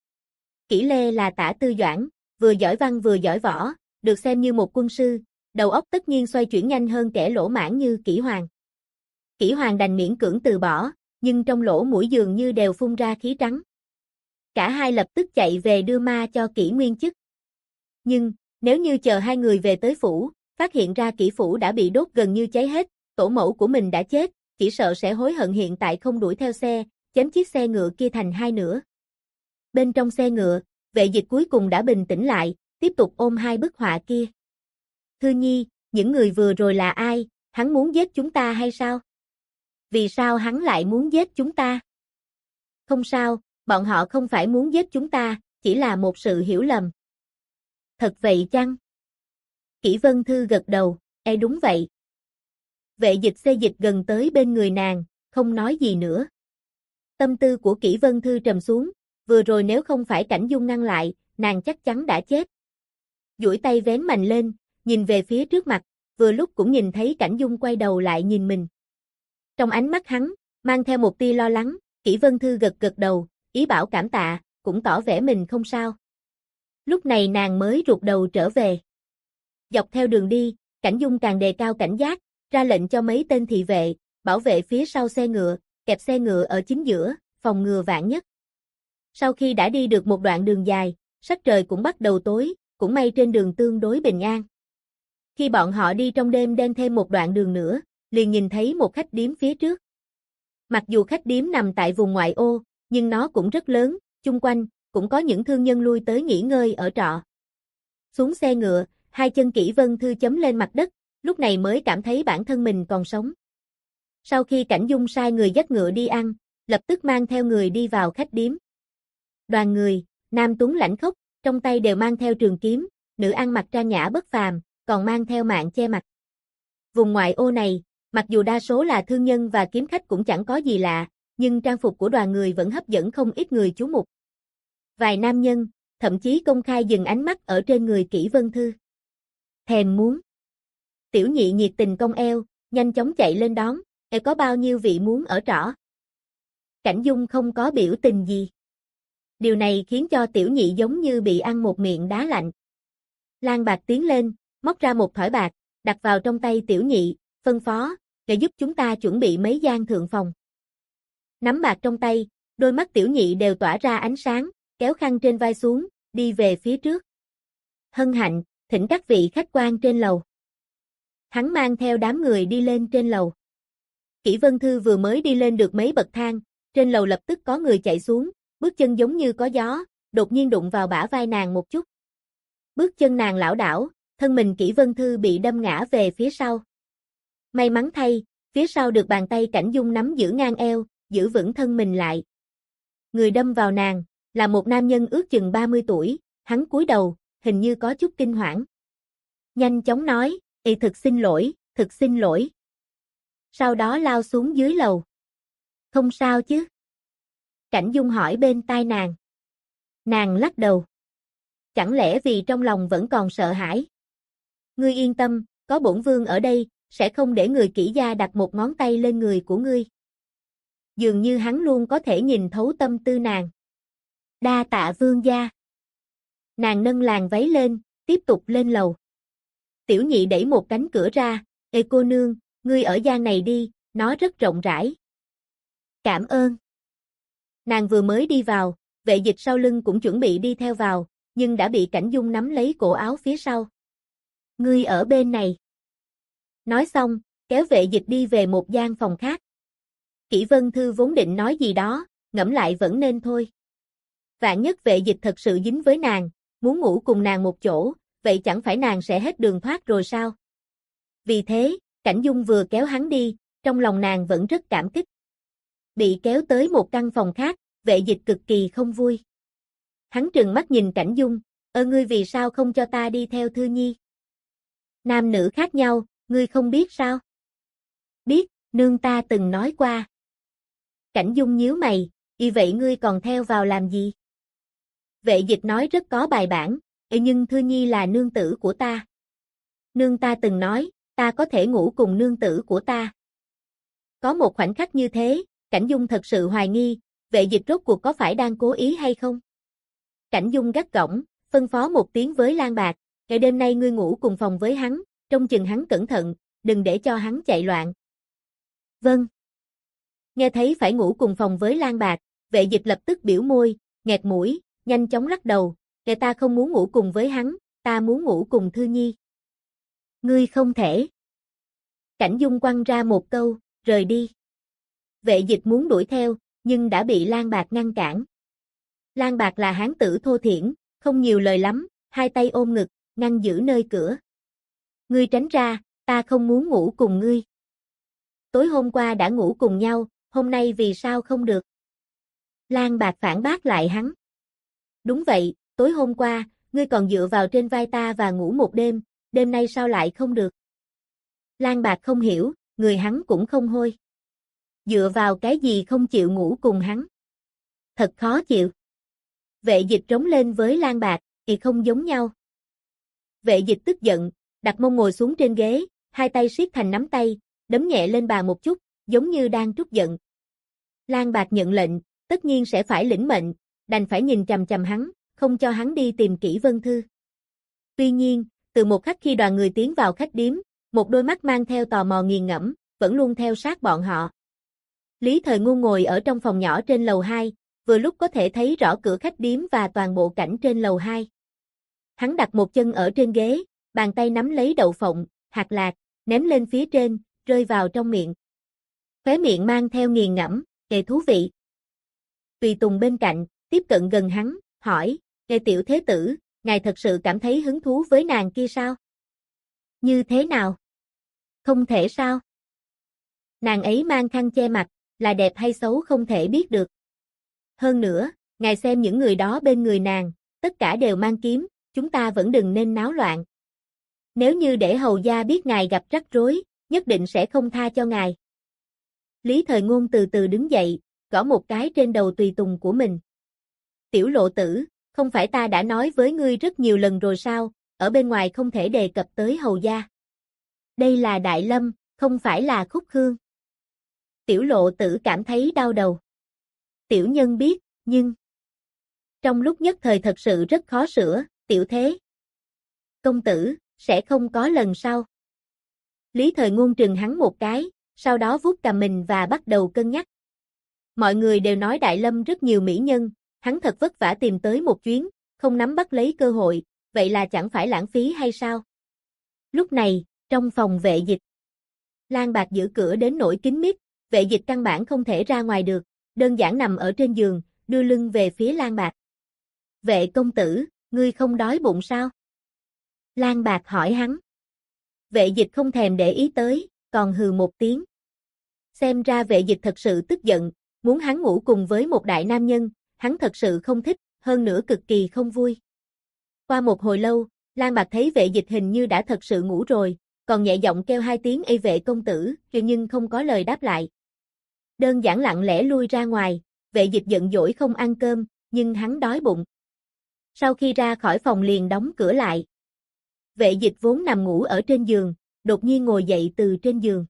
Kỷ Lê là Tả Tư Doãn, vừa giỏi văn vừa giỏi võ, được xem như một quân sư, đầu óc tất nhiên xoay chuyển nhanh hơn kẻ lỗ mãng như Kỷ Hoàng. Kỷ Hoàng đành miễn cưỡng từ bỏ, nhưng trong lỗ mũi dường như đều phun ra khí trắng. Cả hai lập tức chạy về đưa ma cho Kỷ Nguyên Chức. Nhưng, nếu như chờ hai người về tới phủ, phát hiện ra Kỷ phủ đã bị đốt gần như cháy hết, tổ mẫu của mình đã chết, chỉ sợ sẽ hối hận hiện tại không đuổi theo xe, chém chiếc xe ngựa kia thành hai nửa. Bên trong xe ngựa, Vệ Dịch cuối cùng đã bình tĩnh lại, tiếp tục ôm hai bức họa kia. Thư Nhi, những người vừa rồi là ai, hắn muốn giết chúng ta hay sao? Vì sao hắn lại muốn giết chúng ta? Không sao, bọn họ không phải muốn giết chúng ta, chỉ là một sự hiểu lầm. Thật vậy chăng? Kỷ Vân Thư gật đầu, đúng vậy. Vệ Dịch xê dịch gần tới bên người nàng, không nói gì nữa. Tâm tư của Kỷ Vân Thư trầm xuống, vừa rồi nếu không phải Cảnh Dung ngăn lại, nàng chắc chắn đã chết. Duỗi tay vén mành lên, nhìn về phía trước mặt, vừa lúc cũng nhìn thấy Cảnh Dung quay đầu lại nhìn mình. Trong ánh mắt hắn, mang theo một tia lo lắng, Kỷ Vân Thư gật gật đầu, ý bảo cảm tạ, cũng tỏ vẻ mình không sao. Lúc này nàng mới rụt đầu trở về. Dọc theo đường đi, Cảnh Dung càng đề cao cảnh giác, ra lệnh cho mấy tên thị vệ, bảo vệ phía sau xe ngựa, kẹp xe ngựa ở chính giữa, phòng ngừa vạn nhất. Sau khi đã đi được một đoạn đường dài, sắc trời cũng bắt đầu tối, cũng may trên đường tương đối bình an. Khi bọn họ đi trong đêm đen thêm một đoạn đường nữa, liền nhìn thấy một khách điếm phía trước. Mặc dù khách điếm nằm tại vùng ngoại ô, nhưng nó cũng rất lớn, chung quanh cũng có những thương nhân lui tới nghỉ ngơi ở trọ. Xuống xe ngựa, hai chân Kỷ Vân Thư chấm lên mặt đất, lúc này mới cảm thấy bản thân mình còn sống. Sau khi Cảnh Dung sai người dắt ngựa đi ăn, lập tức mang theo người đi vào khách điếm. Đoàn người, nam tuấn lãnh khốc, trong tay đều mang theo trường kiếm, nữ ăn mặc trang nhã bất phàm, còn mang theo mạng che mặt. Vùng ngoại ô này, mặc dù đa số là thương nhân và kiếm khách cũng chẳng có gì lạ, nhưng trang phục của đoàn người vẫn hấp dẫn không ít người chú mục. Vài nam nhân, thậm chí công khai dừng ánh mắt ở trên người Kỷ Vân Thư. Thèm muốn. Tiểu nhị nhiệt tình cong eo, nhanh chóng chạy lên đón, có bao nhiêu vị muốn ở trọ? Cảnh Dung không có biểu tình gì. Điều này khiến cho tiểu nhị giống như bị ăn một miệng đá lạnh. Lan Bạc tiến lên, móc ra một thỏi bạc, đặt vào trong tay tiểu nhị, phân phó, để giúp chúng ta chuẩn bị mấy gian thượng phòng. Nắm bạc trong tay, đôi mắt tiểu nhị đều tỏa ra ánh sáng, kéo khăn trên vai xuống, đi về phía trước. Hân hạnh, thỉnh các vị khách quan trên lầu. Hắn mang theo đám người đi lên trên lầu. Kỷ Vân Thư vừa mới đi lên được mấy bậc thang, trên lầu lập tức có người chạy xuống, bước chân giống như có gió, đột nhiên đụng vào bả vai nàng một chút. Bước chân nàng lảo đảo, thân mình Kỷ Vân Thư bị đâm ngã về phía sau. May mắn thay, phía sau được bàn tay Cảnh Dung nắm giữ ngang eo, giữ vững thân mình lại. Người đâm vào nàng, là một nam nhân ước chừng 30 tuổi, hắn cúi đầu, hình như có chút kinh hoảng. Nhanh chóng nói, thực xin lỗi, thực xin lỗi. Sau đó lao xuống dưới lầu. Không sao chứ? Cảnh Dung hỏi bên tai nàng. Nàng lắc đầu. Chẳng lẽ vì trong lòng vẫn còn sợ hãi? Ngươi yên tâm, có bổn vương ở đây, sẽ không để người Kỷ gia đặt một ngón tay lên người của ngươi. Dường như hắn luôn có thể nhìn thấu tâm tư nàng. Đa tạ vương gia. Nàng nâng làn váy lên, tiếp tục lên lầu. Tiểu nhị đẩy một cánh cửa ra, Ê cô nương, ngươi ở gian này đi, nó rất rộng rãi. Cảm ơn. Nàng vừa mới đi vào, vệ dịch sau lưng cũng chuẩn bị đi theo vào, nhưng đã bị Cảnh Dung nắm lấy cổ áo phía sau. Ngươi ở bên này. Nói xong, kéo vệ dịch đi về một gian phòng khác. Kỷ Vân Thư vốn định nói gì đó, ngẫm lại vẫn nên thôi. Vạn nhất vệ dịch thật sự dính với nàng, muốn ngủ cùng nàng một chỗ, vậy chẳng phải nàng sẽ hết đường thoát rồi sao? Vì thế, Cảnh Dung vừa kéo hắn đi, trong lòng nàng vẫn rất cảm kích. Bị kéo tới một căn phòng khác, vệ dịch cực kỳ không vui. Hắn trừng mắt nhìn Cảnh Dung, ngươi vì sao không cho ta đi theo Thư Nhi? Nam nữ khác nhau, ngươi không biết sao? Biết, nương ta từng nói qua. Cảnh Dung nhíu mày, vậy ngươi còn theo vào làm gì? Vệ dịch nói rất có bài bản, nhưng Thư Nhi là nương tử của ta. Nương ta từng nói, ta có thể ngủ cùng nương tử của ta. Có một khoảnh khắc như thế, Cảnh Dung thật sự hoài nghi, vệ dịch rốt cuộc có phải đang cố ý hay không? Cảnh Dung gắt gỏng, phân phó một tiếng với Lan Bạc, ngày đêm nay ngươi ngủ cùng phòng với hắn, trông chừng hắn cẩn thận, đừng để cho hắn chạy loạn. Vâng. Nghe thấy phải ngủ cùng phòng với Lan Bạc, vệ dịch lập tức biểu môi, nghẹt mũi, nhanh chóng lắc đầu, kẻ ta không muốn ngủ cùng với hắn, ta muốn ngủ cùng Thư Nhi. Ngươi không thể. Cảnh Dung quăng ra một câu, rời đi. Vệ dịch muốn đuổi theo, nhưng đã bị Lan Bạc ngăn cản. Lan Bạc là hán tử thô thiển, không nhiều lời lắm, hai tay ôm ngực, ngăn giữ nơi cửa. Ngươi tránh ra, ta không muốn ngủ cùng ngươi. Tối hôm qua đã ngủ cùng nhau, hôm nay vì sao không được? Lan Bạc phản bác lại hắn. Đúng vậy, tối hôm qua, ngươi còn dựa vào trên vai ta và ngủ một đêm nay sao lại không được? Lan Bạc không hiểu, người hắn cũng không hôi. Dựa vào cái gì không chịu ngủ cùng hắn? Thật khó chịu. Vệ dịch trống lên với Lan Bạc, thì không giống nhau. Vệ dịch tức giận, đặt mông ngồi xuống trên ghế, hai tay siết thành nắm tay, đấm nhẹ lên bàn một chút, giống như đang trút giận. Lan Bạc nhận lệnh, tất nhiên sẽ phải lĩnh mệnh, đành phải nhìn chằm chằm hắn, không cho hắn đi tìm Kỷ Vân Thư. Tuy nhiên, từ một khắc khi đoàn người tiến vào khách điếm, một đôi mắt mang theo tò mò nghiền ngẫm, vẫn luôn theo sát bọn họ. Lý Thời Ngôn ngồi ở trong phòng nhỏ trên lầu 2, vừa lúc có thể thấy rõ cửa khách điếm và toàn bộ cảnh trên lầu 2. Hắn đặt một chân ở trên ghế, bàn tay nắm lấy đậu phộng, hạt lạc, ném lên phía trên, rơi vào trong miệng. Khóe miệng mang theo nghiền ngẫm, thú vị. Tùy Tùng bên cạnh, tiếp cận gần hắn, hỏi, tiểu thế tử, ngài thật sự cảm thấy hứng thú với nàng kia sao? Như thế nào? Không thể sao? Nàng ấy mang khăn che mặt, là đẹp hay xấu không thể biết được. Hơn nữa, ngài xem những người đó bên người nàng, tất cả đều mang kiếm, chúng ta vẫn đừng nên náo loạn. Nếu như để hầu gia biết ngài gặp rắc rối, nhất định sẽ không tha cho ngài. Lý Thời Ngôn từ từ đứng dậy, gõ một cái trên đầu Tùy Tùng của mình. Tiểu Lộ tử, không phải ta đã nói với ngươi rất nhiều lần rồi sao, ở bên ngoài không thể đề cập tới hầu gia. Đây là Đại Lâm, không phải là Khúc Khương. Tiểu Lộ tử cảm thấy đau đầu. Tiểu nhân biết, nhưng... Trong lúc nhất thời thật sự rất khó sửa, tiểu thế. Công tử, sẽ không có lần sau. Lý Thời Ngôn trừng hắn một cái, sau đó vuốt cằm mình và bắt đầu cân nhắc. Mọi người đều nói Đại Lâm rất nhiều mỹ nhân, hắn thật vất vả tìm tới một chuyến, không nắm bắt lấy cơ hội, vậy là chẳng phải lãng phí hay sao? Lúc này, trong phòng vệ dịch, Lan Bạc giữ cửa đến nỗi kín mít, vệ dịch căn bản không thể ra ngoài được, đơn giản nằm ở trên giường, đưa lưng về phía Lan Bạc. Vệ công tử, ngươi không đói bụng sao? Lan Bạc hỏi hắn. Vệ dịch không thèm để ý tới, còn hừ một tiếng. Xem ra vệ dịch thật sự tức giận, muốn hắn ngủ cùng với một đại nam nhân, hắn thật sự không thích, hơn nữa cực kỳ không vui. Qua một hồi lâu, Lan Bạc thấy vệ dịch hình như đã thật sự ngủ rồi, còn nhẹ giọng kêu hai tiếng ê vệ công tử, nhưng không có lời đáp lại. Đơn giản lặng lẽ lui ra ngoài, vệ dịch giận dỗi không ăn cơm, nhưng hắn đói bụng. Sau khi ra khỏi phòng liền đóng cửa lại. Vệ dịch vốn nằm ngủ ở trên giường, đột nhiên ngồi dậy từ trên giường.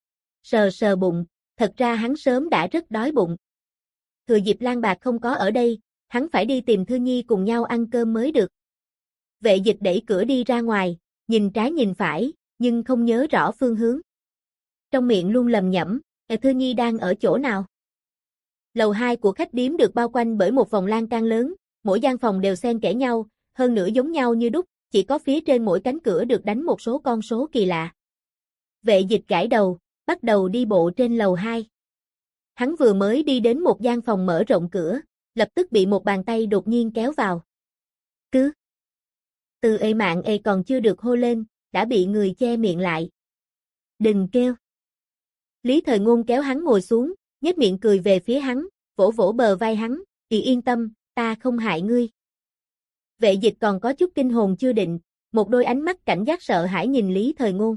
Sờ sờ bụng, thật ra hắn sớm đã rất đói bụng. Thừa dịp Lan Bạc không có ở đây, hắn phải đi tìm Thư Nhi cùng nhau ăn cơm mới được. Vệ dịch đẩy cửa đi ra ngoài, nhìn trái nhìn phải, nhưng không nhớ rõ phương hướng. Trong miệng luôn lầm nhẩm, Thư Nhi đang ở chỗ nào? Lầu 2 của khách điếm được bao quanh bởi một vòng lan can lớn, mỗi gian phòng đều xen kẽ nhau, hơn nữa giống nhau như đúc, chỉ có phía trên mỗi cánh cửa được đánh một số con số kỳ lạ. Vệ dịch gãi đầu, bắt đầu đi bộ trên lầu 2. Hắn vừa mới đi đến một gian phòng mở rộng cửa, lập tức bị một bàn tay đột nhiên kéo vào. Cứ từ ê mạng ê còn chưa được hô lên, đã bị người che miệng lại. Đừng kêu. Lý Thời Ngôn kéo hắn ngồi xuống, nhếch miệng cười về phía hắn, vỗ vỗ bờ vai hắn, yên tâm, ta không hại ngươi. Vệ dịch còn có chút kinh hồn chưa định, một đôi ánh mắt cảnh giác sợ hãi nhìn Lý Thời Ngôn.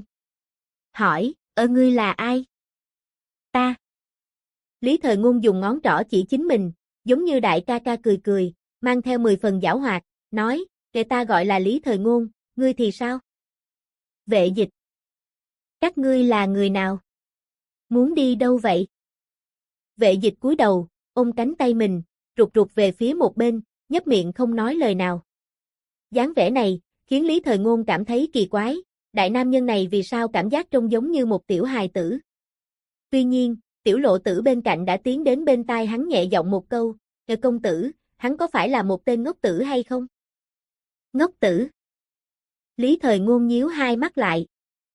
Hỏi, ngươi là ai? Ta. Lý Thời Ngôn dùng ngón trỏ chỉ chính mình, giống như đại ca ca cười cười, mang theo 10 phần giảo hoạt, nói, kẻ ta gọi là Lý Thời Ngôn, ngươi thì sao? Vệ dịch. Các ngươi là người nào? Muốn đi đâu vậy? Vệ dịch cúi đầu, ôm cánh tay mình, rụt rụt về phía một bên, nhấp miệng không nói lời nào. Dáng vẻ này, khiến Lý Thời Ngôn cảm thấy kỳ quái, đại nam nhân này vì sao cảm giác trông giống như một tiểu hài tử. Tuy nhiên, tiểu lộ tử bên cạnh đã tiến đến bên tai hắn nhẹ giọng một câu, công tử, hắn có phải là một tên ngốc tử hay không? Ngốc tử. Lý Thời Ngôn nhíu hai mắt lại.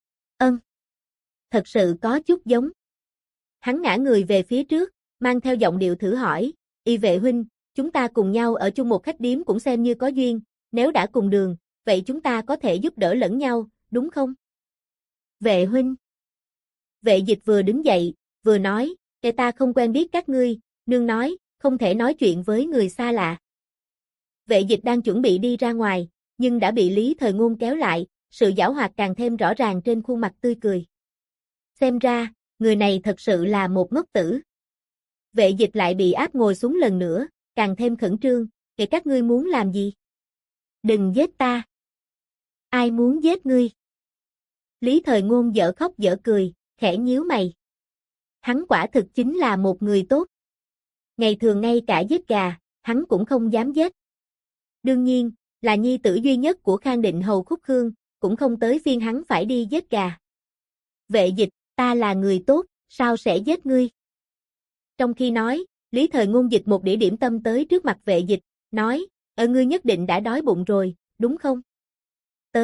Thật sự có chút giống. Hắn ngã người về phía trước, mang theo giọng điệu thử hỏi, Y vệ huynh, chúng ta cùng nhau ở chung một khách điếm cũng xem như có duyên, nếu đã cùng đường, vậy chúng ta có thể giúp đỡ lẫn nhau, đúng không? Vệ huynh. Vệ dịch vừa đứng dậy, vừa nói, ta không quen biết các ngươi, nương nói, không thể nói chuyện với người xa lạ. Vệ dịch đang chuẩn bị đi ra ngoài, nhưng đã bị Lý Thời Ngôn kéo lại, sự giảo hoạt càng thêm rõ ràng trên khuôn mặt tươi cười. Xem ra, người này thật sự là một ngốc tử. Vệ dịch lại bị áp ngồi xuống lần nữa, càng thêm khẩn trương, các ngươi muốn làm gì? Đừng giết ta. Ai muốn giết ngươi? Lý Thời Ngôn dở khóc dở cười, khẽ nhíu mày. Hắn quả thực chính là một người tốt. Ngày thường ngay cả giết gà, hắn cũng không dám giết. Đương nhiên, là nhi tử duy nhất của Khang Định Hầu Khúc Khương, cũng không tới phiên hắn phải đi giết gà. Vệ dịch, ta là người tốt, sao sẽ giết ngươi? Trong khi nói, Lý Thời Ngôn dịch một đĩa điểm tâm tới trước mặt vệ dịch, nói, ngươi nhất định đã đói bụng rồi, đúng không? Tới,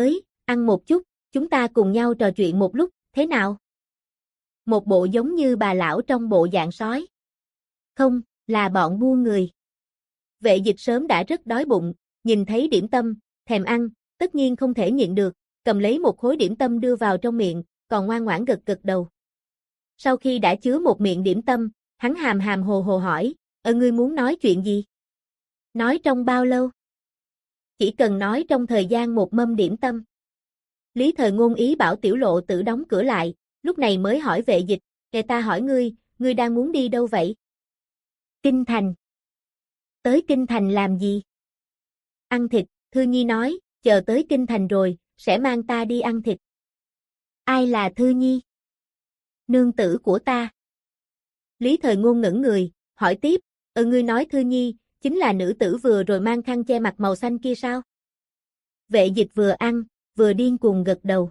ăn một chút, chúng ta cùng nhau trò chuyện một lúc, thế nào? Một bộ giống như bà lão trong bộ dạng sói. Không, là bọn buôn người. Vệ Dịch sớm đã rất đói bụng, nhìn thấy điểm tâm, thèm ăn, tất nhiên không thể nhịn được, cầm lấy một khối điểm tâm đưa vào trong miệng, còn ngoan ngoãn gật gật đầu. Sau khi đã chứa một miệng điểm tâm, hắn hàm hàm hồ hồ hỏi, ngươi muốn nói chuyện gì? Nói trong bao lâu? Chỉ cần nói trong thời gian một mâm điểm tâm. Lý Thời Ngôn ý bảo Tiểu Lộ Tử đóng cửa lại, lúc này mới hỏi Vệ Dịch, ta hỏi ngươi đang muốn đi đâu vậy? Kinh thành. Tới Kinh thành làm gì? Ăn thịt, Thư Nhi nói, chờ tới Kinh thành rồi, sẽ mang ta đi ăn thịt. Ai là Thư Nhi? Nương tử của ta. Lý Thời Ngôn ngẩn người, hỏi tiếp, ngươi nói Thư Nhi, chính là nữ tử vừa rồi mang khăn che mặt màu xanh kia sao? Vệ Dịch vừa ăn, vừa điên cuồng gật đầu.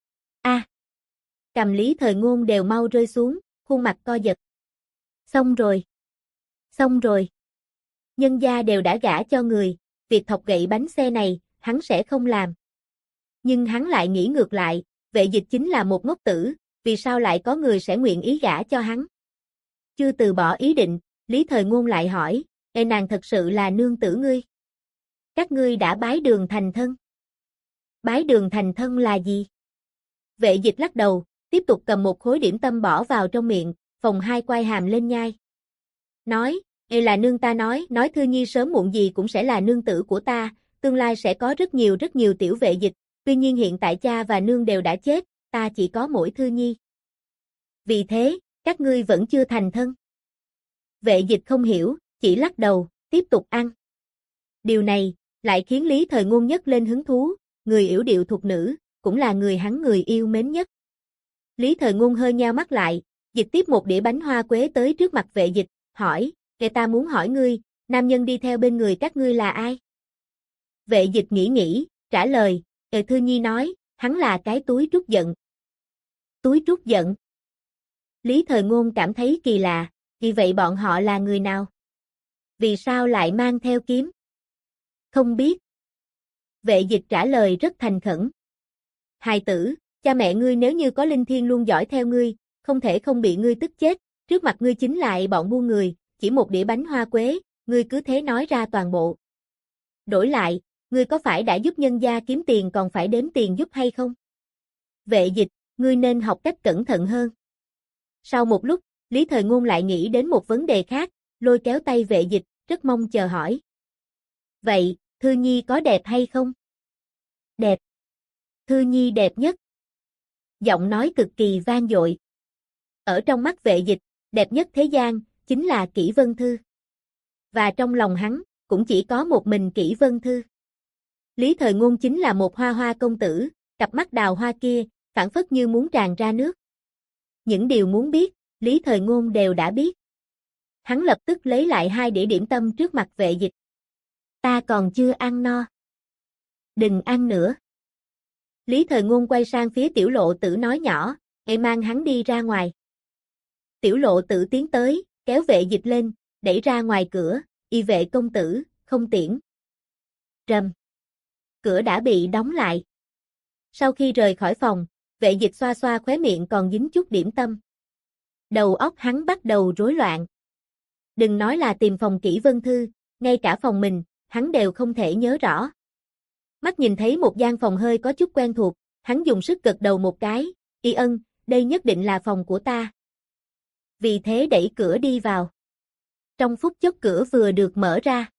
Cầm Lý Thời Ngôn đều mau rơi xuống, khuôn mặt co giật. Xong rồi. Xong rồi. Nhân gia đều đã gả cho người, việc thọc gậy bánh xe này, hắn sẽ không làm. Nhưng hắn lại nghĩ ngược lại, Vệ Dịch chính là một ngốc tử, vì sao lại có người sẽ nguyện ý gả cho hắn? Chưa từ bỏ ý định, Lý Thời Ngôn lại hỏi, nàng thật sự là nương tử ngươi? Các ngươi đã bái đường thành thân? Bái đường thành thân là gì? Vệ Dịch lắc đầu, tiếp tục cầm một khối điểm tâm bỏ vào trong miệng, phồng hai quai hàm lên nhai. Nói, là nương ta nói Thư Nhi sớm muộn gì cũng sẽ là nương tử của ta, tương lai sẽ có rất nhiều tiểu Vệ Dịch, tuy nhiên hiện tại cha và nương đều đã chết, ta chỉ có mỗi Thư Nhi. Vì thế, các ngươi vẫn chưa thành thân. Vệ Dịch không hiểu, chỉ lắc đầu, tiếp tục ăn. Điều này, lại khiến Lý Thời Ngôn nhất lên hứng thú, người yểu điệu thục nữ, cũng là người hắn người yêu mến nhất. Lý Thời Ngôn hơi nheo mắt lại, dịch tiếp một đĩa bánh hoa quế tới trước mặt Vệ Dịch, hỏi, ta muốn hỏi ngươi, nam nhân đi theo bên người các ngươi là ai? Vệ Dịch nghĩ, trả lời, Thư Nhi nói, hắn là cái túi trút giận. Túi trút giận. Lý Thời Ngôn cảm thấy kỳ lạ, vì vậy bọn họ là người nào? Vì sao lại mang theo kiếm? Không biết. Vệ Dịch trả lời rất thành khẩn. Hài tử, cha mẹ ngươi nếu như có linh thiên luôn dõi theo ngươi, không thể không bị ngươi tức chết, trước mặt ngươi chính lại bọn buôn người, chỉ một đĩa bánh hoa quế, ngươi cứ thế nói ra toàn bộ. Đổi lại, ngươi có phải đã giúp nhân gia kiếm tiền còn phải đếm tiền giúp hay không? Vệ Dịch, ngươi nên học cách cẩn thận hơn. Sau một lúc, Lý Thời Ngôn lại nghĩ đến một vấn đề khác, lôi kéo tay Vệ Dịch, rất mong chờ hỏi. Vậy, Thư Nhi có đẹp hay không? Đẹp. Thư Nhi đẹp nhất. Giọng nói cực kỳ vang dội. Ở trong mắt Vệ Dịch, đẹp nhất thế gian, chính là Kỷ Vân Thư. Và trong lòng hắn, cũng chỉ có một mình Kỷ Vân Thư. Lý Thời Ngôn chính là một hoa hoa công tử, cặp mắt đào hoa kia, phảng phất như muốn tràn ra nước. Những điều muốn biết, Lý Thời Ngôn đều đã biết. Hắn lập tức lấy lại hai đĩa điểm tâm trước mặt Vệ Dịch. Ta còn chưa ăn no. Đừng ăn nữa. Lý Thời Ngôn quay sang phía Tiểu Lộ Tử nói nhỏ, mang hắn đi ra ngoài. Tiểu Lộ Tử tiến tới, kéo Vệ Dịch lên, đẩy ra ngoài cửa, y Vệ công tử, không tiễn. Rầm. Cửa đã bị đóng lại. Sau khi rời khỏi phòng, Vệ Dịch xoa xoa khóe miệng còn dính chút điểm tâm. Đầu óc hắn bắt đầu rối loạn. Đừng nói là tìm phòng Kỷ Vân Thư, ngay cả phòng mình, hắn đều không thể nhớ rõ. Mắt nhìn thấy một gian phòng hơi có chút quen thuộc, hắn dùng sức gật đầu một cái, Y Ân, đây nhất định là phòng của ta. Vì thế đẩy cửa đi vào. Trong phút chốc cửa vừa được mở ra.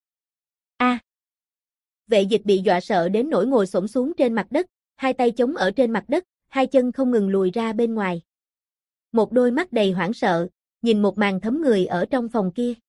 Vệ Dịch bị dọa sợ đến nỗi ngồi xổm xuống trên mặt đất, hai tay chống ở trên mặt đất, hai chân không ngừng lùi ra bên ngoài. Một đôi mắt đầy hoảng sợ, nhìn một màn thấm người ở trong phòng kia.